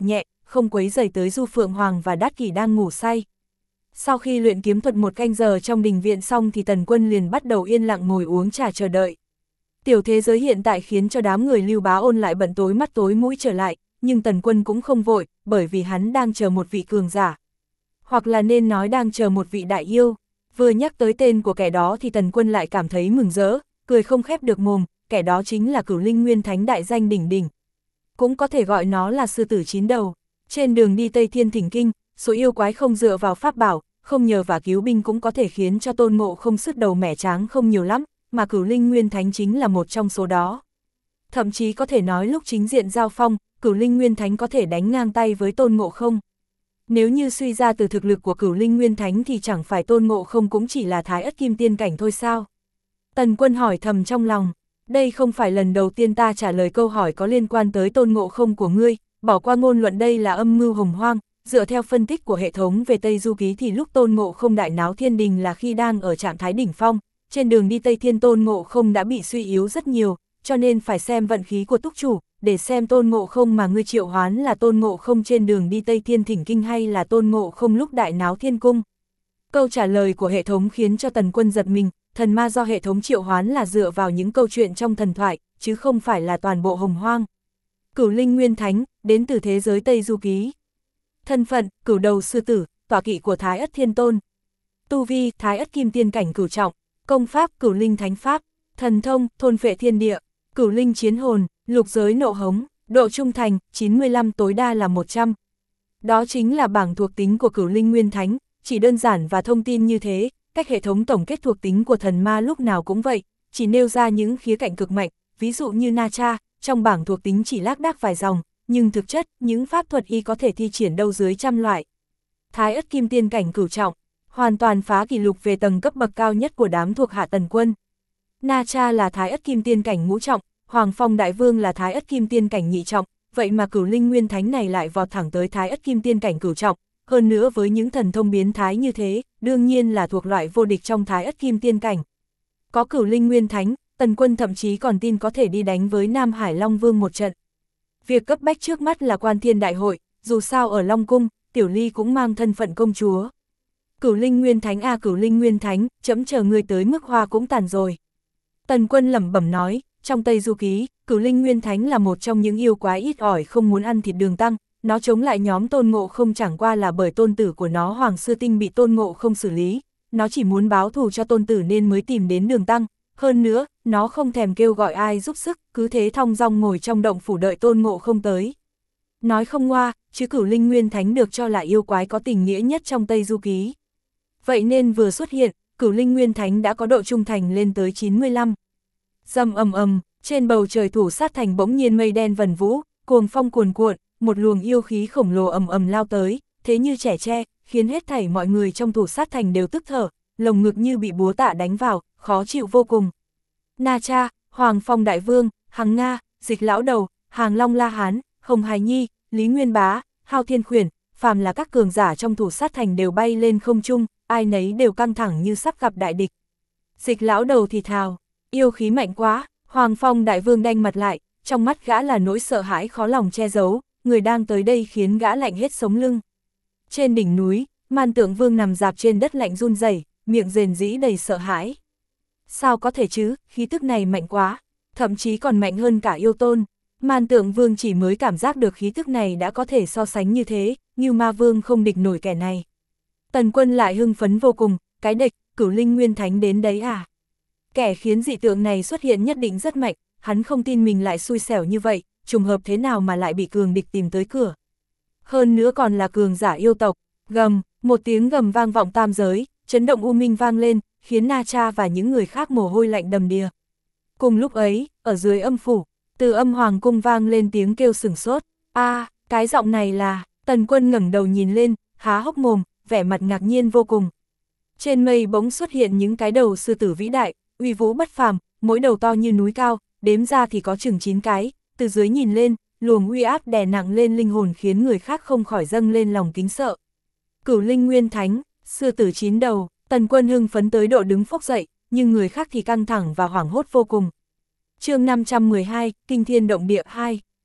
[SPEAKER 1] không quấy rầy tới Du Phượng Hoàng và Đát Kỷ đang ngủ say. Sau khi luyện kiếm thuật 1 canh giờ trong đình viện xong thì Tần Quân liền bắt đầu yên lặng ngồi uống trà chờ đợi. Tiểu thế giới hiện tại khiến cho đám người Lưu Bá Ôn lại bận tối mắt tối mũi trở lại, nhưng Tần Quân cũng không vội, bởi vì hắn đang chờ một vị cường giả. Hoặc là nên nói đang chờ một vị đại yêu. Vừa nhắc tới tên của kẻ đó thì Tần Quân lại cảm thấy mừng rỡ, cười không khép được mồm, kẻ đó chính là Cửu Linh Nguyên Thánh đại danh đỉnh đỉnh. Cũng có thể gọi nó là sư tử 9 đầu. Trên đường đi Tây Thiên Thỉnh Kinh, số yêu quái không dựa vào pháp bảo, không nhờ vả cứu binh cũng có thể khiến cho Tôn Ngộ Không sứt đầu mẻ tráng không nhiều lắm, mà Cửu Linh Nguyên Thánh chính là một trong số đó. Thậm chí có thể nói lúc chính diện giao phong, Cửu Linh Nguyên Thánh có thể đánh ngang tay với Tôn Ngộ Không. Nếu như suy ra từ thực lực của Cửu Linh Nguyên Thánh thì chẳng phải Tôn Ngộ Không cũng chỉ là Thái Ất Kim Tiên cảnh thôi sao? Tần Quân hỏi thầm trong lòng, đây không phải lần đầu tiên ta trả lời câu hỏi có liên quan tới Tôn Ngộ Không của ngươi, bỏ qua ngôn luận đây là âm mưu hồng hoang, dựa theo phân tích của hệ thống về Tây Du Ký thì lúc Tôn Ngộ Không đại náo thiên đình là khi đang ở trạng thái đỉnh phong, trên đường đi Tây Thiên Tôn Ngộ Không đã bị suy yếu rất nhiều, cho nên phải xem vận khí của túc chủ, để xem Tôn Ngộ Không mà ngươi triệu hoán là Tôn Ngộ Không trên đường đi Tây Thiên Thỉnh Kinh hay là Tôn Ngộ Không lúc đại náo thiên cung. Câu trả lời của hệ thống khiến cho Tần Quân giật mình, thần ma do hệ thống triệu hoán là dựa vào những câu chuyện trong thần thoại, chứ không phải là toàn bộ hồng hoang. Cửu Linh Nguyên Thánh, đến từ thế giới Tây Du Ký. Thân phận, cửu đầu sư tử, tọa kỵ của Thái Ất Thiên Tôn. Tu vi, Thái Ất Kim Tiên cảnh cửu trọng. Công pháp, Cửu Linh Thánh Pháp. Thần thông, thôn phệ thiên địa. Cửu Linh Chiến Hồn, lục giới nộ hống. Độ trung thành, 95 tối đa là 100. Đó chính là bảng thuộc tính của Cửu Linh Nguyên Thánh, chỉ đơn giản và thông tin như thế, cách hệ thống tổng kết thuộc tính của thần ma lúc nào cũng vậy, chỉ nêu ra những khía cạnh cực mạnh, ví dụ như Na Cha, trong bảng thuộc tính chỉ lác đác vài dòng, nhưng thực chất, những pháp thuật y có thể thi triển đâu dưới trăm loại. Thái Ất Kim Tiên cảnh cửu trọng, hoàn toàn phá kỷ lục về tầng cấp bậc cao nhất của đám thuộc hạ Tần Quân. Na Cha là Thái Ất Kim Tiên cảnh ngũ trọng, Hoàng Phong Đại Vương là Thái Ất Kim Tiên cảnh nhị trọng, vậy mà Cửu Linh Nguyên Thánh này lại vọt thẳng tới Thái Ất Kim Tiên cảnh cửu trọng, hơn nữa với những thần thông biến thái như thế, đương nhiên là thuộc loại vô địch trong Thái Ất Kim Tiên cảnh. Có Cửu Linh Nguyên Thánh, Tần Quân thậm chí còn tin có thể đi đánh với Nam Hải Long Vương một trận. Việc cấp bách trước mắt là Quan Thiên Đại Hội, dù sao ở Long Cung, Tiểu Ly cũng mang thân phận công chúa. Cửu Linh Nguyên Thánh à, Cửu Linh Nguyên Thánh, chấm chờ người tới mức hoa cũng tàn rồi. Tần Quân lẩm bẩm nói, trong Tây Du Ký, Cửu Linh Nguyên Thánh là một trong những yêu quái ít ỏi không muốn ăn thịt đường tăng, nó chống lại nhóm Tôn Ngộ Không chẳng qua là bởi tôn tử của nó Hoàng Sư Tinh bị Tôn Ngộ Không xử lý, nó chỉ muốn báo thù cho tôn tử nên mới tìm đến đường tăng, hơn nữa, nó không thèm kêu gọi ai giúp sức, cứ thế thong dong ngồi trong động phủ đợi Tôn Ngộ Không tới. Nói không ngoa, chứ Cửu Linh Nguyên Thánh được cho là yêu quái có tình nghĩa nhất trong Tây Du Ký. Vậy nên vừa xuất hiện, Cửu Linh Nguyên Thánh đã có độ trung thành lên tới 95. Rầm ầm ầm, trên bầu trời Thủ Sát Thành bỗng nhiên mây đen vần vũ, cuồng phong cuồn cuộn, một luồng yêu khí khổng lồ ầm ầm lao tới, thế như trẻ tre, khiến hết thảy mọi người trong Thủ Sát Thành đều tức thở, lồng ngực như bị búa tạ đánh vào, khó chịu vô cùng. Na Cha, Hoàng Phong Đại Vương, Hằng Nga, Dịch Lão Đầu, Hàng Long La Hán, Hồng Hải Nhi, Lý Nguyên Bá, Hao Thiên Khuyển, phàm là các cường giả trong Thủ Sát Thành đều bay lên không trung, ai nấy đều căng thẳng như sắp gặp đại địch. Dịch Lão Đầu thì thào, yêu khí mạnh quá. Hoàng Phong Đại Vương đanh mặt lại, trong mắt gã là nỗi sợ hãi khó lòng che giấu, người đang tới đây khiến gã lạnh hết sống lưng. Trên đỉnh núi, Man Tượng Vương nằm dạp trên đất lạnh run rẩy, miệng rền rĩ đầy sợ hãi. Sao có thể chứ, khí tức này mạnh quá, thậm chí còn mạnh hơn cả yêu tôn. Man Tượng Vương chỉ mới cảm giác được khí tức này đã có thể so sánh như thế, Ngưu Ma Vương không địch nổi kẻ này. Tần Quân lại hưng phấn vô cùng, cái địch, Cửu Linh Nguyên Thánh đến đấy à? Kẻ khiến dị tượng này xuất hiện nhất định rất mạnh, hắn không tin mình lại xui xẻo như vậy, trùng hợp thế nào mà lại bị cường địch tìm tới cửa. Hơn nữa còn là cường giả yêu tộc, gầm, một tiếng gầm vang vọng tam giới, chấn động u minh vang lên, khiến Na Cha và những người khác mồ hôi lạnh đầm đìa. Cùng lúc ấy, ở dưới âm phủ, từ âm hoàng cung vang lên tiếng kêu sửng sốt, cái giọng này là, Tần Quân ngẩng đầu nhìn lên, há hốc mồm, vẻ mặt ngạc nhiên vô cùng. Trên mây bỗng xuất hiện những cái đầu sư tử vĩ đại, uy vũ bất phàm, mỗi đầu to như núi cao, đếm ra thì có chừng 9 cái, từ dưới nhìn lên, luồng uy áp đè nặng lên linh hồn khiến người khác không khỏi dâng lên lòng kính sợ. Cửu Linh Nguyên Thánh, sư tử 9 đầu, Tần Quân hưng phấn tới độ đứng phốc dậy, nhưng người khác thì căng thẳng và hoảng hốt vô cùng. Chương 512, Kinh Thiên Động Địa 2.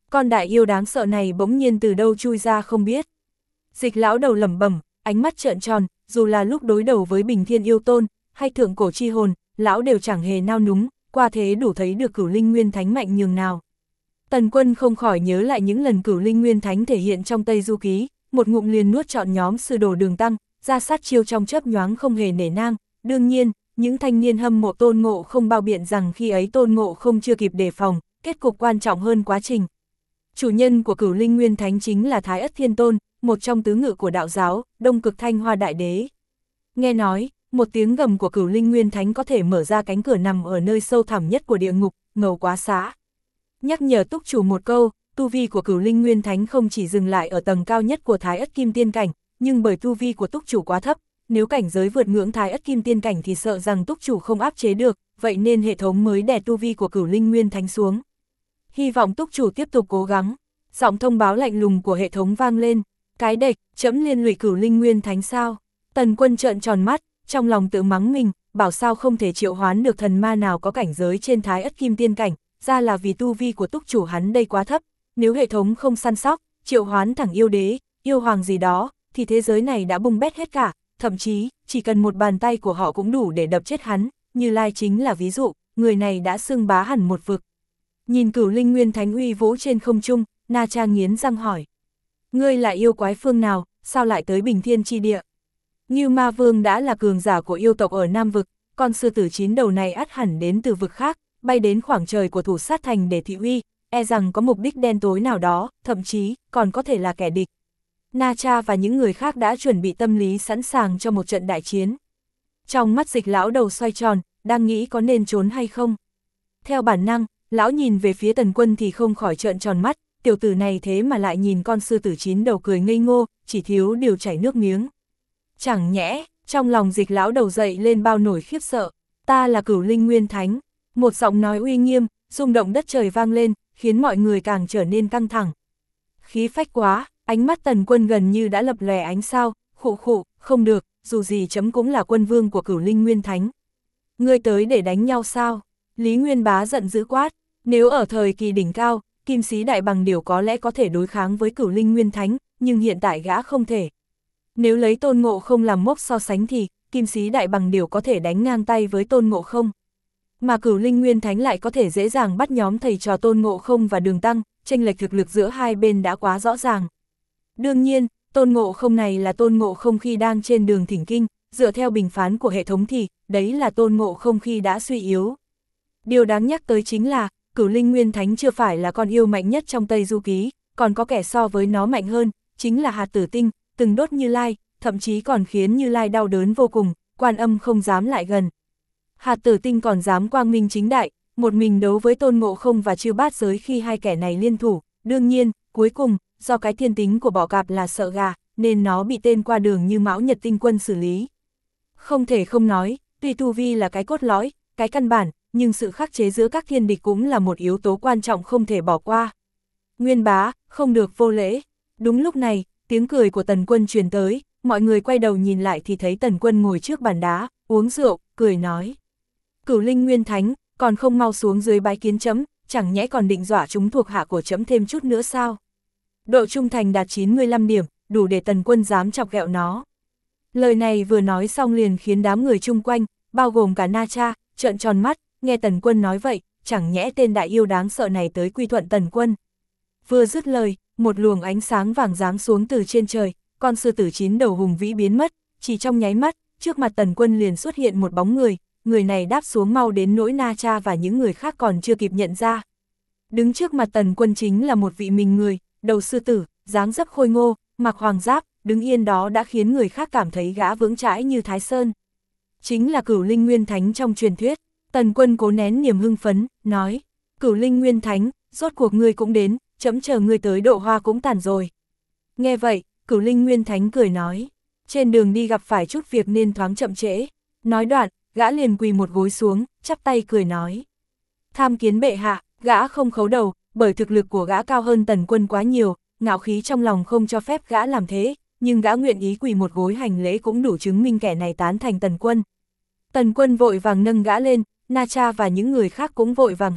[SPEAKER 1] Con đại yêu đáng sợ này bỗng nhiên từ đâu chui ra không biết. Dịch lão đầu lẩm bẩm, ánh mắt trợn tròn, dù là lúc đối đầu với Bình Thiên Yêu Tôn, hay Thượng Cổ Chi Hồn, lão đều chẳng hề nao núng, qua thế đủ thấy được Cửu Linh Nguyên Thánh mạnh nhường nào. Tần Quân không khỏi nhớ lại những lần Cửu Linh Nguyên Thánh thể hiện trong Tây Du Ký, một ngụm liền nuốt trọn nhóm sư đồ Đường Tăng, ra sát chiêu trong chớp nhoáng không hề nể nang. Đương nhiên, những thanh niên hâm mộ Tôn Ngộ Không bao biện rằng khi ấy Tôn Ngộ Không chưa kịp đề phòng, kết cục quan trọng hơn quá trình. Chủ nhân của Cửu Linh Nguyên Thánh chính là Thái Ất Thiên Tôn, một trong tứ ngự của đạo giáo, Đông Cực Thanh Hoa Đại Đế. Nghe nói, một tiếng gầm của Cửu Linh Nguyên Thánh có thể mở ra cánh cửa nằm ở nơi sâu thẳm nhất của địa ngục, ngầu quá xá. Nhắc nhở túc chủ một câu, tu vi của Cửu Linh Nguyên Thánh không chỉ dừng lại ở tầng cao nhất của Thái Ất Kim Tiên Cảnh, nhưng bởi tu vi của túc chủ quá thấp, nếu cảnh giới vượt ngưỡng Thái Ất Kim Tiên Cảnh thì sợ rằng túc chủ không áp chế được, vậy nên hệ thống mới đè tu vi của Cửu Linh Nguyên Thánh xuống. Hy vọng túc chủ tiếp tục cố gắng. Giọng thông báo lạnh lùng của hệ thống vang lên. Cái đệch, trẫm liên lụy Cửu Linh Nguyên Thánh sao? Tần Quân trợn tròn mắt, trong lòng tự mắng mình, bảo sao không thể triệu hoán được thần ma nào có cảnh giới trên Thái Ất Kim Tiên Cảnh, ra là vì tu vi của túc chủ hắn đây quá thấp, nếu hệ thống không săn sóc, triệu hoán thẳng yêu đế, yêu hoàng gì đó, thì thế giới này đã bung bét hết cả, thậm chí, chỉ cần một bàn tay của họ cũng đủ để đập chết hắn, Như Lai chính là ví dụ, người này đã xưng bá hẳn một vực. Nhìn Cửu Linh Nguyên Thánh uy vũ trên không trung, Na Cha nghiến răng hỏi. Ngươi là yêu quái phương nào, sao lại tới Bình Thiên chi địa? Ngưu Ma Vương đã là cường giả của yêu tộc ở Nam vực, con sư tử 9 đầu này ắt hẳn đến từ vực khác, bay đến khoảng trời của Thủ Sát Thành để thị uy, e rằng có mục đích đen tối nào đó, thậm chí còn có thể là kẻ địch. Na Cha và những người khác đã chuẩn bị tâm lý sẵn sàng cho một trận đại chiến. Trong mắt Dịch lão đầu xoay tròn, đang nghĩ có nên trốn hay không. Theo bản năng, lão nhìn về phía Tần Quân thì không khỏi trợn tròn mắt, tiểu tử này thế mà lại nhìn con sư tử 9 đầu cười ngây ngô, chỉ thiếu điều chảy nước miếng. Chẳng nhẽ, trong lòng Dịch lão đầu dậy lên bao nổi khiếp sợ, ta là Cửu Linh Nguyên Thánh, một giọng nói uy nghiêm, rung động đất trời vang lên, khiến mọi người càng trở nên căng thẳng. Khí phách quá, ánh mắt Tần Quân gần như đã lập lòe ánh sao, khụ khụ, không được, dù gì chấm cũng là quân vương của Cửu Linh Nguyên Thánh. Ngươi tới để đánh nhau sao? Lý Nguyên Bá giận dữ quát, nếu ở thời kỳ đỉnh cao, Kim Sĩ Đại Bằng Điểu có lẽ có thể đối kháng với Cửu Linh Nguyên Thánh, nhưng hiện tại gã không thể. Nếu lấy Tôn Ngộ Không làm mốc so sánh thì, Kim Sĩ Đại Bằng Điểu có thể đánh ngang tay với Tôn Ngộ Không. Mà Cửu Linh Nguyên Thánh lại có thể dễ dàng bắt nhóm thầy trò Tôn Ngộ Không và Đường Tăng, chênh lệch thực lực giữa hai bên đã quá rõ ràng. Đương nhiên, Tôn Ngộ Không này là Tôn Ngộ Không khi đang trên đường thỉnh kinh, dựa theo bình phán của hệ thống thì, đấy là Tôn Ngộ Không khi đã suy yếu. Điều đáng nhắc tới chính là, Cửu Linh Nguyên Thánh chưa phải là con yêu mạnh nhất trong Tây Du Ký, còn có kẻ so với nó mạnh hơn, chính là Hạt Tử Tinh, từng đốt Như Lai, thậm chí còn khiến Như Lai đau đớn vô cùng, Quan Âm không dám lại gần. Hạt Tử Tinh còn dám quang minh chính đại, một mình đấu với Tôn Ngộ Không và Chư Bát Giới khi hai kẻ này liên thủ, đương nhiên, cuối cùng, do cái thiên tính của bọ cạp là sợ gà, nên nó bị tên qua đường như Mão Nhật Tinh Quân xử lý. Không thể không nói, tuy tu vi là cái cốt lõi, cái căn bản, nhưng sự khắc chế giữa các thiên địch cũng là một yếu tố quan trọng không thể bỏ qua. Nguyên Bá, không được vô lễ. Đúng lúc này, tiếng cười của Tần Quân truyền tới, mọi người quay đầu nhìn lại thì thấy Tần Quân ngồi trước bàn đá, uống rượu, cười nói. Cửu Linh Nguyên Thánh, còn không mau xuống dưới bái kiến chấm, chẳng nhẽ còn định dọa chúng thuộc hạ của chấm thêm chút nữa sao? Độ trung thành đạt 95 điểm, đủ để Tần Quân dám chọc ghẹo nó. Lời này vừa nói xong liền khiến đám người chung quanh, bao gồm cả Na Cha, trợn tròn mắt, nghe Tần Quân nói vậy, chẳng nhẽ tên đại yêu đáng sợ này tới quy thuận Tần Quân. Vừa dứt lời, một luồng ánh sáng vàng giáng xuống từ trên trời, con sư tử 9 đầu hùng vĩ biến mất, chỉ trong nháy mắt, trước mặt Tần Quân liền xuất hiện một bóng người này đáp xuống mau đến nỗi Na Cha và những người khác còn chưa kịp nhận ra. Đứng trước mặt Tần Quân chính là một vị mình người, đầu sư tử, dáng dấp khôi ngô, mặc hoàng giáp, đứng yên đó đã khiến người khác cảm thấy gã vững chãi như Thái Sơn. Chính là Cửu Linh Nguyên Thánh trong truyền thuyết. Tần Quân cố nén niềm hưng phấn, nói, Cửu Linh Nguyên Thánh, rốt cuộc ngươi cũng đến, chấm chờ ngươi tới Độ Hoa cũng tàn rồi. Nghe vậy, Cửu Linh Nguyên Thánh cười nói, trên đường đi gặp phải chút việc nên thoáng chậm trễ. Nói đoạn, gã liền quỳ một gối xuống, chắp tay cười nói. Tham kiến bệ hạ, gã không khấu đầu, bởi thực lực của gã cao hơn Tần Quân quá nhiều, ngạo khí trong lòng không cho phép gã làm thế, nhưng gã nguyện ý quỳ một gối hành lễ cũng đủ chứng minh kẻ này tán thành Tần Quân. Tần Quân vội vàng nâng gã lên, Na Cha và những người khác cũng vội vàng hạ đất,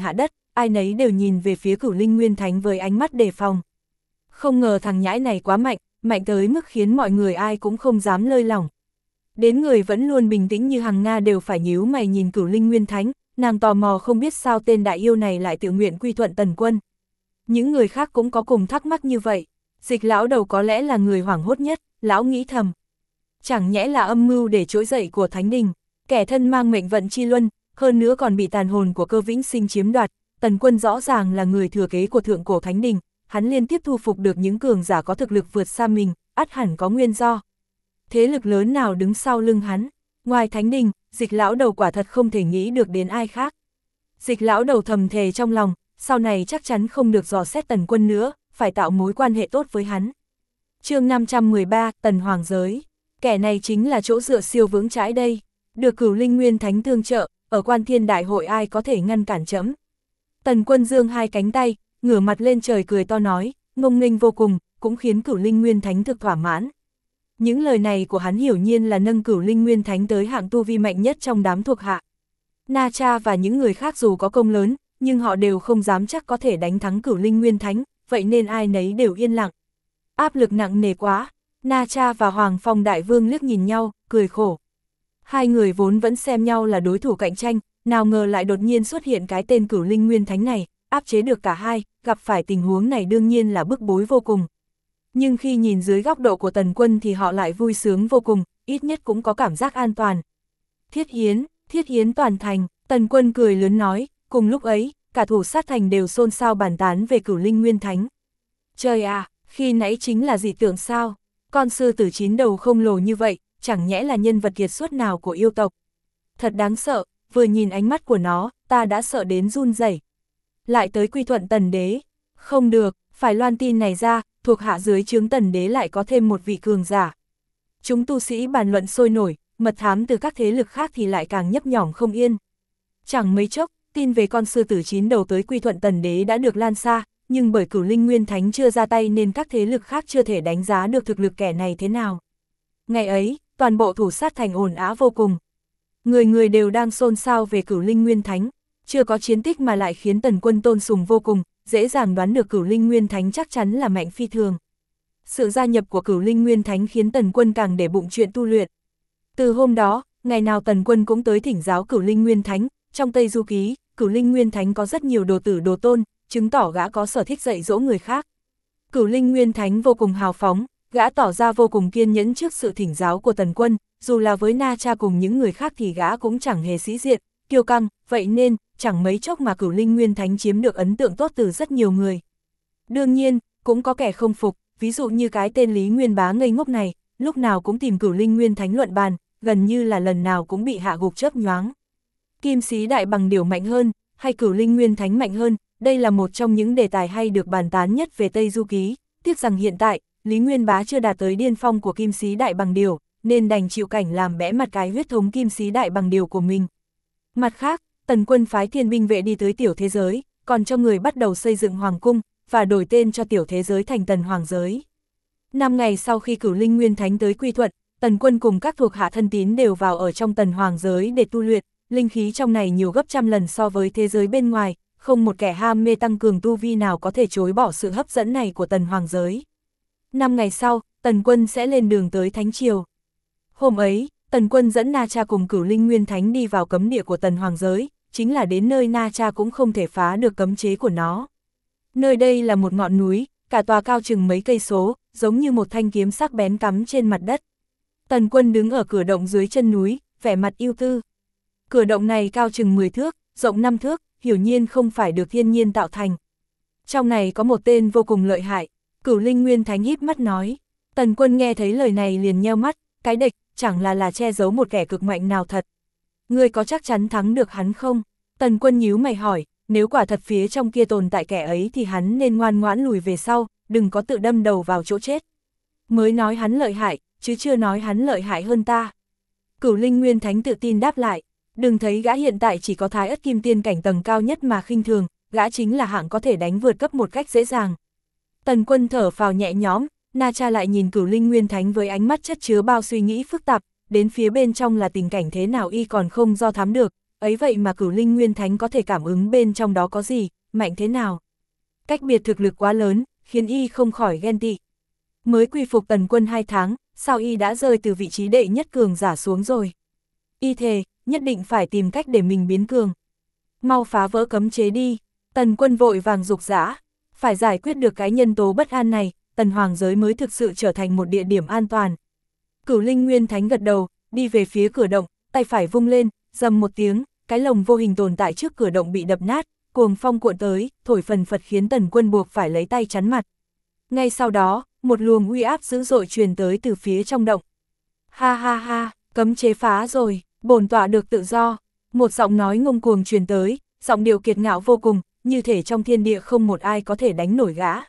[SPEAKER 1] ai nấy đều nhìn về phía Cửu Linh Nguyên Thánh với ánh mắt đề phòng. Không ngờ thằng nhãi này quá mạnh, mạnh tới mức khiến mọi người ai cũng không dám lơi lỏng. Đến người vẫn luôn bình tĩnh như Hằng Nga đều phải nhíu mày nhìn Cửu Linh Nguyên Thánh, nàng tò mò không biết sao tên đại yêu này lại tự nguyện quy thuận Tần Quân. Những người khác cũng có cùng thắc mắc như vậy, Dịch lão đầu có lẽ là người hoảng hốt nhất, lão nghĩ thầm. Chẳng nhẽ là âm mưu để trỗi dậy của Thánh Đình, kẻ thân mang mệnh vận chi luân, hơn nữa còn bị tàn hồn của Cơ Vĩnh Sinh chiếm đoạt, Tần Quân rõ ràng là người thừa kế của thượng cổ Thánh Đình, hắn liên tiếp thu phục được những cường giả có thực lực vượt xa mình, ắt hẳn có nguyên do. Thế lực lớn nào đứng sau lưng hắn? Ngoài Thánh Đình, Dịch lão đầu quả thật không thể nghĩ được đến ai khác. Dịch lão đầu thầm thề trong lòng, sau này chắc chắn không được dò xét Tần Quân nữa, phải tạo mối quan hệ tốt với hắn. Chương 513, Tần Hoàng Giới. Kẻ này chính là chỗ dựa siêu vững chãi đây. Được Cửu Linh Nguyên Thánh tương trợ, ở Quan Thiên Đại Hội ai có thể ngăn cản trẫm? Tần Quân giương hai cánh tay, ngửa mặt lên trời cười to nói, ngông nghênh vô cùng, cũng khiến Cửu Linh Nguyên Thánh thực thỏa mãn. Những lời này của hắn hiển nhiên là nâng Cửu Linh Nguyên Thánh tới hạng tu vi mạnh nhất trong đám thuộc hạ. Na Cha và những người khác dù có công lớn, nhưng họ đều không dám chắc có thể đánh thắng Cửu Linh Nguyên Thánh, vậy nên ai nấy đều yên lặng. Áp lực nặng nề quá, Na Cha và Hoàng Phong Đại Vương liếc nhìn nhau, cười khổ. Hai người vốn vẫn xem nhau là đối thủ cạnh tranh, nào ngờ lại đột nhiên xuất hiện cái tên Cửu Linh Nguyên Thánh này, áp chế được cả hai, gặp phải tình huống này đương nhiên là bức bối vô cùng. Nhưng khi nhìn dưới góc độ của Tần Quân thì họ lại vui sướng vô cùng, ít nhất cũng có cảm giác an toàn. Thiết hiến toàn thành, Tần Quân cười lớn nói, cùng lúc ấy, cả thủ sát thành đều xôn xao bàn tán về Cửu Linh Nguyên Thánh. Trời à, khi nãy chính là dị tượng sao? Con sư tử 9 đầu không lồ như vậy, chẳng nhẽ là nhân vật kiệt xuất nào của yêu tộc. Thật đáng sợ, vừa nhìn ánh mắt của nó, ta đã sợ đến run rẩy. Lại tới quy thuận Tần Đế. Không được, phải loan tin này ra, thuộc hạ dưới trướng Tần Đế lại có thêm một vị cường giả. Chúng tu sĩ bàn luận sôi nổi, mật thám từ các thế lực khác thì lại càng nhấp nhỏm không yên. Chẳng mấy chốc, tin về con sư tử 9 đầu tới quy thuận Tần Đế đã được lan xa, nhưng bởi Cửu Linh Nguyên Thánh chưa ra tay nên các thế lực khác chưa thể đánh giá được thực lực kẻ này thế nào. Ngày ấy, toàn bộ thủ sát thành ồn ào vô cùng. Người người đều đang xôn xao về Cửu Linh Nguyên Thánh, chưa có chiến tích mà lại khiến Tần Quân tôn sùng vô cùng, dễ dàng đoán được Cửu Linh Nguyên Thánh chắc chắn là mạnh phi thường. Sự gia nhập của Cửu Linh Nguyên Thánh khiến Tần Quân càng để bụng chuyện tu luyện. Từ hôm đó, ngày nào Tần Quân cũng tới thỉnh giáo Cửu Linh Nguyên Thánh, trong Tây Du Ký, Cửu Linh Nguyên Thánh có rất nhiều đồ tử đồ tôn, chứng tỏ gã có sở thích dạy dỗ người khác. Cửu Linh Nguyên Thánh vô cùng hào phóng, gã tỏ ra vô cùng kiên nhẫn trước sự thỉnh giáo của Tần Quân, dù là với Na Cha cùng những người khác thì gã cũng chẳng hề sĩ diện, kiêu căng, vậy nên, chẳng mấy chốc mà Cửu Linh Nguyên Thánh chiếm được ấn tượng tốt từ rất nhiều người. Đương nhiên, cũng có kẻ không phục, ví dụ như cái tên Lý Nguyên Bá ngây ngốc này, lúc nào cũng tìm Cửu Linh Nguyên Thánh luận bàn, gần như là lần nào cũng bị hạ gục chớp nhoáng. Kim Sĩ Đại Bằng Điểu mạnh hơn, hay Cửu Linh Nguyên Thánh mạnh hơn, đây là một trong những đề tài hay được bàn tán nhất về Tây Du Ký, tiếc rằng hiện tại, Lý Nguyên Bá chưa đạt tới điên phong của Kim Sĩ Đại Bằng Điểu, nên đành chịu cảnh làm bẽ mặt cái huyết thống Kim Sĩ Đại Bằng Điểu của mình. Mặt khác, Tần Quân phái thiên binh vệ đi tới tiểu thế giới, còn cho người bắt đầu xây dựng hoàng cung, và đổi tên cho tiểu thế giới thành Tần Hoàng Giới. 5 ngày sau khi Cửu Linh Nguyên Thánh tới quy thuận, Tần Quân cùng các thuộc hạ thân tín đều vào ở trong Tần Hoàng Giới để tu luyện, linh khí trong này nhiều gấp trăm lần so với thế giới bên ngoài, không một kẻ ham mê tăng cường tu vi nào có thể chối bỏ sự hấp dẫn này của Tần Hoàng Giới. 5 ngày sau, Tần Quân sẽ lên đường tới Thánh Triều. Hôm ấy, Tần Quân dẫn Na Cha cùng Cửu Linh Nguyên Thánh đi vào cấm địa của Tần Hoàng Giới, chính là đến nơi Na Cha cũng không thể phá được cấm chế của nó. Nơi đây là một ngọn núi, cả tòa cao chừng mấy cây số, giống như một thanh kiếm sắc bén cắm trên mặt đất. Tần Quân đứng ở cửa động dưới chân núi, vẻ mặt ưu tư. Cửa động này cao chừng 10 thước, rộng 5 thước, hiển nhiên không phải được thiên nhiên tạo thành. Trong này có một tên vô cùng lợi hại, Cửu Linh Nguyên Thánh híp mắt nói. Tần Quân nghe thấy lời này liền nheo mắt, cái địch, chẳng là che giấu một kẻ cực mạnh nào thật. Ngươi có chắc chắn thắng được hắn không? Tần Quân nhíu mày hỏi, nếu quả thật phía trong kia tồn tại kẻ ấy thì hắn nên ngoan ngoãn lùi về sau, đừng có tự đâm đầu vào chỗ chết. Mới nói hắn lợi hại, chứ chưa nói hắn lợi hại hơn ta. Cửu Linh Nguyên Thánh tự tin đáp lại, đừng thấy gã hiện tại chỉ có Thái Ất Kim Tiên cảnh tầng cao nhất mà khinh thường, gã chính là hạng có thể đánh vượt cấp một cách dễ dàng. Tần Quân thở phào nhẹ nhõm, Na Cha lại nhìn Cửu Linh Nguyên Thánh với ánh mắt chất chứa bao suy nghĩ phức tạp, đến phía bên trong là tình cảnh thế nào y còn không do thám được, ấy vậy mà Cửu Linh Nguyên Thánh có thể cảm ứng bên trong đó có gì, mạnh thế nào. Cách biệt thực lực quá lớn, khiến y không khỏi ghen tị. Mới quy phục Tần Quân 2 tháng, sao y đã rơi từ vị trí đệ nhất cường giả xuống rồi. Y thề, nhất định phải tìm cách để mình biến cường. Mau phá vỡ cấm chế đi, Tần Quân vội vàng dục dã. Phải giải quyết được cái nhân tố bất an này, Tần Hoàng giới mới thực sự trở thành một địa điểm an toàn. Cửu Linh Nguyên Thánh gật đầu, đi về phía cửa động, tay phải vung lên, rầm một tiếng, cái lồng vô hình tồn tại trước cửa động bị đập nát, cuồng phong cuộn tới, thổi phần phật khiến Tần Quân buộc phải lấy tay chắn mặt. Ngay sau đó, một luồng uy áp dữ dội truyền tới từ phía trong động. Ha ha ha, cấm chế phá rồi, bổn tọa được tự do. Một giọng nói ngông cuồng truyền tới, giọng điệu kiệt ngạo vô cùng, như thể trong thiên địa không một ai có thể đánh nổi gã.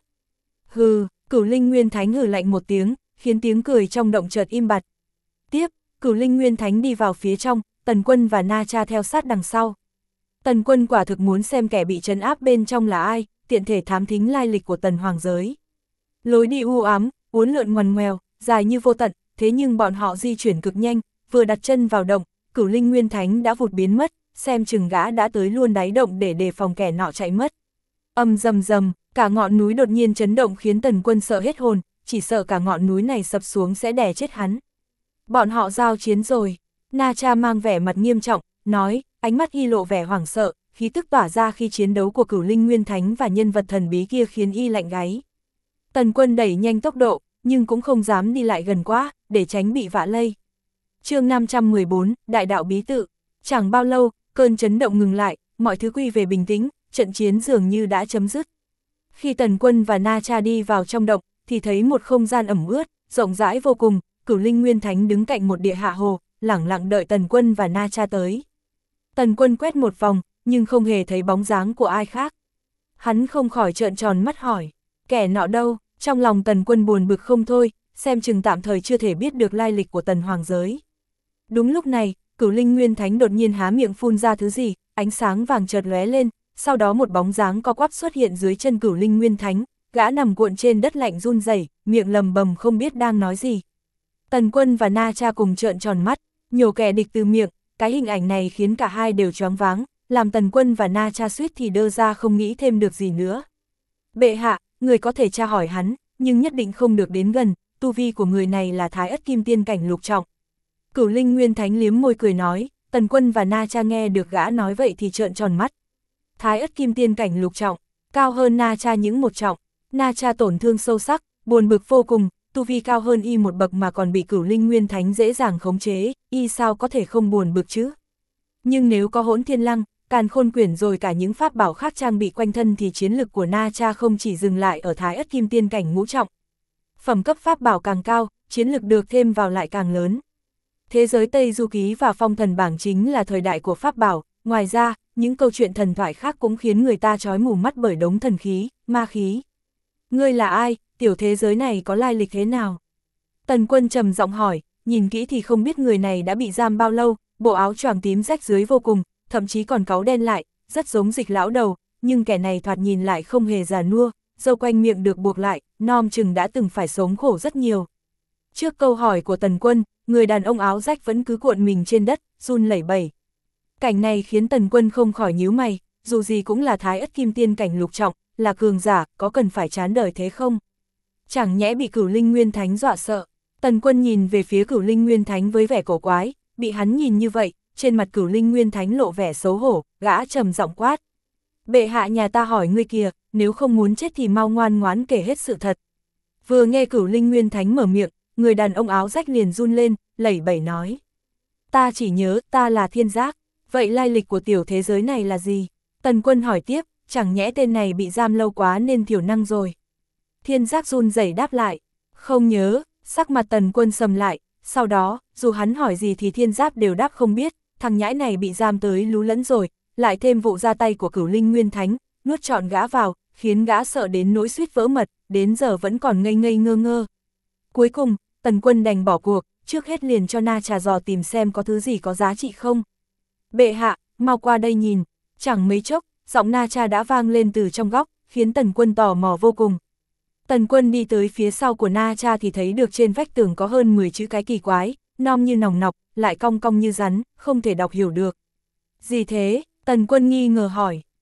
[SPEAKER 1] Hừ, Cửu Linh Nguyên Thánh hừ lạnh một tiếng, khiến tiếng cười trong động chợt im bặt. Tiếp, Cửu Linh Nguyên Thánh đi vào phía trong, Tần Quân và Na Cha theo sát đằng sau. Tần Quân quả thực muốn xem kẻ bị trấn áp bên trong là ai, tiện thể thám thính lai lịch của Tần Hoàng giới. Lối đi u ám, uốn lượn ngoằn ngoèo, dài như vô tận, thế nhưng bọn họ di chuyển cực nhanh, vừa đặt chân vào động, Cửu Linh Nguyên Thánh đã vụt biến mất, xem chừng gã đã tới luôn đáy động để đề phòng kẻ nọ chạy mất. Âm rầm rầm, cả ngọn núi đột nhiên chấn động khiến Tần Quân sợ hết hồn, chỉ sợ cả ngọn núi này sập xuống sẽ đè chết hắn. Bọn họ giao chiến rồi. Na Cha mang vẻ mặt nghiêm trọng, nói, ánh mắt y lộ vẻ hoảng sợ, khí tức tỏa ra khi chiến đấu của Cửu Linh Nguyên Thánh và nhân vật thần bí kia khiến y lạnh gáy. Tần Quân đẩy nhanh tốc độ, nhưng cũng không dám đi lại gần quá, để tránh bị vạ lây. Chương 514, Đại đạo bí tự. Chẳng bao lâu, cơn chấn động ngừng lại, mọi thứ quy về bình tĩnh, trận chiến dường như đã chấm dứt. Khi Tần Quân và Na Cha đi vào trong động, thì thấy một không gian ẩm ướt, rộng rãi vô cùng, Cửu Linh Nguyên Thánh đứng cạnh một địa hạ hồ, lẳng lặng đợi Tần Quân và Na Cha tới. Tần Quân quét một vòng, nhưng không hề thấy bóng dáng của ai khác. Hắn không khỏi trợn tròn mắt hỏi, kẻ nọ đâu? Trong lòng Tần Quân buồn bực không thôi, xem chừng tạm thời chưa thể biết được lai lịch của Tần Hoàng giới. Đúng lúc này, Cửu Linh Nguyên Thánh đột nhiên há miệng phun ra thứ gì, ánh sáng vàng chợt lóe lên, sau đó một bóng dáng co quắp xuất hiện dưới chân Cửu Linh Nguyên Thánh, gã nằm cuộn trên đất lạnh run rẩy, miệng lầm bầm không biết đang nói gì. Tần Quân và Na Cha cùng trợn tròn mắt, nhổ kẻ địch từ miệng, cái hình ảnh này khiến cả hai đều choáng váng, làm Tần Quân và Na Cha suýt thì đơ ra không nghĩ thêm được gì nữa. Bệ hạ, người có thể tra hỏi hắn, nhưng nhất định không được đến gần, tu vi của người này là Thái Ất Kim Tiên cảnh lục trọng. Cửu Linh Nguyên Thánh liếm môi cười nói, Tần Quân và Na Cha nghe được gã nói vậy thì trợn tròn mắt. Thái Ất Kim Tiên cảnh lục trọng, cao hơn Na Cha những một trọng. Na Cha tổn thương sâu sắc, buồn bực vô cùng, tu vi cao hơn y một bậc mà còn bị Cửu Linh Nguyên Thánh dễ dàng khống chế, y sao có thể không buồn bực chứ? Nhưng nếu có Hỗn Thiên Lăng, Càn Khôn Quyển rồi cả những pháp bảo khác trang bị quanh thân thì chiến lực của Na Cha không chỉ dừng lại ở Thái Ất Kim Tiên cảnh ngũ trọng. Phẩm cấp pháp bảo càng cao, chiến lực được thêm vào lại càng lớn. Thế giới Tây Du Ký và Phong Thần Bảng chính là thời đại của pháp bảo, ngoài ra, những câu chuyện thần thoại khác cũng khiến người ta chói mù mắt bởi đống thần khí, ma khí. Ngươi là ai, tiểu thế giới này có lai lịch thế nào? Tần Quân trầm giọng hỏi, nhìn kỹ thì không biết người này đã bị giam bao lâu, bộ áo choàng tím rách rưới vô cùng, thậm chí còn cáu đen lại, rất giống Dịch lão đầu, nhưng kẻ này thoạt nhìn lại không hề già nua, râu quanh miệng được buộc lại, nom chừng đã từng phải sống khổ rất nhiều. Trước câu hỏi của Tần Quân, người đàn ông áo rách vẫn cứ cuộn mình trên đất, run lẩy bẩy. Cảnh này khiến Tần Quân không khỏi nhíu mày, dù gì cũng là Thái Ất Kim Tiên cảnh lục trọng, là cường giả, có cần phải chán đời thế không? Chẳng nhẽ bị Cửu Linh Nguyên Thánh dọa sợ. Tần Quân nhìn về phía Cửu Linh Nguyên Thánh với vẻ cổ quái, bị hắn nhìn như vậy, trên mặt Cửu Linh Nguyên Thánh lộ vẻ xấu hổ, gã trầm giọng quát. Bệ hạ nhà ta hỏi ngươi kìa, nếu không muốn chết thì mau ngoan ngoãn kể hết sự thật. Vừa nghe Cửu Linh Nguyên Thánh mở miệng, người đàn ông áo rách liền run lên, lẩy bẩy nói. Ta chỉ nhớ ta là Thiên Giác, vậy lai lịch của tiểu thế giới này là gì? Tần Quân hỏi tiếp, chẳng nhẽ tên này bị giam lâu quá nên thiểu năng rồi. Thiên Giác run rẩy đáp lại, không nhớ, sắc mặt Tần Quân sầm lại, sau đó, dù hắn hỏi gì thì Thiên Giác đều đáp không biết, thằng nhãi này bị giam tới lú lẫn rồi, lại thêm vụ ra tay của Cửu Linh Nguyên Thánh, nuốt trọn gã vào, khiến gã sợ đến nỗi suýt vỡ mật, đến giờ vẫn còn ngây ngây ngơ ngơ. Cuối cùng, Tần Quân đành bỏ cuộc, trước hết liền cho Na Cha dò tìm xem có thứ gì có giá trị không. Bệ hạ, mau qua đây nhìn, chẳng mấy chốc, giọng Na Cha đã vang lên từ trong góc, khiến Tần Quân tò mò vô cùng. Tần Quân đi tới phía sau của Na Cha thì thấy được trên vách tường có hơn 10 chữ cái kỳ quái, nom như nòng nọc, lại cong cong như rắn, không thể đọc hiểu được. Gì thế? Tần Quân nghi ngờ hỏi.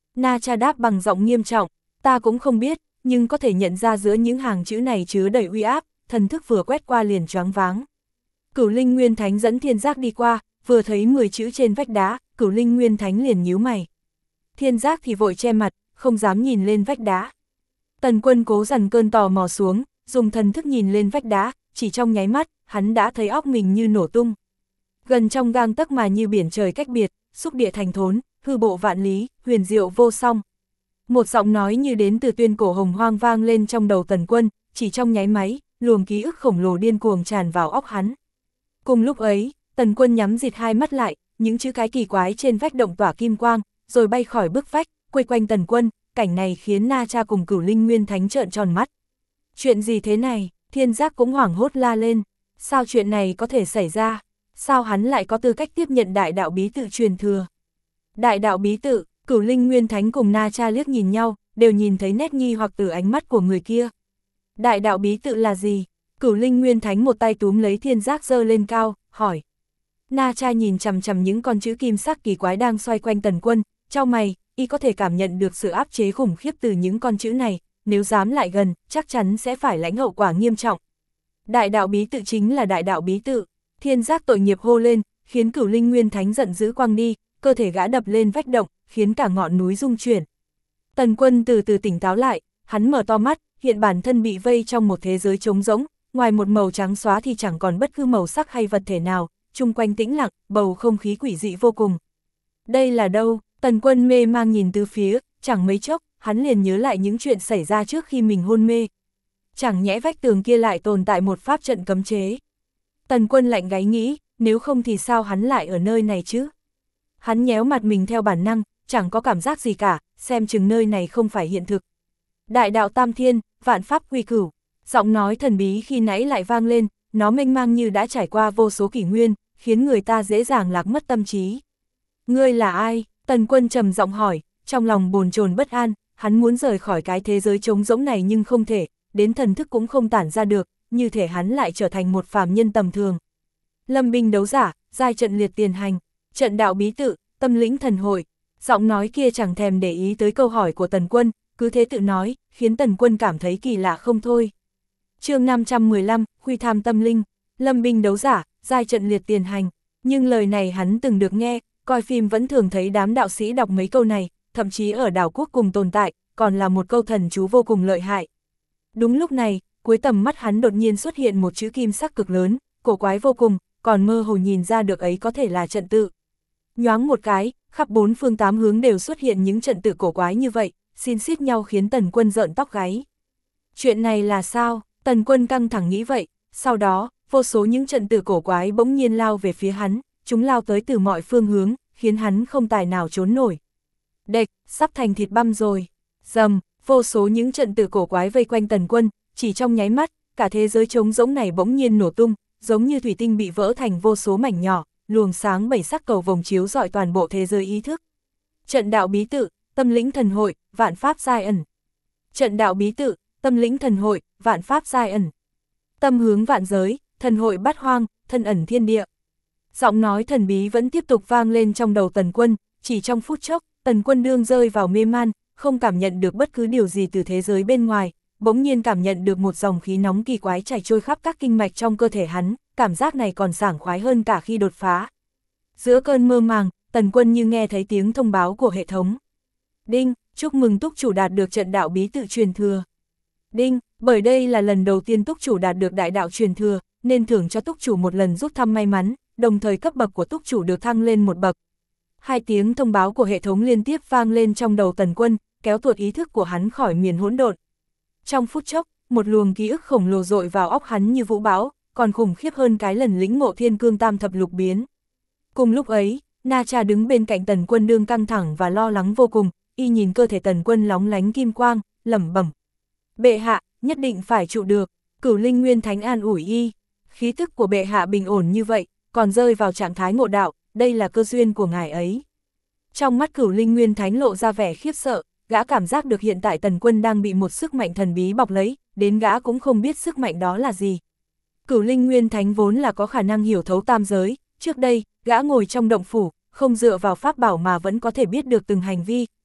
[SPEAKER 1] Na Cha đáp bằng giọng nghiêm trọng, ta cũng không biết, nhưng có thể nhận ra giữa những hàng chữ này chứa đầy uy áp, thần thức vừa quét qua liền choáng váng. Cửu Linh Nguyên Thánh dẫn Thiên Giác đi qua, vừa thấy 10 chữ trên vách đá, Cửu Linh Nguyên Thánh liền nhíu mày. Thiên Giác thì vội che mặt, không dám nhìn lên vách đá. Tần Quân cố dằn cơn tò mò xuống, dùng thần thức nhìn lên vách đá, chỉ trong nháy mắt, hắn đã thấy óc mình như nổ tung. Gần trong gang tấc mà như biển trời cách biệt, xúc địa thành thốn, hư bộ vạn lý, huyền diệu vô song. Một giọng nói như đến từ tuyên cổ hồng hoang vang lên trong đầu Tần Quân, chỉ trong nháy máy, luồng ký ức khổng lồ điên cuồng tràn vào óc hắn. Cùng lúc ấy, Tần Quân nhắm dịt hai mắt lại, những chữ cái kỳ quái trên vách động tỏa kim quang, rồi bay khỏi bức vách, quây quanh Tần Quân, cảnh này khiến Na Cha cùng Cửu Linh Nguyên Thánh trợn tròn mắt. Chuyện gì thế này? Thiên Giác cũng hoảng hốt la lên, sao chuyện này có thể xảy ra? Sao hắn lại có tư cách tiếp nhận đại đạo bí tự truyền thừa? Đại đạo bí tự, Cửu Linh Nguyên Thánh cùng Na Cha liếc nhìn nhau, đều nhìn thấy nét nghi hoặc từ ánh mắt của người kia. Đại đạo bí tự là gì? Cửu Linh Nguyên Thánh một tay túm lấy Thiên Giác giơ lên cao, hỏi. Na Cha nhìn chằm chằm những con chữ kim sắc kỳ quái đang xoay quanh Tần Quân, chau mày, y có thể cảm nhận được sự áp chế khủng khiếp từ những con chữ này, nếu dám lại gần, chắc chắn sẽ phải lãnh hậu quả nghiêm trọng. Đại đạo bí tự chính là đại đạo bí tự. Thiên Giác tội nghiệp hô lên, khiến Cửu Linh Nguyên Thánh giận dữ quăng đi, cơ thể gã đập lên vách động, khiến cả ngọn núi rung chuyển. Tần Quân từ từ tỉnh táo lại, hắn mở to mắt, hiện bản thân bị vây trong một thế giới trống rỗng, ngoài một màu trắng xóa thì chẳng còn bất cứ màu sắc hay vật thể nào, chung quanh tĩnh lặng, bầu không khí quỷ dị vô cùng. Đây là đâu? Tần Quân mê mang nhìn từ phía, chẳng mấy chốc, hắn liền nhớ lại những chuyện xảy ra trước khi mình hôn mê. Chẳng nhẽ vách tường kia lại tồn tại một pháp trận cấm chế. Tần Quân lạnh gáy nghĩ, nếu không thì sao hắn lại ở nơi này chứ? Hắn nhéo mặt mình theo bản năng, chẳng có cảm giác gì cả, xem chừng nơi này không phải hiện thực. Đại đạo tam thiên, vạn pháp quy cửu, giọng nói thần bí khi nãy lại vang lên, nó mênh mang như đã trải qua vô số kỷ nguyên, khiến người ta dễ dàng lạc mất tâm trí. Ngươi là ai? Tần Quân trầm giọng hỏi, trong lòng bồn chồn bất an, hắn muốn rời khỏi cái thế giới trống rỗng này nhưng không thể, đến thần thức cũng không tản ra được, như thể hắn lại trở thành một phàm nhân tầm thường. Lâm binh đấu giả, giai trận liệt tiền hành, trận đạo bí tự, tâm lĩnh thần hội. Giọng nói kia chẳng thèm để ý tới câu hỏi của Tần Quân, cứ thế tự nói, khiến Tần Quân cảm thấy kỳ lạ không thôi. Chương 515, Khuy tham tâm linh, lâm binh đấu giả, giai trận liệt tiền hành. Nhưng lời này hắn từng được nghe, coi phim vẫn thường thấy đám đạo sĩ đọc mấy câu này, thậm chí ở đảo quốc cùng tồn tại, còn là một câu thần chú vô cùng lợi hại. Đúng lúc này, cuối tầm mắt hắn đột nhiên xuất hiện một chữ kim sắc cực lớn, cổ quái vô cùng, còn mơ hồ nhìn ra được ấy có thể là trận tự. Nhoáng một cái, khắp bốn phương tám hướng đều xuất hiện những trận tự cổ quái như vậy, xin xít nhau khiến Tần Quân rợn tóc gáy. Chuyện này là sao? Tần Quân căng thẳng nghĩ vậy, sau đó, vô số những trận tự cổ quái bỗng nhiên lao về phía hắn, chúng lao tới từ mọi phương hướng, khiến hắn không tài nào trốn nổi. Đệch, sắp thành thịt băm rồi. Dầm, vô số những trận tự cổ quái vây quanh Tần Quân, chỉ trong nháy mắt, cả thế giới trống rỗng này bỗng nhiên nổ tung, giống như thủy tinh bị vỡ thành vô số mảnh nhỏ, luồng sáng bảy sắc cầu vồng chiếu rọi toàn bộ thế giới ý thức. Trận đạo bí tự, tâm lĩnh thần hội, vạn pháp giai ẩn. Trận đạo bí tự, tâm lĩnh thần hội, vạn pháp giai ẩn. Tâm hướng vạn giới, thần hội bát hoang, thân ẩn thiên địa. Giọng nói thần bí vẫn tiếp tục vang lên trong đầu Tần Quân, chỉ trong phút chốc, Tần Quân đương rơi vào mê man, không cảm nhận được bất cứ điều gì từ thế giới bên ngoài, bỗng nhiên cảm nhận được một dòng khí nóng kỳ quái chảy trôi khắp các kinh mạch trong cơ thể hắn, cảm giác này còn sảng khoái hơn cả khi đột phá. Giữa cơn mơ màng, Tần Quân như nghe thấy tiếng thông báo của hệ thống. Đinh, chúc mừng túc chủ đạt được trận đạo bí tự truyền thừa. Đinh, bởi đây là lần đầu tiên túc chủ đạt được đại đạo truyền thừa, nên thưởng cho túc chủ một lần rút thăm may mắn, đồng thời cấp bậc của túc chủ được thăng lên một bậc. Hai tiếng thông báo của hệ thống liên tiếp vang lên trong đầu Tần Quân, kéo tuột ý thức của hắn khỏi miền hỗn độn. Trong phút chốc, một luồng ký ức khổng lồ dội vào óc hắn như vũ bão, còn khủng khiếp hơn cái lần lĩnh ngộ thiên cương tam thập lục biến. Cùng lúc ấy, Na Cha đứng bên cạnh Tần Quân đương căng thẳng và lo lắng vô cùng, y nhìn cơ thể Tần Quân lóng lánh kim quang, lẩm bẩm. Bệ hạ, nhất định phải trụ được. Cửu Linh Nguyên Thánh an ủi y. Khí tức của bệ hạ bình ổn như vậy, còn rơi vào trạng thái ngộ đạo, đây là cơ duyên của ngài ấy. Trong mắt Cửu Linh Nguyên Thánh lộ ra vẻ khiếp sợ, gã cảm giác được hiện tại Tần Quân đang bị một sức mạnh thần bí bọc lấy, đến gã cũng không biết sức mạnh đó là gì. Cửu Linh Nguyên Thánh vốn là có khả năng hiểu thấu tam giới, trước đây, gã ngồi trong động phủ, không dựa vào pháp bảo mà vẫn có thể biết được từng hành vi,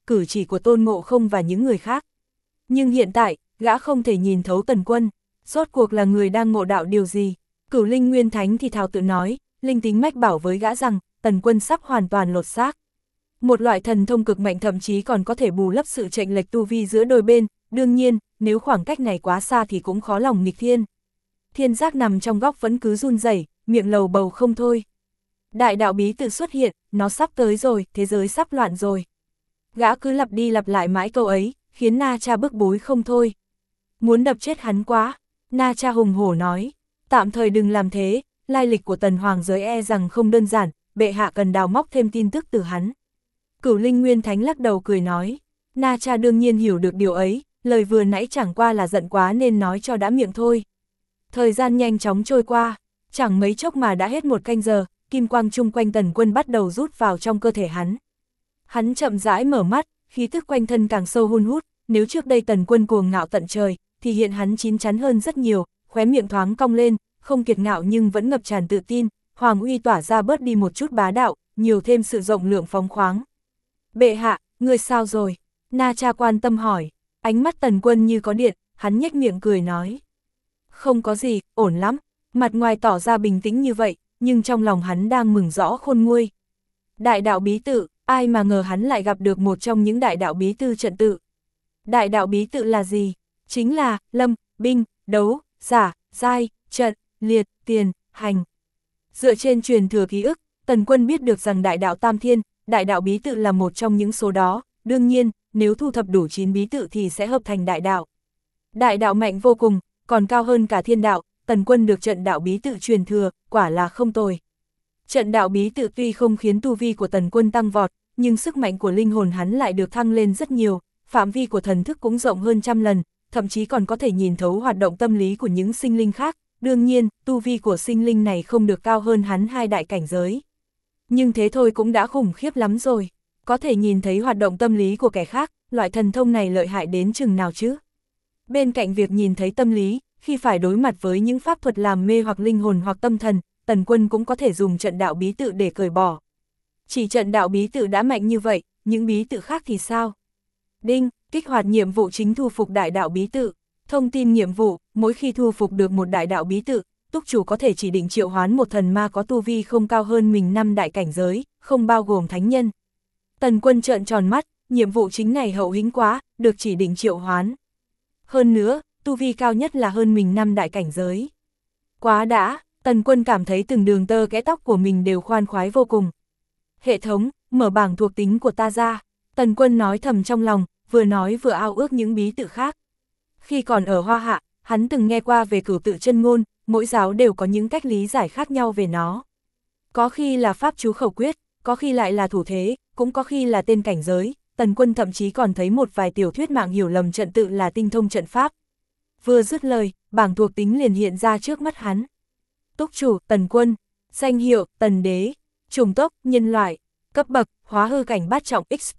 [SPEAKER 1] cử chỉ của Tôn Ngộ Không và những người khác. Nhưng hiện tại, gã không thể nhìn thấu Tần Quân, rốt cuộc là người đang ngộ đạo điều gì. Cửu Linh Nguyên Thánh thì thào tự nói, linh tính mách bảo với gã rằng, Tần Quân sắp hoàn toàn lột xác. Một loại thần thông cực mạnh thậm chí còn có thể bù lấp sự chênh lệch tu vi giữa đôi bên, đương nhiên, nếu khoảng cách này quá xa thì cũng khó lòng nghịch thiên. Thiên Giác nằm trong góc vẫn cứ run rẩy, miệng lầu bầu không thôi. Đại đạo bí tự xuất hiện, nó sắp tới rồi, thế giới sắp loạn rồi. Gã cứ lặp đi lặp lại mãi câu ấy, khiến Na Cha bức bối không thôi. Muốn đập chết hắn quá, Na Cha hùng hổ nói, tạm thời đừng làm thế, lai lịch của Tần Hoàng giới e rằng không đơn giản, bệ hạ cần đào móc thêm tin tức từ hắn. Cửu Linh Nguyên Thánh lắc đầu cười nói, Na Cha đương nhiên hiểu được điều ấy, lời vừa nãy chẳng qua là giận quá nên nói cho đã miệng thôi. Thời gian nhanh chóng trôi qua, chẳng mấy chốc mà đã hết một canh giờ, kim quang chung quanh Tần Quân bắt đầu rút vào trong cơ thể hắn. Hắn chậm rãi mở mắt, khí tức quanh thân càng sâu hun hút, nếu trước đây Tần Quân cuồng ngạo tận trời, thì hiện hắn chín chắn hơn rất nhiều, khóe miệng thoáng cong lên, không kiệt ngạo nhưng vẫn ngập tràn tự tin, hoàng uy tỏa ra bớt đi một chút bá đạo, nhiều thêm sự rộng lượng phóng khoáng. Bệ hạ, ngươi sao rồi? Na Cha quan tâm hỏi, ánh mắt Tần Quân như có điện, hắn nhếch miệng cười nói. Không có gì, ổn lắm, mặt ngoài tỏ ra bình tĩnh như vậy, nhưng trong lòng hắn đang mừng rõ khôn nguôi. Đại đạo bí tự, ai mà ngờ hắn lại gặp được một trong những đại đạo bí tư trận tự. Đại đạo bí tự là gì? Chính là, lâm, binh, đấu, giả, giai, trận, liệt, tiền, hành. Dựa trên truyền thừa ký ức, Tần Quân biết được rằng đại đạo tam thiên, đại đạo bí tự là một trong những số đó, đương nhiên, nếu thu thập đủ 9 bí tự thì sẽ hợp thành đại đạo. Đại đạo mạnh vô cùng, còn cao hơn cả thiên đạo, Tần Quân được trận đạo bí tự truyền thừa, quả là không tồi. Trận đạo bí tự tuy không khiến tu vi của Tần Quân tăng vọt, nhưng sức mạnh của linh hồn hắn lại được thăng lên rất nhiều, phạm vi của thần thức cũng rộng hơn trăm lần, thậm chí còn có thể nhìn thấu hoạt động tâm lý của những sinh linh khác. Đương nhiên, tu vi của sinh linh này không được cao hơn hắn 2 đại cảnh giới. Nhưng thế thôi cũng đã khủng khiếp lắm rồi, có thể nhìn thấy hoạt động tâm lý của kẻ khác, loại thần thông này lợi hại đến chừng nào chứ? Bên cạnh việc nhìn thấy tâm lý, khi phải đối mặt với những pháp thuật làm mê hoặc linh hồn hoặc tâm thần, Tần Quân cũng có thể dùng trận đạo bí tự để cởi bỏ. Chỉ trận đạo bí tự đã mạnh như vậy, những bí tự khác thì sao? Đinh, kích hoạt nhiệm vụ chính thu phục đại đạo bí tự. Thông tin nhiệm vụ, mỗi khi thu phục được một đại đạo bí tự, túc chủ có thể chỉ định triệu hoán một thần ma có tu vi không cao hơn mình 5 đại cảnh giới, không bao gồm thánh nhân. Tần Quân trợn tròn mắt, nhiệm vụ chính này hậu hĩnh quá, được chỉ định triệu hoán. Hơn nữa, tu vi cao nhất là hơn mình 5 đại cảnh giới. Quá đã, Tần Quân cảm thấy từng đường tơ kẽ tóc của mình đều khoan khoái vô cùng. Hệ thống, mở bảng thuộc tính của ta ra. Tần Quân nói thầm trong lòng, vừa nói vừa ao ước những bí tự khác. Khi còn ở Hoa Hạ, hắn từng nghe qua về cửu tự chân ngôn, mỗi giáo đều có những cách lý giải khác nhau về nó. Có khi là pháp chú khẩu quyết, có khi lại là thủ thế, cũng có khi là tên cảnh giới. Tần Quân thậm chí còn thấy một vài tiểu thuyết mạng hiểu lầm trận tự là tinh thông trận pháp. Vừa dứt lời, bảng thuộc tính liền hiện ra trước mắt hắn. Túc chủ, Tần Quân, danh hiệu, Tần Đế, chủng tộc, nhân loại, cấp bậc, hóa hư cảnh bát trọng XP,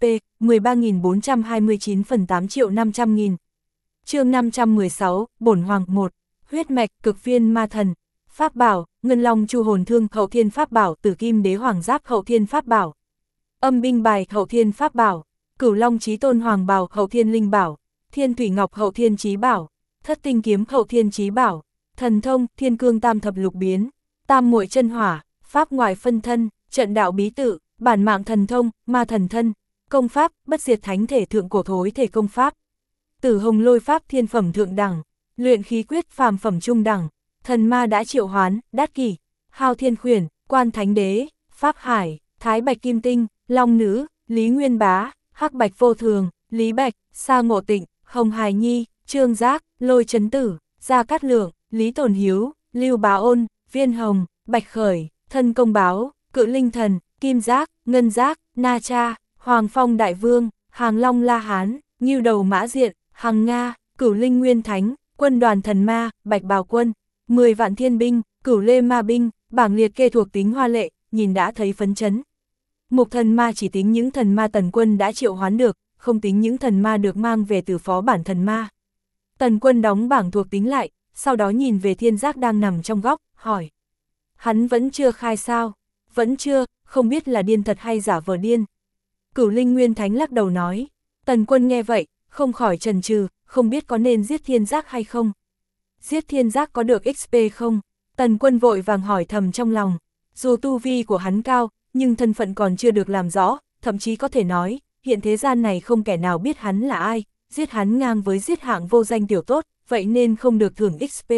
[SPEAKER 1] 13.429 phần 8.500.000. Chương 516, Bổn Hoàng 1, huyết mạch, cực viên ma thần, pháp bảo, ngân long chu hồn thương, hậu thiên pháp bảo, tử kim đế hoàng giáp, hậu thiên pháp bảo, âm binh bài, hậu thiên pháp bảo, cửu long chí tôn hoàng bào, hậu thiên linh bảo, thiên thủy ngọc, hậu thiên chí bảo, thất tinh kiếm, hậu thiên chí bảo, thần thông, thiên cương tam thập lục biến, tam muội chân hỏa, pháp ngoại phân thân, trận đạo bí tự, bản mạng thần thông, ma thần thân, công pháp, bất diệt thánh thể thượng cổ thối thể công pháp, tử hồng lôi pháp thiên phẩm thượng đẳng, luyện khí quyết phàm phẩm trung đẳng, thần ma đã triệu hoán, đát kỷ, hao thiên khuyển, quan thánh đế, pháp hải, thái bạch kim tinh, long nữ, lý nguyên bá, hắc bạch vô thường, lý bạch, sa ngộ tịnh, hồng hài nhi, trương giác, lôi chấn tử, gia cát lượng, lý tồn hiếu, lưu bá ôn, viên hồng, bạch khởi, thân công báo, cự linh thần, kim giác, ngân giác, na cha, hoàng phong đại vương, hàng long la hán, ngưu đầu mã diện, hằng nga, cửu linh nguyên thánh, quân đoàn thần ma, bạch bào quân, 10 vạn thiên binh, cửu lê ma binh, bảng liệt kê thuộc tính hoa lệ, nhìn đã thấy phấn chấn. Mục thần ma chỉ tính những thần ma Tần Quân đã triệu hoán được, không tính những thần ma được mang về từ phó bản thần ma. Tần Quân đóng bảng thuộc tính lại, sau đó nhìn về Thiên Giác đang nằm trong góc, hỏi. Hắn vẫn chưa khai sao? Vẫn chưa, không biết là điên thật hay giả vờ điên. Cửu Linh Nguyên Thánh lắc đầu nói, Tần Quân nghe vậy, không khỏi chần chừ, không biết có nên giết Thiên Giác hay không. Giết Thiên Giác có được XP không? Tần Quân vội vàng hỏi thầm trong lòng. Dù tu vi của hắn cao, nhưng thân phận còn chưa được làm rõ, thậm chí có thể nói, hiện thế gian này không kẻ nào biết hắn là ai, giết hắn ngang với giết hạng vô danh tiểu tốt, vậy nên không được thưởng XP.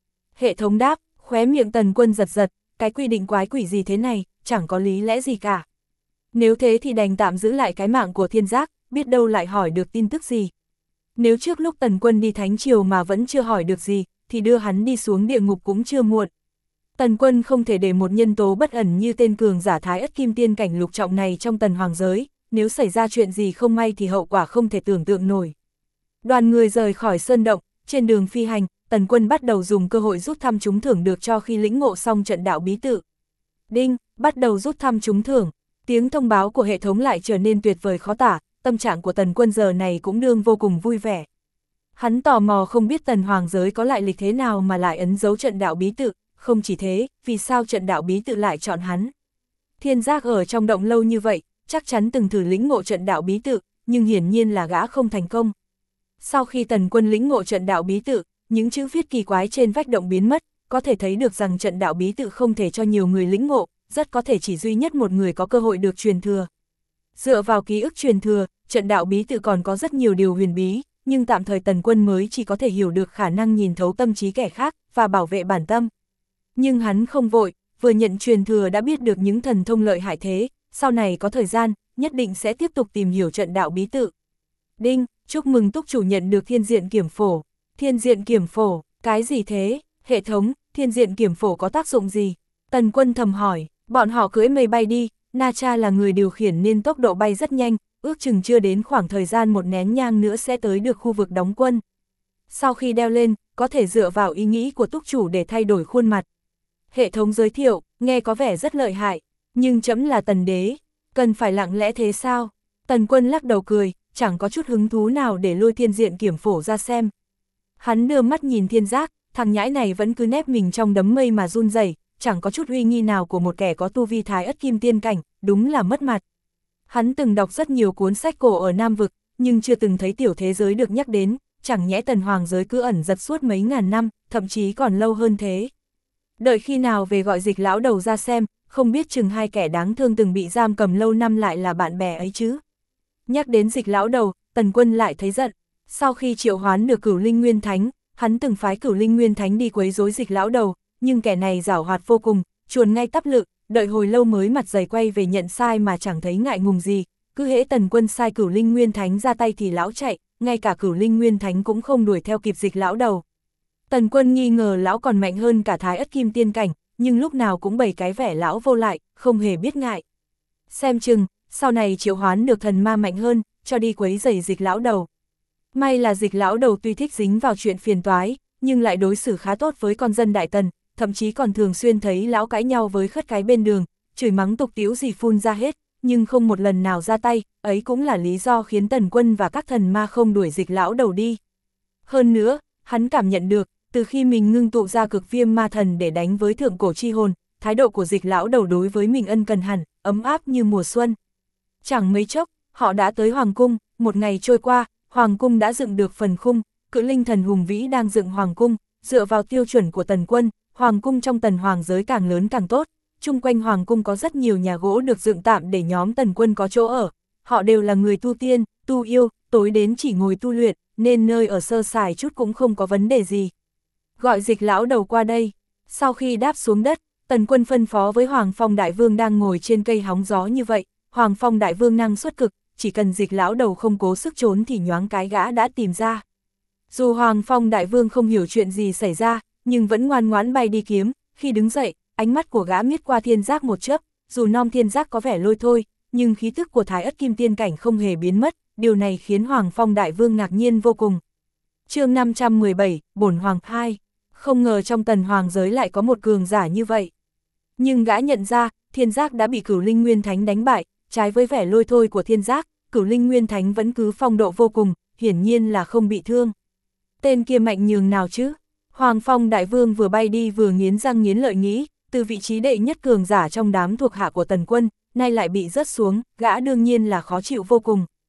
[SPEAKER 1] Hệ thống đáp, khóe miệng Tần Quân giật giật, cái quy định quái quỷ gì thế này, chẳng có lý lẽ gì cả. Nếu thế thì đành tạm giữ lại cái mạng của Thiên Giác, biết đâu lại hỏi được tin tức gì. Nếu trước lúc Tần Quân đi Thánh Triều mà vẫn chưa hỏi được gì, thì đưa hắn đi xuống địa ngục cũng chưa muộn. Tần Quân không thể để một nhân tố bất ẩn như tên cường giả Thái Ất Kim Tiên cảnh lục trọng này trong Tần Hoàng giới, nếu xảy ra chuyện gì không may thì hậu quả không thể tưởng tượng nổi. Đoàn người rời khỏi sơn động, trên đường phi hành, Tần Quân bắt đầu dùng cơ hội rút thăm trúng thưởng được cho khi lĩnh ngộ xong trận đạo bí tự. Đinh, bắt đầu rút thăm trúng thưởng, tiếng thông báo của hệ thống lại trở nên tuyệt vời khó tả, tâm trạng của Tần Quân giờ này cũng đương vô cùng vui vẻ. Hắn tò mò không biết Tần Hoàng giới có lại lịch thế nào mà lại ấn dấu trận đạo bí tự, không chỉ thế, vì sao trận đạo bí tự lại chọn hắn. Thiên Giác ở trong động lâu như vậy, chắc chắn từng thử lĩnh ngộ trận đạo bí tự, nhưng hiển nhiên là gã không thành công. Sau khi Tần Quân lĩnh ngộ trận đạo bí tự, những chữ viết kỳ quái trên vách động biến mất, có thể thấy được rằng trận đạo bí tự không thể cho nhiều người lĩnh ngộ, rất có thể chỉ duy nhất một người có cơ hội được truyền thừa. Dựa vào ký ức truyền thừa, trận đạo bí tự còn có rất nhiều điều huyền bí, nhưng tạm thời Tần Quân mới chỉ có thể hiểu được khả năng nhìn thấu tâm trí kẻ khác và bảo vệ bản tâm. Nhưng hắn không vội, vừa nhận truyền thừa đã biết được những thần thông lợi hại thế, sau này có thời gian, nhất định sẽ tiếp tục tìm hiểu trận đạo bí tự. Đinh, chúc mừng túc chủ nhận được thiên diện kiểm phổ. Thiên diện kiểm phổ, cái gì thế? Hệ thống, thiên diện kiểm phổ có tác dụng gì? Tần Quân thầm hỏi, bọn họ cưỡi mây bay đi, Na Cha là người điều khiển nên tốc độ bay rất nhanh, ước chừng chưa đến khoảng thời gian một nén nhang nữa sẽ tới được khu vực đóng quân. Sau khi đeo lên, có thể dựa vào ý nghĩ của túc chủ để thay đổi khuôn mặt. Hệ thống giới thiệu, nghe có vẻ rất lợi hại, nhưng trẫm là Tần Đế, cần phải lặng lẽ thế sao? Tần Quân lắc đầu cười, chẳng có chút hứng thú nào để lôi thiên diện kiểm phổ ra xem. Hắn đưa mắt nhìn Thiên Giác, thằng nhãi này vẫn cứ nép mình trong đấm mây mà run rẩy, chẳng có chút uy nghi nào của một kẻ có tu vi Thái Ất Kim Tiên cảnh, đúng là mất mặt. Hắn từng đọc rất nhiều cuốn sách cổ ở Nam Vực, nhưng chưa từng thấy tiểu thế giới được nhắc đến, chẳng nhẽ Tần Hoàng giới cứ ẩn giật suốt mấy ngàn năm, thậm chí còn lâu hơn thế. Đợi khi nào về gọi Dịch lão đầu ra xem, không biết chừng hai kẻ đáng thương từng bị giam cầm lâu năm lại là bạn bè ấy chứ. Nhắc đến Dịch lão đầu, Tần Quân lại thấy giận. Sau khi triệu hoán được Cửu Linh Nguyên Thánh, hắn từng phái Cửu Linh Nguyên Thánh đi quấy rối Dịch lão đầu, nhưng kẻ này giảo hoạt vô cùng, chuồn ngay tắp lự, đợi hồi lâu mới mặt dày quay về nhận sai mà chẳng thấy ngại ngùng gì, cứ hễ Tần Quân sai Cửu Linh Nguyên Thánh ra tay thì lão chạy, ngay cả Cửu Linh Nguyên Thánh cũng không đuổi theo kịp Dịch lão đầu. Tần Quân nghi ngờ lão còn mạnh hơn cả Thái Ất Kim Tiên cảnh, nhưng lúc nào cũng bày cái vẻ lão vô lại, không hề biết ngại. Xem chừng, sau này triệu hoán được thần ma mạnh hơn, cho đi quấy rầy Dịch lão đầu. May là Dịch lão đầu tuy thích dính vào chuyện phiền toái, nhưng lại đối xử khá tốt với con dân Đại Tần, thậm chí còn thường xuyên thấy lão cãi nhau với khất cái bên đường, chửi mắng tục tĩu gì phun ra hết, nhưng không một lần nào ra tay, ấy cũng là lý do khiến Tần Quân và các thần ma không đuổi Dịch lão đầu đi. Hơn nữa, hắn cảm nhận được, từ khi mình ngưng tụ ra cực viêm ma thần để đánh với thượng cổ chi hồn, thái độ của Dịch lão đầu đối với mình ân cần hẳn, ấm áp như mùa xuân. Chẳng mấy chốc, họ đã tới Hoàng Cung, một ngày trôi qua, Hoàng Cung đã dựng được phần khung, Cự Linh thần hùng vĩ đang dựng Hoàng Cung, dựa vào tiêu chuẩn của Tần Quân, Hoàng Cung trong Tần Hoàng giới càng lớn càng tốt, chung quanh Hoàng Cung có rất nhiều nhà gỗ được dựng tạm để nhóm Tần Quân có chỗ ở, họ đều là người tu tiên, tu yêu, tối đến chỉ ngồi tu luyện, nên nơi ở sơ sài chút cũng không có vấn đề gì. Gọi Dịch lão đầu qua đây, sau khi đáp xuống đất, Tần Quân phân phó với Hoàng Phong Đại Vương đang ngồi trên cây hóng gió như vậy, Hoàng Phong Đại Vương năng suất cực, chỉ cần Dịch lão đầu không cố sức trốn thì nhoáng cái gã đã tìm ra. Dù Hoàng Phong Đại Vương không hiểu chuyện gì xảy ra, nhưng vẫn ngoan ngoãn bay đi kiếm, khi đứng dậy, ánh mắt của gã miết qua Thiên Giác một chớp, dù nom Thiên Giác có vẻ lôi thôi, nhưng khí tức của Thái Ất Kim Tiên cảnh không hề biến mất, điều này khiến Hoàng Phong Đại Vương ngạc nhiên vô cùng. Chương 517, Bổn Hoàng 2, không ngờ trong Tần Hoàng giới lại có một cường giả như vậy. Nhưng gã nhận ra, Thiên Giác đã bị Cửu Linh Nguyên Thánh đánh bại, trái với vẻ lôi thôi của Thiên Giác, Cửu Linh Nguyên Thánh vẫn cứ phong độ vô cùng, hiển nhiên là không bị thương. Tên kia mạnh nhường nào chứ? Hoàng Phong Đại Vương vừa bay đi vừa nghiến răng nghiến lợi nghĩ, từ vị trí đệ nhất cường giả trong đám thuộc hạ của Tần Quân, nay lại bị rớt xuống, gã đương nhiên là khó chịu vô cùng.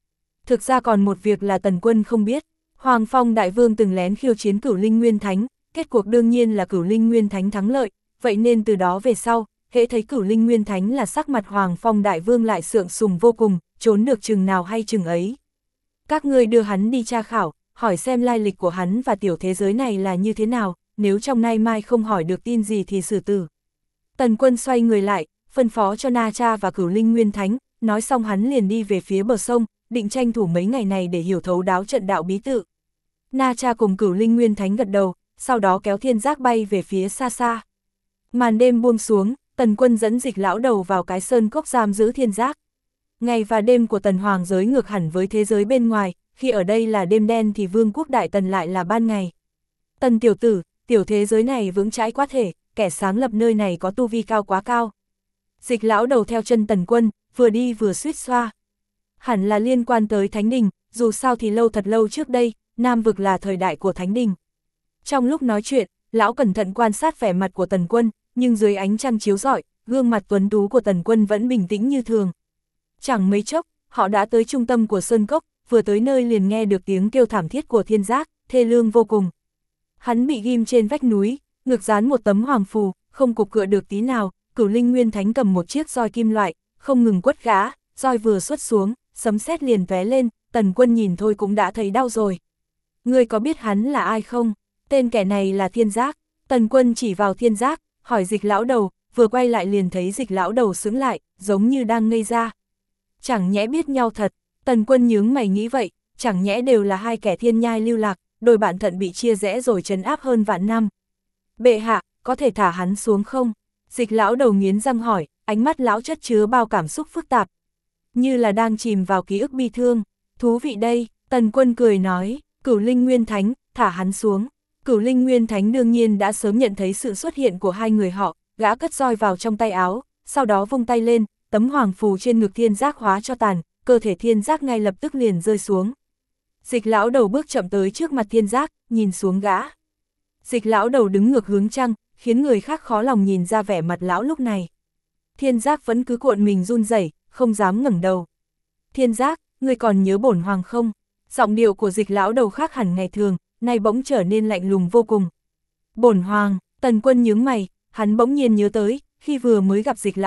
[SPEAKER 1] Thực ra còn một việc là Tần Quân không biết, Hoàng Phong Đại Vương từng lén khiêu chiến Cửu Linh Nguyên Thánh, kết cuộc đương nhiên là Cửu Linh Nguyên Thánh thắng lợi, vậy nên từ đó về sau, hễ thấy Cửu Linh Nguyên Thánh là sắc mặt Hoàng Phong Đại Vương lại sượng sùng vô cùng, trốn được chừng nào hay chừng ấy. Các ngươi đưa hắn đi tra khảo, hỏi xem lai lịch của hắn và tiểu thế giới này là như thế nào, nếu trong nay mai không hỏi được tin gì thì xử tử. Tần Quân xoay người lại, phân phó cho Na Cha và Cửu Linh Nguyên Thánh, nói xong hắn liền đi về phía bờ sông, định tranh thủ mấy ngày này để hiểu thấu đáo trận đạo bí tự. Na Cha cùng Cửu Linh Nguyên Thánh gật đầu, sau đó kéo Thiên Giác bay về phía xa xa. Màn đêm buông xuống, Tần Quân dẫn Dịch lão đầu vào cái sơn cốc giam giữ Thiên Giác. Ngày và đêm của Tần Hoàng giới ngược hẳn với thế giới bên ngoài, khi ở đây là đêm đen thì Vương quốc Đại Tần lại là ban ngày. Tần tiểu tử, tiểu thế giới này vững chãi quá thể, kẻ sáng lập nơi này có tu vi cao quá cao. Dịch lão đầu theo chân Tần Quân, vừa đi vừa suýt xoa. Hẳn là liên quan tới Thánh Đình, dù sao thì thật lâu trước đây, Nam vực là thời đại của Thánh Đình. Trong lúc nói chuyện, lão cẩn thận quan sát vẻ mặt của Tần Quân, nhưng dưới ánh trăng chiếu rọi, gương mặt tuấn tú của Tần Quân vẫn bình tĩnh như thường. Chẳng mấy chốc, họ đã tới trung tâm của sơn cốc, vừa tới nơi liền nghe được tiếng kêu thảm thiết của Thiên Giác, thê lương vô cùng. Hắn bị ghim trên vách núi, ngực dán một tấm hoàng phù, không cục cựa được tí nào. Cửu Linh Nguyên Thánh cầm một chiếc roi kim loại, không ngừng quất gã, roi vừa xuất xuống, sấm sét liền tóe lên, Tần Quân nhìn thôi cũng đã thấy đau rồi. Ngươi có biết hắn là ai không? Tên kẻ này là Thiên Giác. Tần Quân chỉ vào Thiên Giác, hỏi Dịch lão đầu, vừa quay lại liền thấy Dịch lão đầu sững lại, giống như đang ngây ra. Chẳng nhẽ biết nhau thật, Tần Quân nhướng mày nghĩ vậy, chẳng nhẽ đều là hai kẻ thiên nhai lưu lạc, đôi bạn thận bị chia rẽ rồi trấn áp hơn vạn năm. Bệ hạ, có thể thả hắn xuống không? Dịch lão đầu nghiến răng hỏi, ánh mắt lão chất chứa bao cảm xúc phức tạp. Như là đang chìm vào ký ức bi thương. Thú vị đây, Tần Quân cười nói, Cửu Linh Nguyên Thánh, thả hắn xuống. Cửu Linh Nguyên Thánh đương nhiên đã sớm nhận thấy sự xuất hiện của hai người họ, gã cất roi vào trong tay áo, sau đó vung tay lên, tấm hoàng phù trên ngực Thiên Giác hóa cho tàn, cơ thể Thiên Giác ngay lập tức liền rơi xuống. Dịch lão đầu bước chậm tới trước mặt Thiên Giác, nhìn xuống gã. Dịch lão đầu đứng ngược hướng trăng, khiến người khác khó lòng nhìn ra vẻ mặt lão lúc này. Thiên Giác vẫn cứ cuộn mình run rẩy, không dám ngẩng đầu. Thiên Giác, ngươi còn nhớ bổn hoàng không? Giọng điệu của Dịch lão đầu khác hẳn ngày thường, nay bỗng trở nên lạnh lùng vô cùng. Bổn hoàng, Tần Quân nhướng mày, hắn bỗng nhiên nhớ tới, khi vừa mới gặp Dịch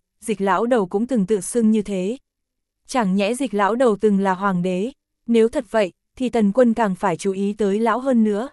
[SPEAKER 1] lão đầu cũng từng tự xưng như thế. Chẳng nhẽ Dịch lão đầu từng là hoàng đế, nếu thật vậy, thì Tần Quân càng phải chú ý tới lão hơn nữa.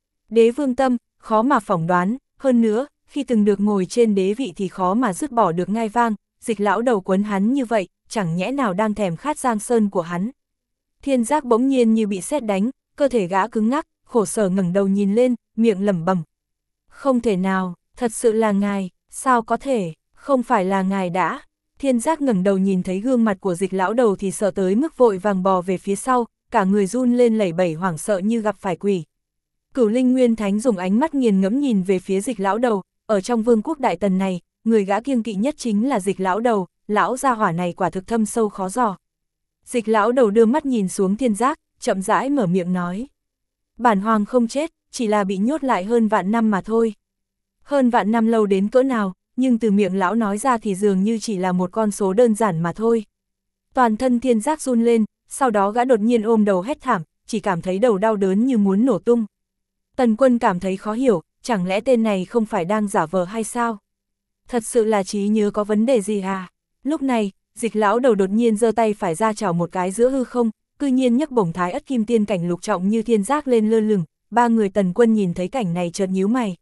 [SPEAKER 1] Đế vương tâm, khó mà phỏng đoán, hơn nữa, khi từng được ngồi trên đế vị thì khó mà dứt bỏ được ngai vang, Dịch lão đầu quấn hắn như vậy, chẳng nhẽ nào đang thèm khát giang sơn của hắn. Thiên Giác bỗng nhiên như bị sét đánh, cơ thể gã cứng ngắc, khổ sở ngẩng đầu nhìn lên, miệng lẩm bẩm. Không thể nào, thật sự là ngài, sao có thể, không phải là ngài đã. Thiên Giác ngẩng đầu nhìn thấy gương mặt của Dịch lão đầu thì sợ tới mức vội vàng bò về phía sau, cả người run lên lẩy bẩy hoảng sợ như gặp phải quỷ. Cửu Linh Nguyên Thánh dùng ánh mắt nghiền ngẫm nhìn về phía Dịch lão đầu, ở trong Vương quốc Đại Tần này, người gã kiêng kỵ nhất chính là Dịch lão đầu, lão gia hỏa này quả thực thâm sâu khó dò. Dịch lão đầu đưa mắt nhìn xuống Thiên Giác, chậm rãi mở miệng nói. Bản hoàng không chết, chỉ là bị nhốt lại hơn vạn năm mà thôi. Hơn vạn năm lâu đến cỡ nào, nhưng từ miệng lão nói ra thì dường như chỉ là một con số đơn giản mà thôi. Toàn thân Thiên Giác run lên, sau đó gã đột nhiên ôm đầu hét thảm, chỉ cảm thấy đầu đau đớn như muốn nổ tung. Tần Quân cảm thấy khó hiểu, chẳng lẽ tên này không phải đang giả vờ hay sao? Thật sự là trí nhớ có vấn đề gì à? Lúc này, Dịch lão đầu đột nhiên giơ tay phải ra chảo một cái giữa hư không, cư nhiên nhấc bổng Thái Ất Kim Tiên cảnh lục trọng như Thiên Giác lên lơ lửng. Ba người Tần Quân nhìn thấy cảnh này chợt nhíu mày.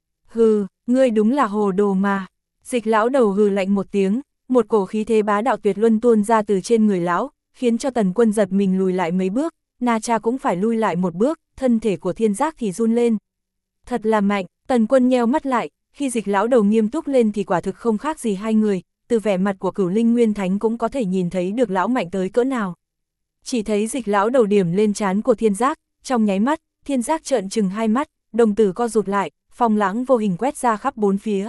[SPEAKER 1] Hừ, ngươi đúng là hồ đồ mà. Dịch lão đầu hừ lạnh một tiếng, một cổ khí thế bá đạo tuyệt luân tuôn ra từ trên người lão, khiến cho Tần Quân giật mình lùi lại mấy bước, Na Cha cũng phải lui lại một bước, thân thể của Thiên Giác thì run lên. Thật là mạnh, Tần Quân nheo mắt lại, khi Dịch lão đầu nghiêm túc lên thì quả thực không khác gì hai người, từ vẻ mặt của Cửu Linh Nguyên Thánh cũng có thể nhìn thấy được lão mạnh tới cỡ nào. Chỉ thấy Dịch lão đầu điểm lên trán của Thiên Giác, trong nháy mắt, Thiên Giác trợn trừng hai mắt, đồng tử co rụt lại, phong lãng vô hình quét ra khắp bốn phía.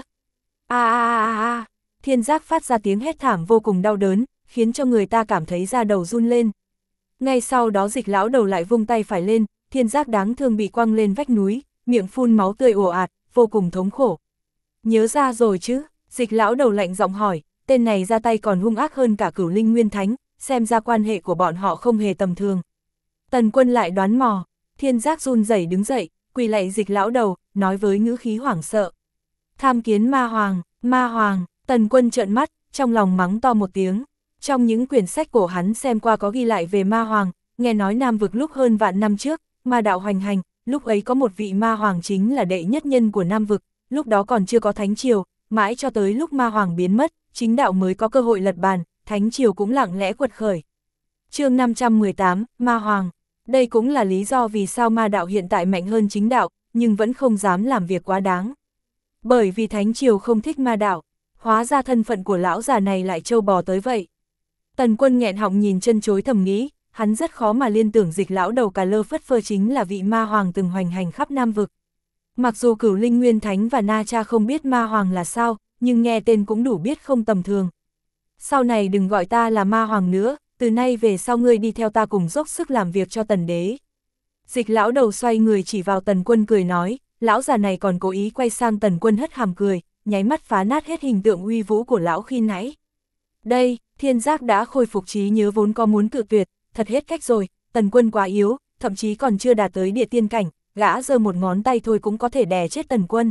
[SPEAKER 1] Thiên Giác phát ra tiếng hét thảm vô cùng đau đớn, khiến cho người ta cảm thấy da đầu run lên. Ngay sau đó Dịch lão đầu lại vung tay phải lên, Thiên Giác đáng thương bị quăng lên vách núi, miệng phun máu tươi ồ ạt, vô cùng thống khổ. Nhớ ra rồi chứ? Dịch lão đầu lạnh giọng hỏi, tên này ra tay còn hung ác hơn cả Cửu Linh Nguyên Thánh, xem ra quan hệ của bọn họ không hề tầm thường. Tần Quân lại đoán mò, Thiên Giác run rẩy đứng dậy, quỳ lạy Dịch lão đầu, nói với ngữ khí hoảng sợ. Tham kiến ma hoàng, Tần Quân trợn mắt, trong lòng mắng to một tiếng. Trong những quyển sách cổ hắn xem qua có ghi lại về ma hoàng, nghe nói Nam vực lúc hơn vạn năm trước, ma đạo hoành hành, lúc ấy có một vị ma hoàng chính là đệ nhất nhân của Nam vực, lúc đó còn chưa có thánh triều, mãi cho tới lúc ma hoàng biến mất, chính đạo mới có cơ hội lật bàn, thánh triều cũng lặng lẽ quật khởi. Chương 518, Ma Hoàng. Đây cũng là lý do vì sao ma đạo hiện tại mạnh hơn chính đạo, nhưng vẫn không dám làm việc quá đáng. Bởi vì thánh triều không thích ma đạo, hóa ra thân phận của lão già này lại trâu bò tới vậy. Tần Quân nghẹn họng nhìn chân chối thầm nghĩ, hắn rất khó mà liên tưởng Dịch lão đầu cà lơ phất phơ chính là vị ma hoàng từng hoành hành khắp Nam vực. Mặc dù Cửu Linh Nguyên Thánh và Na Cha không biết ma hoàng là sao, nhưng nghe tên cũng đủ biết không tầm thường. Sau này đừng gọi ta là ma hoàng nữa, từ nay về sau ngươi đi theo ta cùng dốc sức làm việc cho Tần đế. Dịch lão đầu xoay người chỉ vào Tần Quân cười nói, lão già này còn cố ý quay sang Tần Quân hất hàm cười, nháy mắt phá nát hết hình tượng uy vũ của lão khi nãy. Đây, Thiên Giác đã khôi phục trí nhớ vốn có muốn cự tuyệt, thật hết cách rồi, Tần Quân quá yếu, thậm chí còn chưa đạt tới địa tiên cảnh, gã giơ một ngón tay thôi cũng có thể đè chết Tần Quân.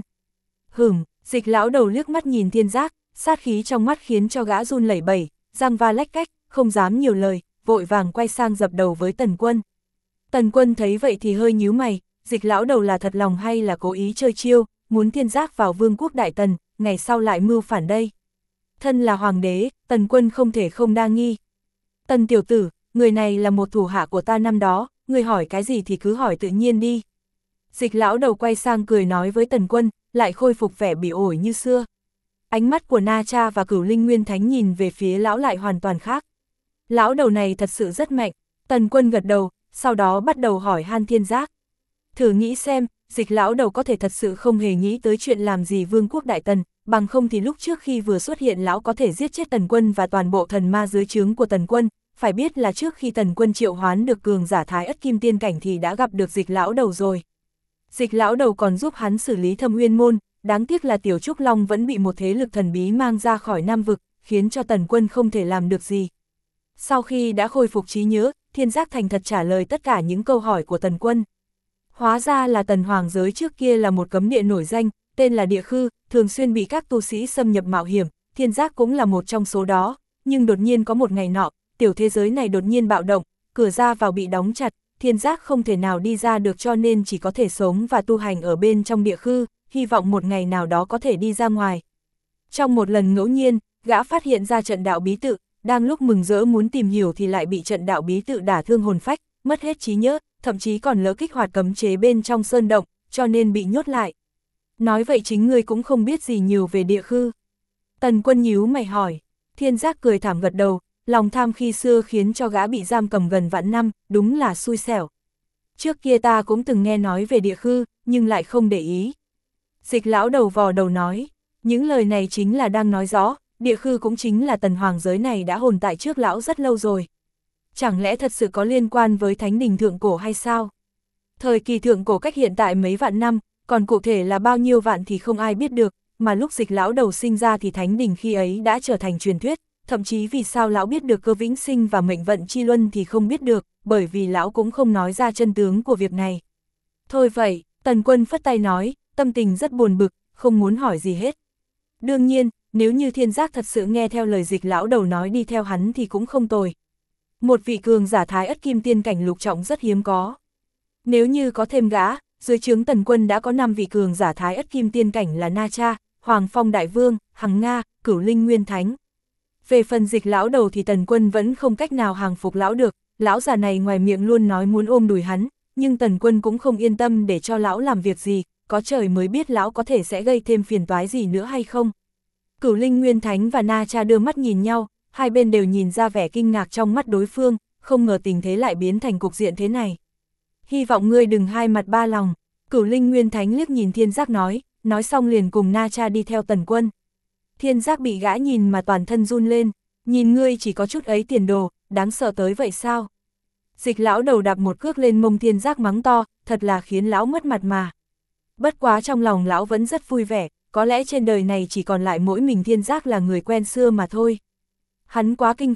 [SPEAKER 1] Dịch lão đầu liếc mắt nhìn Thiên Giác, sát khí trong mắt khiến cho gã run lẩy bẩy, răng va lách cách, không dám nhiều lời, vội vàng quay sang dập đầu với Tần Quân. Tần Quân thấy vậy thì hơi nhíu mày, Dịch lão đầu là thật lòng hay là cố ý chơi chiêu, muốn Thiên Giác vào vương quốc Đại Tần, ngày sau lại mưu phản đây. Thân là hoàng đế, Tần Quân không thể không đa nghi. Tần tiểu tử, người này là một thủ hạ của ta năm đó, người hỏi cái gì thì cứ hỏi tự nhiên đi. Dịch lão đầu quay sang cười nói với Tần Quân, lại khôi phục vẻ bỉ ổi như xưa. Ánh mắt của Na Cha và Cửu Linh Nguyên Thánh nhìn về phía lão lại hoàn toàn khác. Lão đầu này thật sự rất mạnh, Tần Quân gật đầu, sau đó bắt đầu hỏi han Thiên Giác. Thử nghĩ xem, Dịch lão đầu có thể thật sự không hề nghĩ tới chuyện làm gì vương quốc Đại Tần, bằng không thì lúc trước khi vừa xuất hiện lão có thể giết chết Tần Quân và toàn bộ thần ma dưới trướng của Tần Quân, phải biết là trước khi Tần Quân triệu hoán được cường giả Thái Ất Kim Tiên cảnh thì đã gặp được Dịch lão đầu rồi. Dịch lão đầu còn giúp hắn xử lý Thâm Uyên môn, đáng tiếc là Tiểu Trúc Long vẫn bị một thế lực thần bí mang ra khỏi Nam vực, khiến cho Tần Quân không thể làm được gì. Sau khi đã khôi phục trí nhớ, Thiên Giác thành thật trả lời tất cả những câu hỏi của Tần Quân. Hóa ra là Tần Hoàng giới trước kia là một cấm địa nổi danh, tên là Địa Khư, thường xuyên bị các tu sĩ xâm nhập mạo hiểm, Thiên Giác cũng là một trong số đó, nhưng đột nhiên có một ngày nọ, tiểu thế giới này đột nhiên bạo động, cửa ra vào bị đóng chặt, Thiên Giác không thể nào đi ra được cho nên chỉ có thể sống và tu hành ở bên trong Địa Khư, hy vọng một ngày nào đó có thể đi ra ngoài. Trong một lần ngẫu nhiên, gã phát hiện ra trận đạo bí tự, đang lúc mừng rỡ muốn tìm hiểu thì lại bị trận đạo bí tự đả thương hồn phách, mất hết trí nhớ, thậm chí còn lỡ kích hoạt cấm chế bên trong sơn động, cho nên bị nhốt lại. Nói vậy chính ngươi cũng không biết gì nhiều về Địa Khư. Tần Quân nhíu mày hỏi. Thiên Giác cười thảm gật đầu, lòng tham khi xưa khiến cho gã bị giam cầm gần vạn năm, đúng là xui xẻo. Trước kia ta cũng từng nghe nói về Địa Khư, nhưng lại không để ý. Dịch lão đầu vò đầu nói, những lời này chính là đang nói rõ, Địa Khư cũng chính là Tần Hoàng giới này đã tồn tại trước lão rất lâu rồi. Chẳng lẽ thật sự có liên quan với Thánh đình thượng cổ hay sao? Thời kỳ thượng cổ cách hiện tại mấy vạn năm, còn cụ thể là bao nhiêu vạn thì không ai biết được, mà lúc Dịch lão đầu sinh ra thì Thánh đình khi ấy đã trở thành truyền thuyết, thậm chí vì sao lão biết được cơ vĩnh sinh và mệnh vận chi luân thì không biết được, bởi vì lão cũng không nói ra chân tướng của việc này. Thôi vậy, Tần Quân phất tay nói, tâm tình rất buồn bực, không muốn hỏi gì hết. Đương nhiên, nếu như Thiên Giác thật sự nghe theo lời Dịch lão đầu nói đi theo hắn thì cũng không tồi. Một vị cường giả Thái Ất Kim Tiên cảnh lục trọng rất hiếm có. Nếu như có thêm gã, dưới trướng Tần Quân đã có 5 vị cường giả Thái Ất Kim Tiên cảnh là Na Cha, Hoàng Phong Đại Vương, Hằng Nga, Cửu Linh Nguyên Thánh. Về phần Dịch lão đầu thì Tần Quân vẫn không cách nào hàng phục lão được, lão già này ngoài miệng luôn nói muốn ôm đùi hắn, nhưng Tần Quân cũng không yên tâm để cho lão làm việc gì, có trời mới biết lão có thể sẽ gây thêm phiền toái gì nữa hay không. Cửu Linh Nguyên Thánh và Na Cha đưa mắt nhìn nhau, hai bên đều nhìn ra vẻ kinh ngạc trong mắt đối phương, không ngờ tình thế lại biến thành cục diện thế này. Hy vọng ngươi đừng hai mặt ba lòng, Cửu Linh Nguyên Thánh liếc nhìn Thiên Giác nói xong liền cùng Na Cha đi theo Tần Quân. Thiên Giác bị gã nhìn mà toàn thân run lên, nhìn ngươi chỉ có chút ấy tiền đồ, đáng sợ tới vậy sao? Dịch lão đầu đạp một cước lên mông Thiên Giác mắng to, thật là khiến lão mất mặt mà. Bất quá trong lòng lão vẫn rất vui vẻ, có lẽ trên đời này chỉ còn lại mỗi mình Thiên Giác là người quen xưa mà thôi. Hắn quá kinh khủng,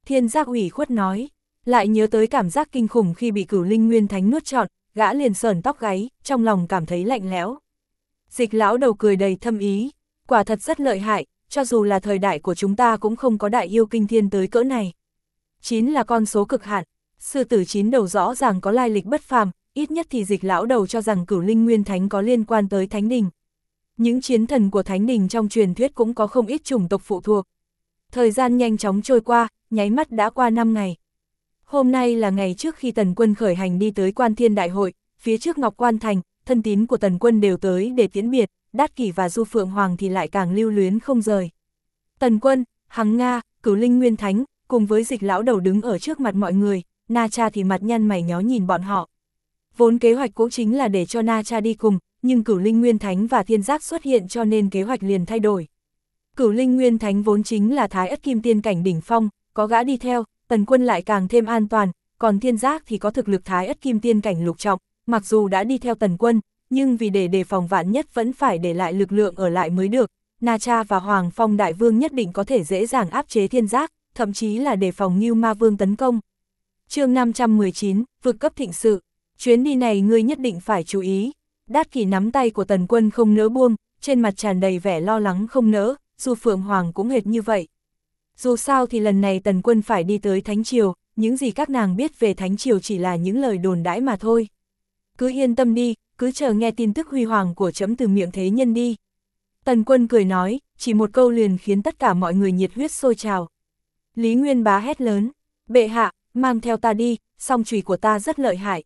[SPEAKER 1] Thiên Giác ủy khuất nói, lại nhớ tới cảm giác kinh khủng khi bị Cửu Linh Nguyên Thánh nuốt trọn, gã liền sởn tóc gáy, trong lòng cảm thấy lạnh lẽo. Dịch lão đầu cười đầy thâm ý, quả thật rất lợi hại, cho dù là thời đại của chúng ta cũng không có đại yêu kinh thiên tới cỡ này. 9 là con số cực hạn, sư tử 9 đầu rõ ràng có lai lịch bất phàm, ít nhất thì Dịch lão đầu cho rằng Cửu Linh Nguyên Thánh có liên quan tới Thánh Đình. Những chiến thần của Thánh Đình trong truyền thuyết cũng có không ít chủng tộc phụ thuộc. Thời gian nhanh chóng trôi qua, nháy mắt đã qua 5 ngày. Hôm nay là ngày trước khi Tần Quân khởi hành đi tới Quan Thiên Đại Hội, phía trước Ngọc Quan Thành, thân tín của Tần Quân đều tới để tiễn biệt, Đát Kỷ và Du Phượng Hoàng thì lại càng lưu luyến không rời. Tần Quân, Hằng Nga, Cửu Linh Nguyên Thánh, cùng với Dịch lão đầu đứng ở trước mặt mọi người, Na Cha thì mặt nhăn mày nhó nhìn bọn họ. Vốn kế hoạch cũng chính là để cho Na Cha đi cùng, nhưng Cửu Linh Nguyên Thánh và Thiên Giác xuất hiện cho nên kế hoạch liền thay đổi. Cửu Linh Nguyên Thánh vốn chính là Thái Ất Kim Tiên cảnh đỉnh phong, có gã đi theo, Tần Quân lại càng thêm an toàn, còn Thiên Giác thì có thực lực Thái Ất Kim Tiên cảnh lục trọng, mặc dù đã đi theo Tần Quân, nhưng vì để đề phòng vạn nhất vẫn phải để lại lực lượng ở lại mới được. Na Cha và Hoàng Phong Đại Vương nhất định có thể dễ dàng áp chế Thiên Giác, thậm chí là đề phòng Ngưu Ma Vương tấn công. Chương 519, vực cấp thịnh sự, chuyến đi này ngươi nhất định phải chú ý. Đát Kỷ nắm tay của Tần Quân không nỡ buông, trên mặt tràn đầy vẻ lo lắng không nỡ, Du Phượng Hoàng cũng hệt như vậy. Dù sao thì lần này Tần Quân phải đi tới Thánh Triều, những gì các nàng biết về Thánh Triều chỉ là những lời đồn đãi mà thôi. Cứ yên tâm đi, cứ chờ nghe tin tức huy hoàng của trẫm từ miệng thế nhân đi. Tần Quân cười nói, chỉ một câu liền khiến tất cả mọi người nhiệt huyết sôi trào. Lý Nguyên Bá hét lớn, bệ hạ, mang theo ta đi, song chùy của ta rất lợi hại.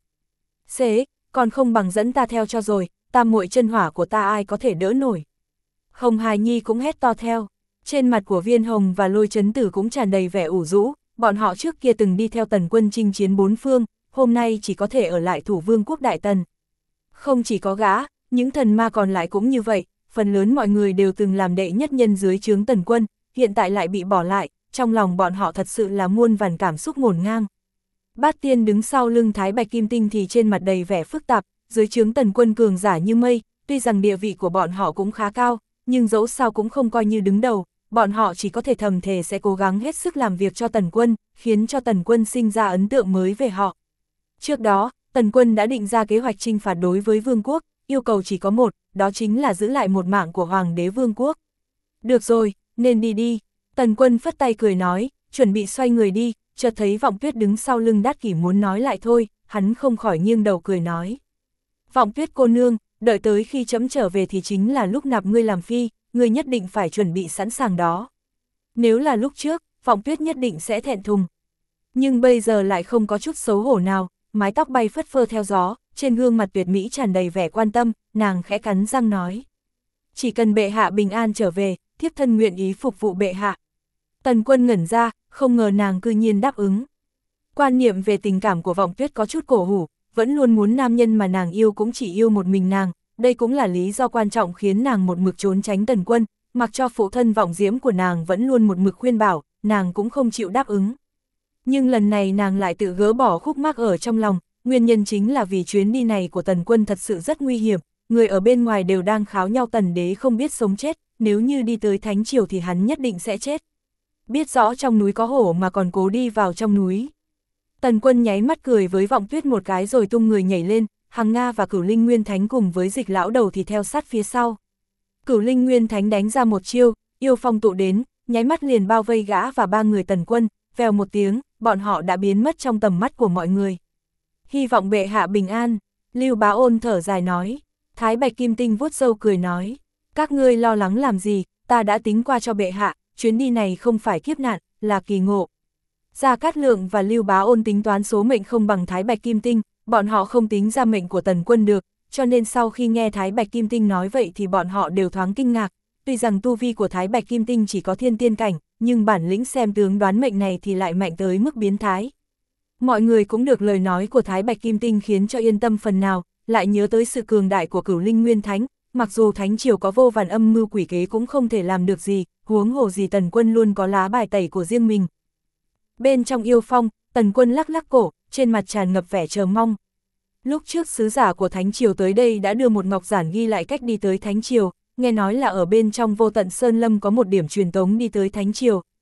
[SPEAKER 1] Xế, còn không bằng dẫn ta theo cho rồi, tam muội chân hỏa của ta ai có thể đỡ nổi. Hồng Hài Nhi cũng hét to theo, trên mặt của Viên Hồng và Lôi Chấn Tử cũng tràn đầy vẻ ủ rũ, bọn họ trước kia từng đi theo Tần Quân chinh chiến bốn phương, hôm nay chỉ có thể ở lại thủ vương quốc Đại Tần. Không chỉ có gã, những thần ma còn lại cũng như vậy, phần lớn mọi người đều từng làm đệ nhất nhân dưới trướng Tần Quân, hiện tại lại bị bỏ lại, trong lòng bọn họ thật sự là muôn vàn cảm xúc ngổn ngang. Bát Tiên đứng sau lưng Thái Bạch Kim Tinh thì trên mặt đầy vẻ phức tạp, dưới trướng Tần Quân cường giả như mây, tuy rằng địa vị của bọn họ cũng khá cao, nhưng dẫu sao cũng không coi như đứng đầu, bọn họ chỉ có thể thầm thề sẽ cố gắng hết sức làm việc cho Tần Quân, khiến cho Tần Quân sinh ra ấn tượng mới về họ. Trước đó, Tần Quân đã định ra kế hoạch chinh phạt đối với vương quốc, yêu cầu chỉ có một, đó chính là giữ lại một mạng của Hoàng đế vương quốc. Được rồi, nên đi đi. Tần Quân phất tay cười nói, chuẩn bị xoay người đi, chợt thấy Vọng Tuyết đứng sau lưng Đát Kỷ muốn nói lại thôi, hắn không khỏi nghiêng đầu cười nói. Vọng Tuyết cô nương, đợi tới khi trẫm trở về thì chính là lúc nạp ngươi làm phi, ngươi nhất định phải chuẩn bị sẵn sàng đó. Nếu là lúc trước, Vọng Tuyết nhất định sẽ thẹn thùng. Nhưng bây giờ lại không có chút xấu hổ nào, mái tóc bay phất phơ theo gió, trên gương mặt tuyệt mỹ tràn đầy vẻ quan tâm, nàng khẽ cắn răng nói. Chỉ cần bệ hạ bình an trở về, thiếp thân nguyện ý phục vụ bệ hạ. Tần Quân ngẩn ra, không ngờ nàng cư nhiên đáp ứng. Quan niệm về tình cảm của Vọng Tuyết có chút cổ hủ, vẫn luôn muốn nam nhân mà nàng yêu cũng chỉ yêu một mình nàng, đây cũng là lý do quan trọng khiến nàng một mực trốn tránh Tần Quân, mặc cho phụ thân Vọng Diễm của nàng vẫn luôn một mực khuyên bảo, nàng cũng không chịu đáp ứng. Nhưng lần này nàng lại tự gỡ bỏ khúc mắc ở trong lòng, nguyên nhân chính là vì chuyến đi này của Tần Quân thật sự rất nguy hiểm, người ở bên ngoài đều đang kháo nhau Tần đế không biết sống chết, nếu như đi tới Thánh Triều thì hắn nhất định sẽ chết. Biết rõ trong núi có hổ mà còn cố đi vào trong núi. Tần Quân nháy mắt cười với Vọng Tuyết một cái rồi tung người nhảy lên, Hằng Nga và Cửu Linh Nguyên Thánh cùng với Dịch lão đầu thì theo sát phía sau. Cửu Linh Nguyên Thánh đánh ra một chiêu, yêu phong tụ đến, nháy mắt liền bao vây gã và ba người Tần Quân, vèo một tiếng, bọn họ đã biến mất trong tầm mắt của mọi người. Hy vọng bệ hạ bình an, Lưu Bá Ôn thở dài nói. Thái Bạch Kim Tinh vuốt râu cười nói, các ngươi lo lắng làm gì, ta đã tính qua cho bệ hạ, chuyến đi này không phải kiếp nạn, là kỳ ngộ. Gia Cát Lượng và Lưu Bá Ôn tính toán số mệnh không bằng Thái Bạch Kim Tinh, bọn họ không tính ra mệnh của Tần Quân được, cho nên sau khi nghe Thái Bạch Kim Tinh nói vậy thì bọn họ đều thoáng kinh ngạc, tuy rằng tu vi của Thái Bạch Kim Tinh chỉ có thiên tiên cảnh, nhưng bản lĩnh xem tướng đoán mệnh này thì lại mạnh tới mức biến thái. Mọi người cũng được lời nói của Thái Bạch Kim Tinh khiến cho yên tâm phần nào, lại nhớ tới sự cường đại của Cửu Linh Nguyên Thánh, mặc dù Thánh Triều có vô vàn âm mưu quỷ kế cũng không thể làm được gì, huống hồ gì Tần Quân luôn có lá bài tẩy của riêng mình. Bên trong yêu phong, Tần Quân lắc lắc cổ, trên mặt tràn ngập vẻ chờ mong. Lúc trước sứ giả của Thánh Triều tới đây đã đưa một ngọc giản ghi lại cách đi tới Thánh Triều, nghe nói là ở bên trong Vô Tận Sơn Lâm có một điểm truyền tống đi tới Thánh Triều,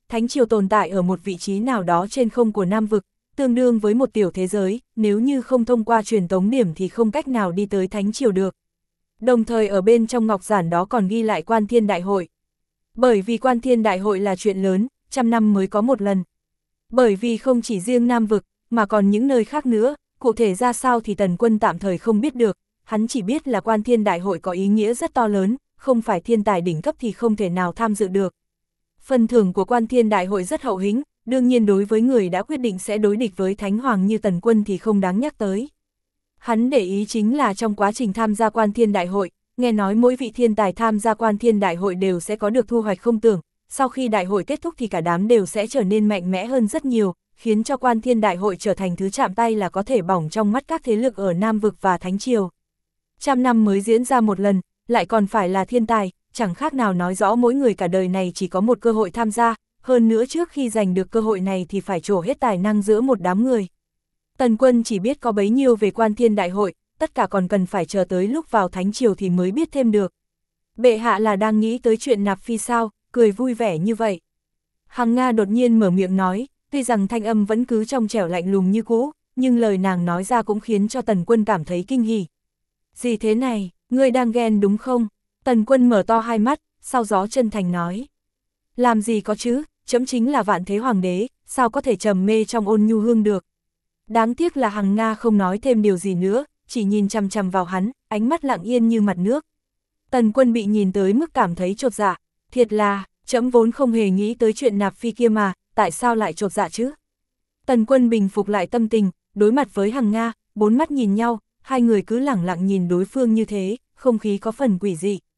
[SPEAKER 1] Thánh triều tồn tại ở một vị trí nào đó trên không của Nam vực, tương đương với một tiểu thế giới, nếu như không thông qua truyền tống điểm thì không cách nào đi tới Thánh triều được. Đồng thời ở bên trong ngọc giản đó còn ghi lại Quan Thiên Đại hội. Bởi vì Quan Thiên Đại hội là chuyện lớn, 100 năm mới có một lần. Bởi vì không chỉ riêng Nam vực, mà còn những nơi khác nữa, cụ thể ra sao thì Tần Quân tạm thời không biết được, hắn chỉ biết là Quan Thiên Đại hội có ý nghĩa rất to lớn, không phải thiên tài đỉnh cấp thì không thể nào tham dự được. Phần thưởng của Quan Thiên Đại hội rất hậu hĩnh, đương nhiên đối với người đã quyết định sẽ đối địch với Thánh Hoàng như Tần Quân thì không đáng nhắc tới. Hắn để ý chính là trong quá trình tham gia Quan Thiên Đại hội, nghe nói mỗi vị thiên tài tham gia Quan Thiên Đại hội đều sẽ có được thu hoạch không tưởng, sau khi đại hội kết thúc thì cả đám đều sẽ trở nên mạnh mẽ hơn rất nhiều, khiến cho Quan Thiên Đại hội trở thành thứ chạm tay là có thể bỏng trong mắt các thế lực ở Nam vực và Thánh triều. 100 năm mới diễn ra một lần, lại còn phải là thiên tài, chẳng khác nào nói rõ mỗi người cả đời này chỉ có một cơ hội tham gia, hơn nữa trước khi giành được cơ hội này thì phải trổ hết tài năng giữa một đám người. Tần Quân chỉ biết có bấy nhiêu về Quan Thiên Đại hội, tất cả còn cần phải chờ tới lúc vào Thánh triều thì mới biết thêm được. Bệ hạ là đang nghĩ tới chuyện nạp phi sao, cười vui vẻ như vậy. Hằng Nga đột nhiên mở miệng nói, tuy rằng thanh âm vẫn cứ trong trẻo lạnh lùng như cũ, nhưng lời nàng nói ra cũng khiến cho Tần Quân cảm thấy kinh hỉ. Gì thế này, ngươi đang ghen đúng không? Tần Quân mở to hai mắt, sau gió chân thành nói. Làm gì có chứ, trẫm chính là vạn thế hoàng đế, sao có thể trầm mê trong ôn nhu hương được. Đáng tiếc là Hằng Nga không nói thêm điều gì nữa, chỉ nhìn chằm chằm vào hắn, ánh mắt lặng yên như mặt nước. Tần Quân bị nhìn tới mức cảm thấy chột dạ, thiệt là, trẫm vốn không hề nghĩ tới chuyện nạp phi kia mà, tại sao lại chột dạ chứ? Tần Quân bình phục lại tâm tình, đối mặt với Hằng Nga, bốn mắt nhìn nhau, hai người cứ lẳng lặng nhìn đối phương như thế, không khí có phần quỷ dị.